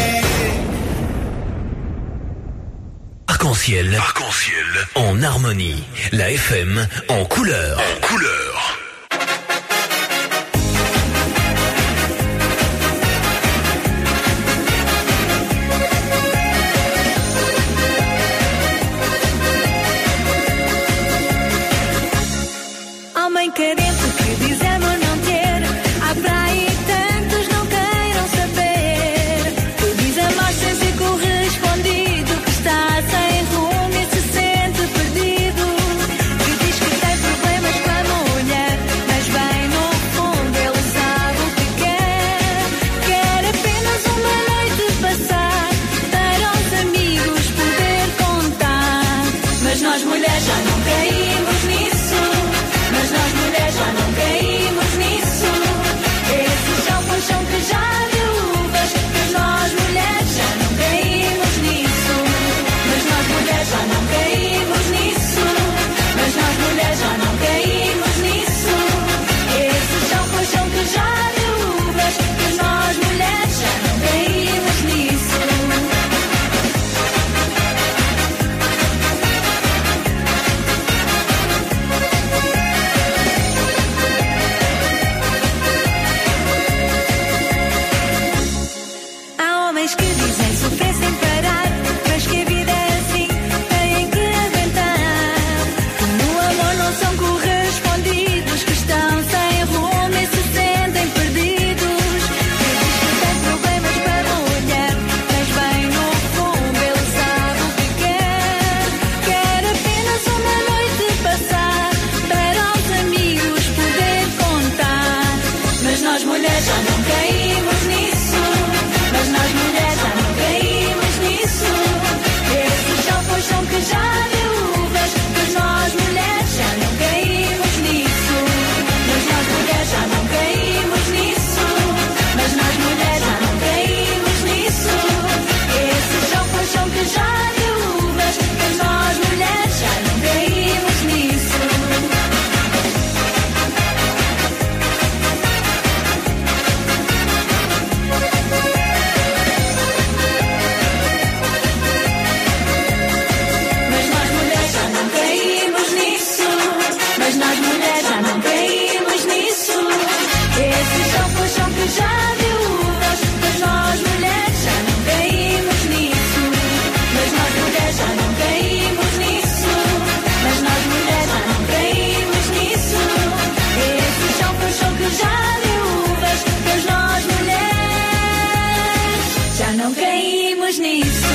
Arc-en-ciel. Arc-en-ciel. En harmonie. La F M en couleur. En couleur. Homem carente que diz amor não ter, há para aí tantos não queiram saber. Que diz amor sem ser correspondido, que está sem rumo e se sente perdido. Que diz que tem problemas com a mulher, mas bem no fundo ele sabe o que quer. Quer apenas uma noite passar, para os amigos poder contar. Mas nós mulheres já não caímos nisso. Mas nós mulheres já não caímos nisso. Esses são paixão que já viúvas. Mas nós mulheres já não caímos nisso. Mas nós mulheres já não caímos nisso. Mas nós mulheres já não caímos nisso. Esses são paixão que já viúvas. Mas nós mulheres já não caímos nisso. Há homens que dizem sofrer sem parar, mas que a vida é assim, têm que aguentar. Que no amor não são correspondidos, que estão sem rumo e se sentem perdidos. Que diz que tem problemas com a mulher, mas bem no fundo ele sabe o que quer. Quer apenas uma noite passar, para os amigos poder contar. Mas nós mulheres já não caímos nisso. Mas nós mulheres já não caímos nisso. Esses são paixão que já viúvas. Mas nós mulheres já não caímos nisso. Mas nós mulheres já não caímos nisso. Mas nós mulheres já não caímos nisso. Esses são paixão que já viúvas. Mas nós mulheres já não caímos nisso. Mas nós mulheres já não caímos nisso. Mas nós mulheres já não caímos nisso. Esses são paixão que já viúvas. Mas nós mulheres já não caímos nisso. Mas nós mulheres já não caímos nisso. Mas nós mulheres já não caímos nisso. Esses são paixão que já viúvas. Mas nós mulheres já não caímos nisso.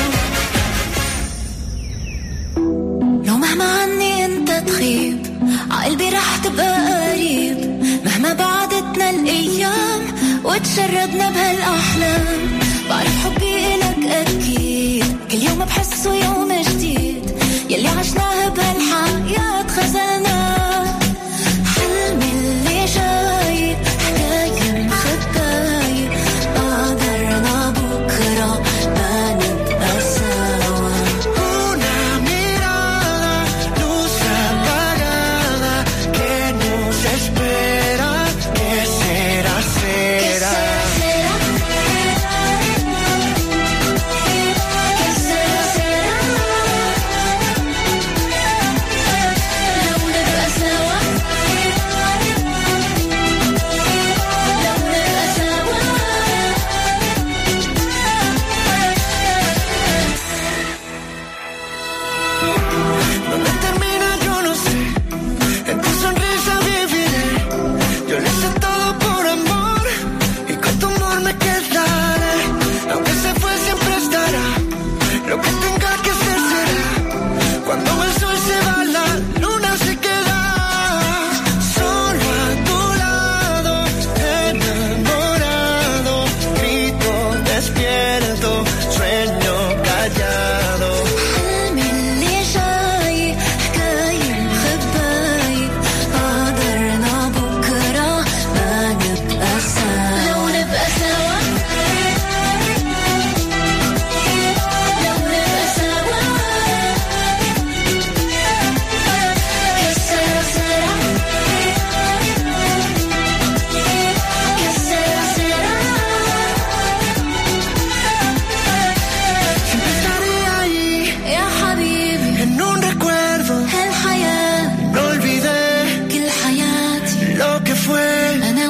لو مهما عني انت تغيب عقلبي رح تبقى قريب. مهما بعدتنا الايام وتشردنا بهالاحلام، بعرف حبي الك اكيد. كل يوم بحسه يوم جديد، يلي عشناه بهالحياة خزانة. حلمي اللي جاي حكاية مخباية، قدرنا بكرة ما نبقى سوا. Una mirada, luz apagada, que nos espera, que será, será. Que será, será.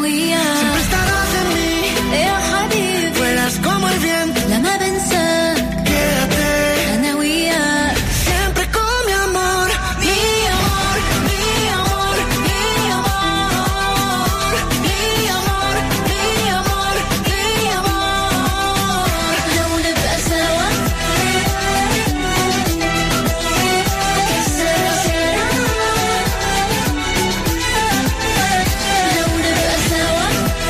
huía. Siempre estarás en mí. يا حبيبي Fueras como el viento. لما بنساك Quédate أنا وياك. siempre con mi amor. Mi amor, mi amor, mi amor, mi amor, mi amor, mi amor. لو نبقى سوا سوا سوا. لو نبقى سوا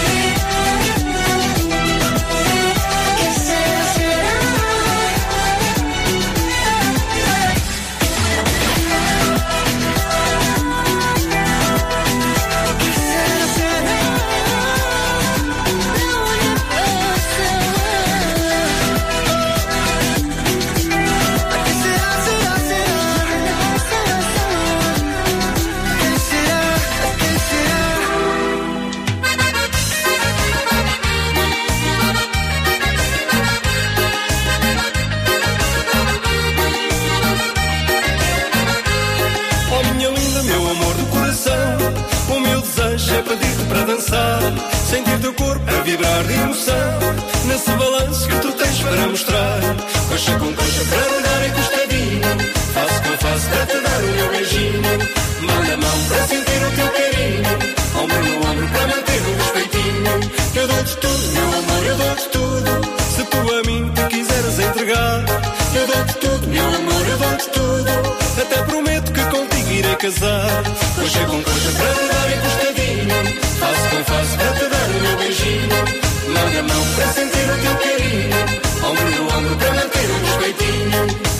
Oh minha linda, meu amor do coração, o meu desejo é pedir-te para dançar, sentir teu corpo a vibrar de emoção, nesse balanço que tu tens para mostrar, coxa com coxa para dar encostadinho, face com face para te dar o meu beijinho, manda a mão para sentir o teu carinho, ombro no ombro para manter o respeitinho, eu dou-te tudo, meu amor, eu dou-te tudo, se tu a mim te quiseres entregar, eu dou-te tudo, meu amor, eu dou-te tudo, até prometo que contigo irei casar, coxa com coxa para te dar encostadinho, face com face para te dar o meu beijinho, manda a mão para sentir o teu carinho, ombro no ombro para manter o respeitinho.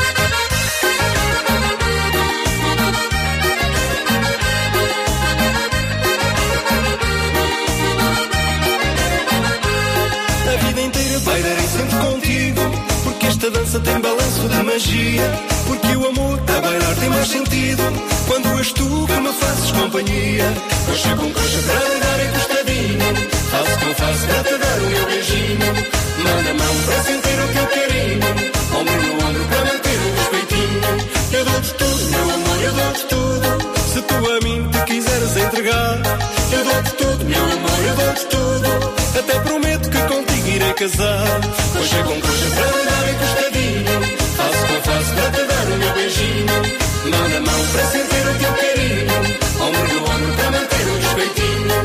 A vida inteira bairarei sempre contigo, porque esta dança tem balanço de magia, porque o amor a bailar tem mais sentido, quando és tu que me fazes companhia, coxa com coxa para te dar encostadinho, face com face para te dar o meu beijinho, manda a mão para sentir o teu carinho, ombro no ombro para manter o respeitinho, eu dou-te tudo, meu amor, eu dou-te tudo, se tu a mim te quiseres entregar, eu dou-te tudo, meu amor, eu dou-te tudo, até prometo que contigo irei casar, coxa com coxa para te dar encostadinho, face com face para te dar o meu beijinho, manda a mão para sentir o teu carinho, ombro no ombro para manter o respeitinho.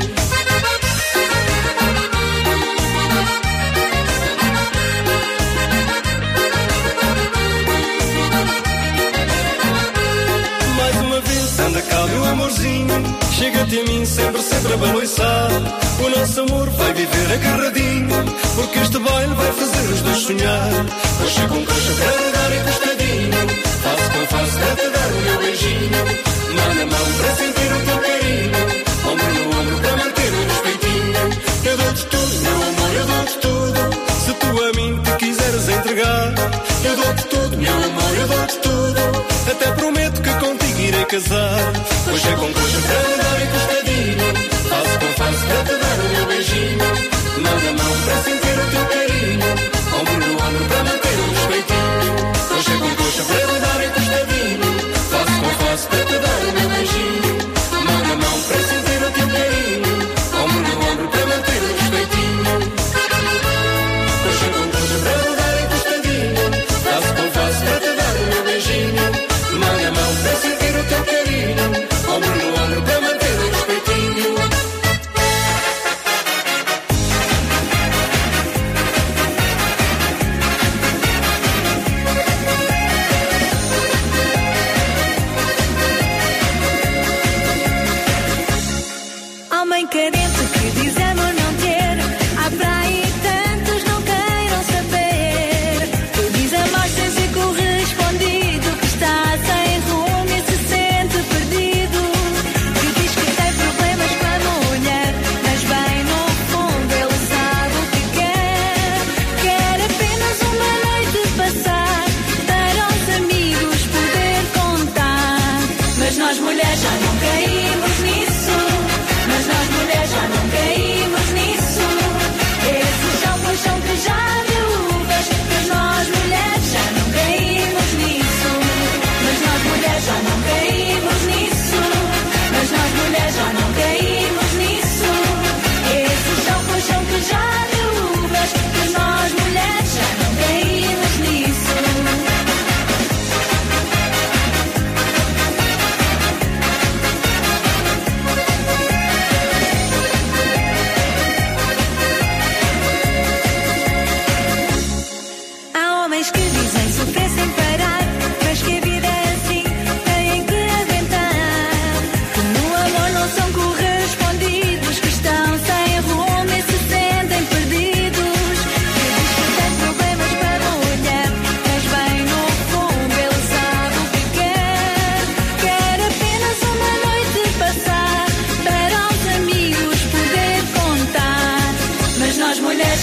Mais uma vez anda cá, meu amorzinho, chega-te a mim sempre, sempre a baloiçar, o nosso amor vai viver agarradinho, porque este baile vai fazer os dois sonhar, coxa com coxa para te dar encostadinho, face com face para te dar o meu beijinho, manda a mão para sentir o teu carinho, ombro no ombro para manter o respeitinho, eu dou-te tudo, meu amor, eu dou-te tudo, se tu a mim te quiseres entregar, eu dou-te tudo, meu amor, eu dou-te tudo, até prometo que contigo irei casar, coxa com coxa para te dar encostadinho, face com face para te dar o meu beijinho, manda a mão para sentir o teu carinho, ombro no ombro para manter o respeitinho, coxa com coxa para te dar encostadinho, face com face para te dar o meu beijinho, manda a mão para sentir o teu carinho, ombro no ombro para manter o respeitinho, coxa com coxa para te dar encostadinho, face com face para te dar o meu beijinho, manda a mão para sentir o teu carinho, ombro no ombro para manter o respeitinho. Homem carente que diz amor não ter, há para aí tantos não queiram saber. Tu diz amor sem ser correspondido, que está sem rumo e se sente perdido. Que diz que tem problemas com a mulher, mas bem no fundo ele sabe o que quer. Quer apenas uma noite passar, para os amigos poder contar. Mas nós mulheres já não caímos nisso. Mas nós mulheres já não caímos nisso.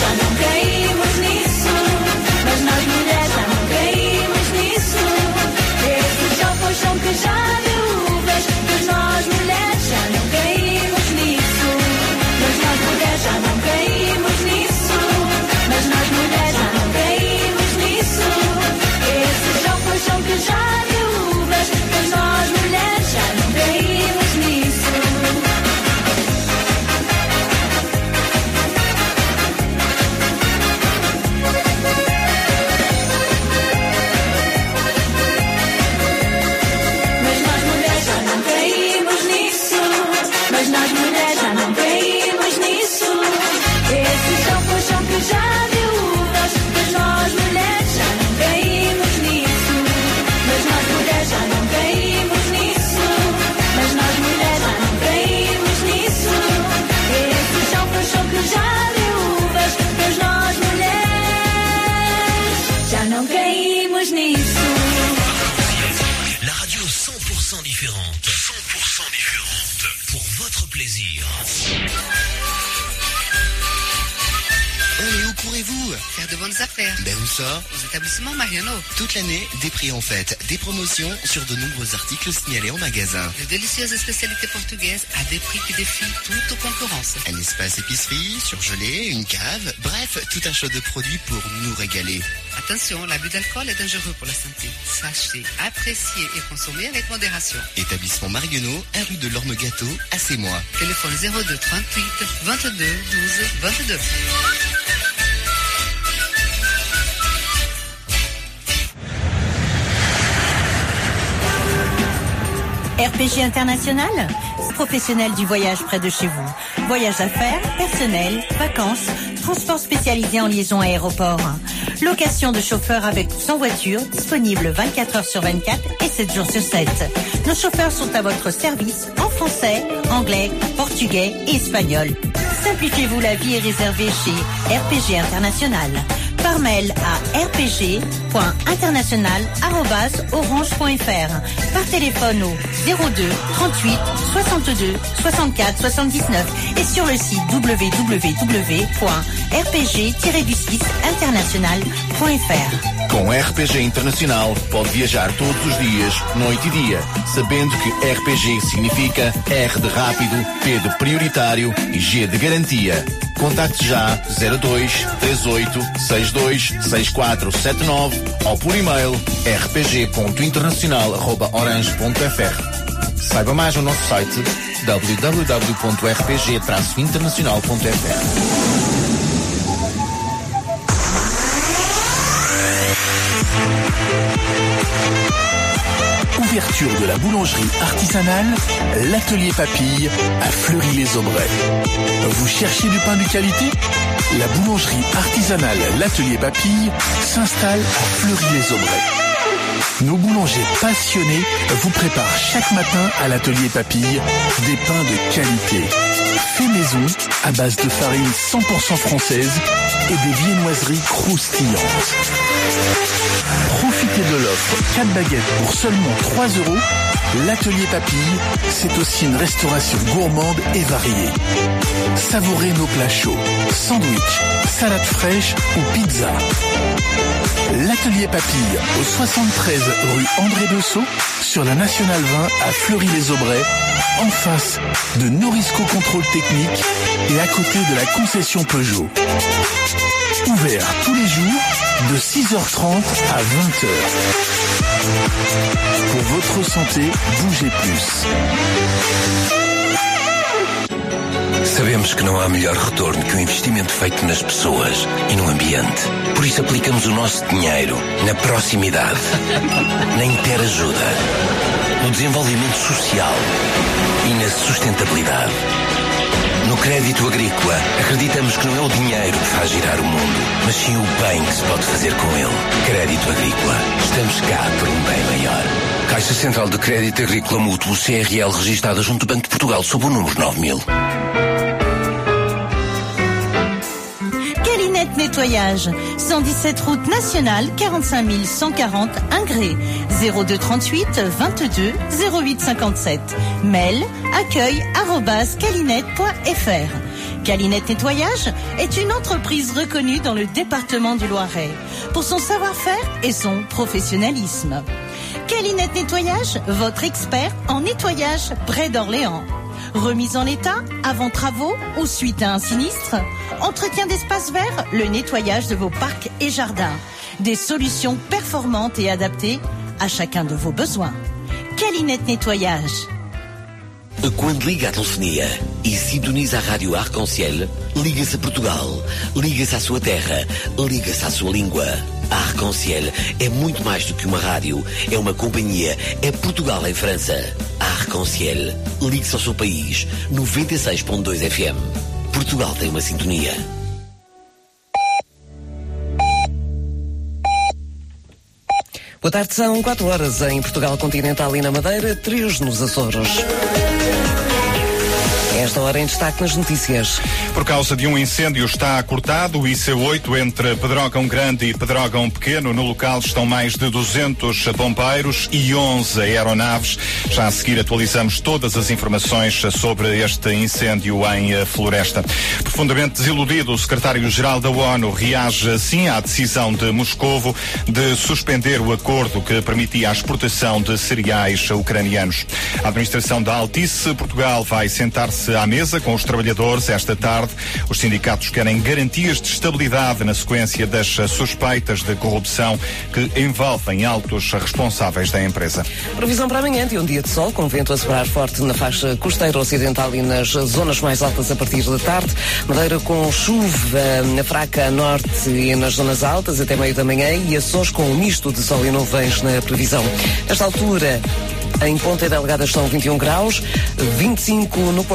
já não caímos nisso. Mas nós mulheres já não caímos nisso. Esse chão foi chão que já deu uvas. Mas nós mulheres já não caímos nisso. Mas nós mulheres já não caímos nisso. Mas nós mulheres já não caímos nisso. Esse chão foi chão que já deu uvas. Mas nós mulheres já não caímos nisso. Mas nós mulheres já não caímos nisso. Mas nós mulheres já não caímos nisso. Esse chão foi chão que já deu uvas. Mas nós mulheres já não caímos nisso. Mas nós mulheres já não caímos nisso. Mas nós mulheres já não caímos nisso. Esse chão foi chão que já deu uvas. Mas nós mulheres já não caímos nisso. La radio cent pour cent différente. cent pour cent différente. Pour votre plaisir. Oh Léo, courez-vous? Faire de bonnes affaires. Ben où ça? Aux établissements Mariano. Toute l'année, des prix en fête, des promotions sur de nombreux articles signalés en magasin. De délicieuses spécialités portugaises à des prix qui défient toute concurrence. Un espace épicerie, surgelé, une cave, bref, tout un choix de produits pour nous régaler. Attention, l'abus d'alcool est dangereux pour la santé. Sachez, apprécier et consommer avec modération. Établissement Marionneau, un rue de l'Orme Gâteau, à Sémois. Téléphone zéro deux trente-huit vingt-deux douze vingt-deux. R P G International, professionnel du voyage près de chez vous. Voyage d'affaires, personnel, vacances, transport spécialisé en liaison aéroport. Location de chauffeurs avec ou sans voiture, disponible vingt-quatre heures sur vingt-quatre et sept jours sur sept. Nos chauffeurs sont à votre service en français, anglais, portugais et espagnol. Simplifiez-vous la vie et réservez chez R P G International. Par mail à r p g point international arobase orange point f r. Par téléphone au zéro deux trente-huit soixante-deux soixante-quatre soixante-dix-neuf et sur le site w w w point r p g tiret du six international point f r. Com R P G Internacional pode viajar todos os dias, noite e dia, sabendo que R P G significa R de rápido, P de prioritário e G de garantia. Contacte já zero dois três oito seis dois seis quatro sete nove ou por e-mail r p g ponto internacional arroba orange ponto f r. Saiba mais no nosso site w w w ponto r p g traço internacional ponto f r. Ouverture de la boulangerie artisanale, l'atelier Papille à Fleury-les-Aubrais. Vous cherchez du pain de qualité? La boulangerie artisanale l'atelier Papille s'installe à Fleury-les-Aubrais. Nos boulangers passionnés vous préparent chaque matin à l'atelier Papille des pains de qualité. Fait maison à base de farine cent pour cent française et des viennoiseries croustillantes. Profitez de l'offre quatre baguettes pour seulement trois euros. L'atelier Papille, c'est aussi une restauration gourmande et variée. Savourez nos plats chauds, sandwich, salade fraîche ou pizza. L'atelier Papille au soixante-treize rue André Dessau sur la Nationale vingt à Fleury-les-Aubrais, en face de Norisco Contrôle Technique et à côté de la concession Peugeot. Ouvert tous les jours de six heures trente à vingt heures. Pour votre santé, bougez plus. Sabemos que não há melhor retorno que o investimento feito nas pessoas e no ambiente. Por isso aplicamos o nosso dinheiro na proximidade, na interajuda, no desenvolvimento social e na sustentabilidade. No crédito agrícola, acreditamos que não é o dinheiro que faz girar o mundo, mas sim o bem que se pode fazer com ele. Crédito agrícola. Estamos cá por um bem maior. Caixa Central de Crédito Agrícola Mútuo, C R L, registada junto do Banco de Portugal, sob o número nove mil. Calinette Nettoyage, cent dix-sept route nationale, quarante-cinq mille cent quarante, Ingré, zéro deux trente-huit vingt-deux zéro huit cinquante-sept. Mail, accueil, arrobase, calinette point f r. Calinette Nettoyage est une entreprise reconnue dans le département du Loiret pour son savoir-faire et son professionnalisme. Calinette Nettoyage, votre expert en nettoyage près d'Orléans. Remise en état, avant travaux ou suite à un sinistre. Entretien d'espaces verts, le nettoyage de vos parcs et jardins. Des solutions performantes et adaptées a chacun de vos besoins. Calinette Nettoyage. Quando liga a telefonia e sintoniza a rádio Arc-en-Ciel, liga-se a Portugal, liga-se à sua terra, liga-se à sua língua. A Arc-en-Ciel é muito mais do que uma rádio, é uma companhia, é Portugal em França. A Arc-en-Ciel, ligue-se ao seu país, noventa e seis ponto dois F M. Portugal tem uma sintonia. Boa tarde, são quatro horas em Portugal Continental e na Madeira, três nos Açores. Esta hora em destaque nas notícias. Por causa de um incêndio está cortado o I C oito entre Pedrógão Grande e Pedrógão Pequeno. No local estão mais de duzentos bombeiros e onze aeronaves. Já a seguir atualizamos todas as informações sobre este incêndio em Floresta. Profundamente desiludido, o secretário-geral da ONU reage assim à decisão de Moscovo de suspender o acordo que permitia a exportação de cereais ucranianos. A administração da Altice Portugal vai sentar-se à mesa com os trabalhadores esta tarde. Os sindicatos querem garantias de estabilidade na sequência das suspeitas de corrupção que envolvem altos responsáveis da empresa. Previsão para amanhã de um dia de sol, com vento a soprar forte na faixa costeira ocidental e nas zonas mais altas a partir da tarde. Madeira com chuva na fraca a norte e nas zonas altas até meio da manhã e Açores com um misto de sol e nuvens na previsão. Nesta altura, em Ponta Delgada estão vinte e um graus, vinte e cinco no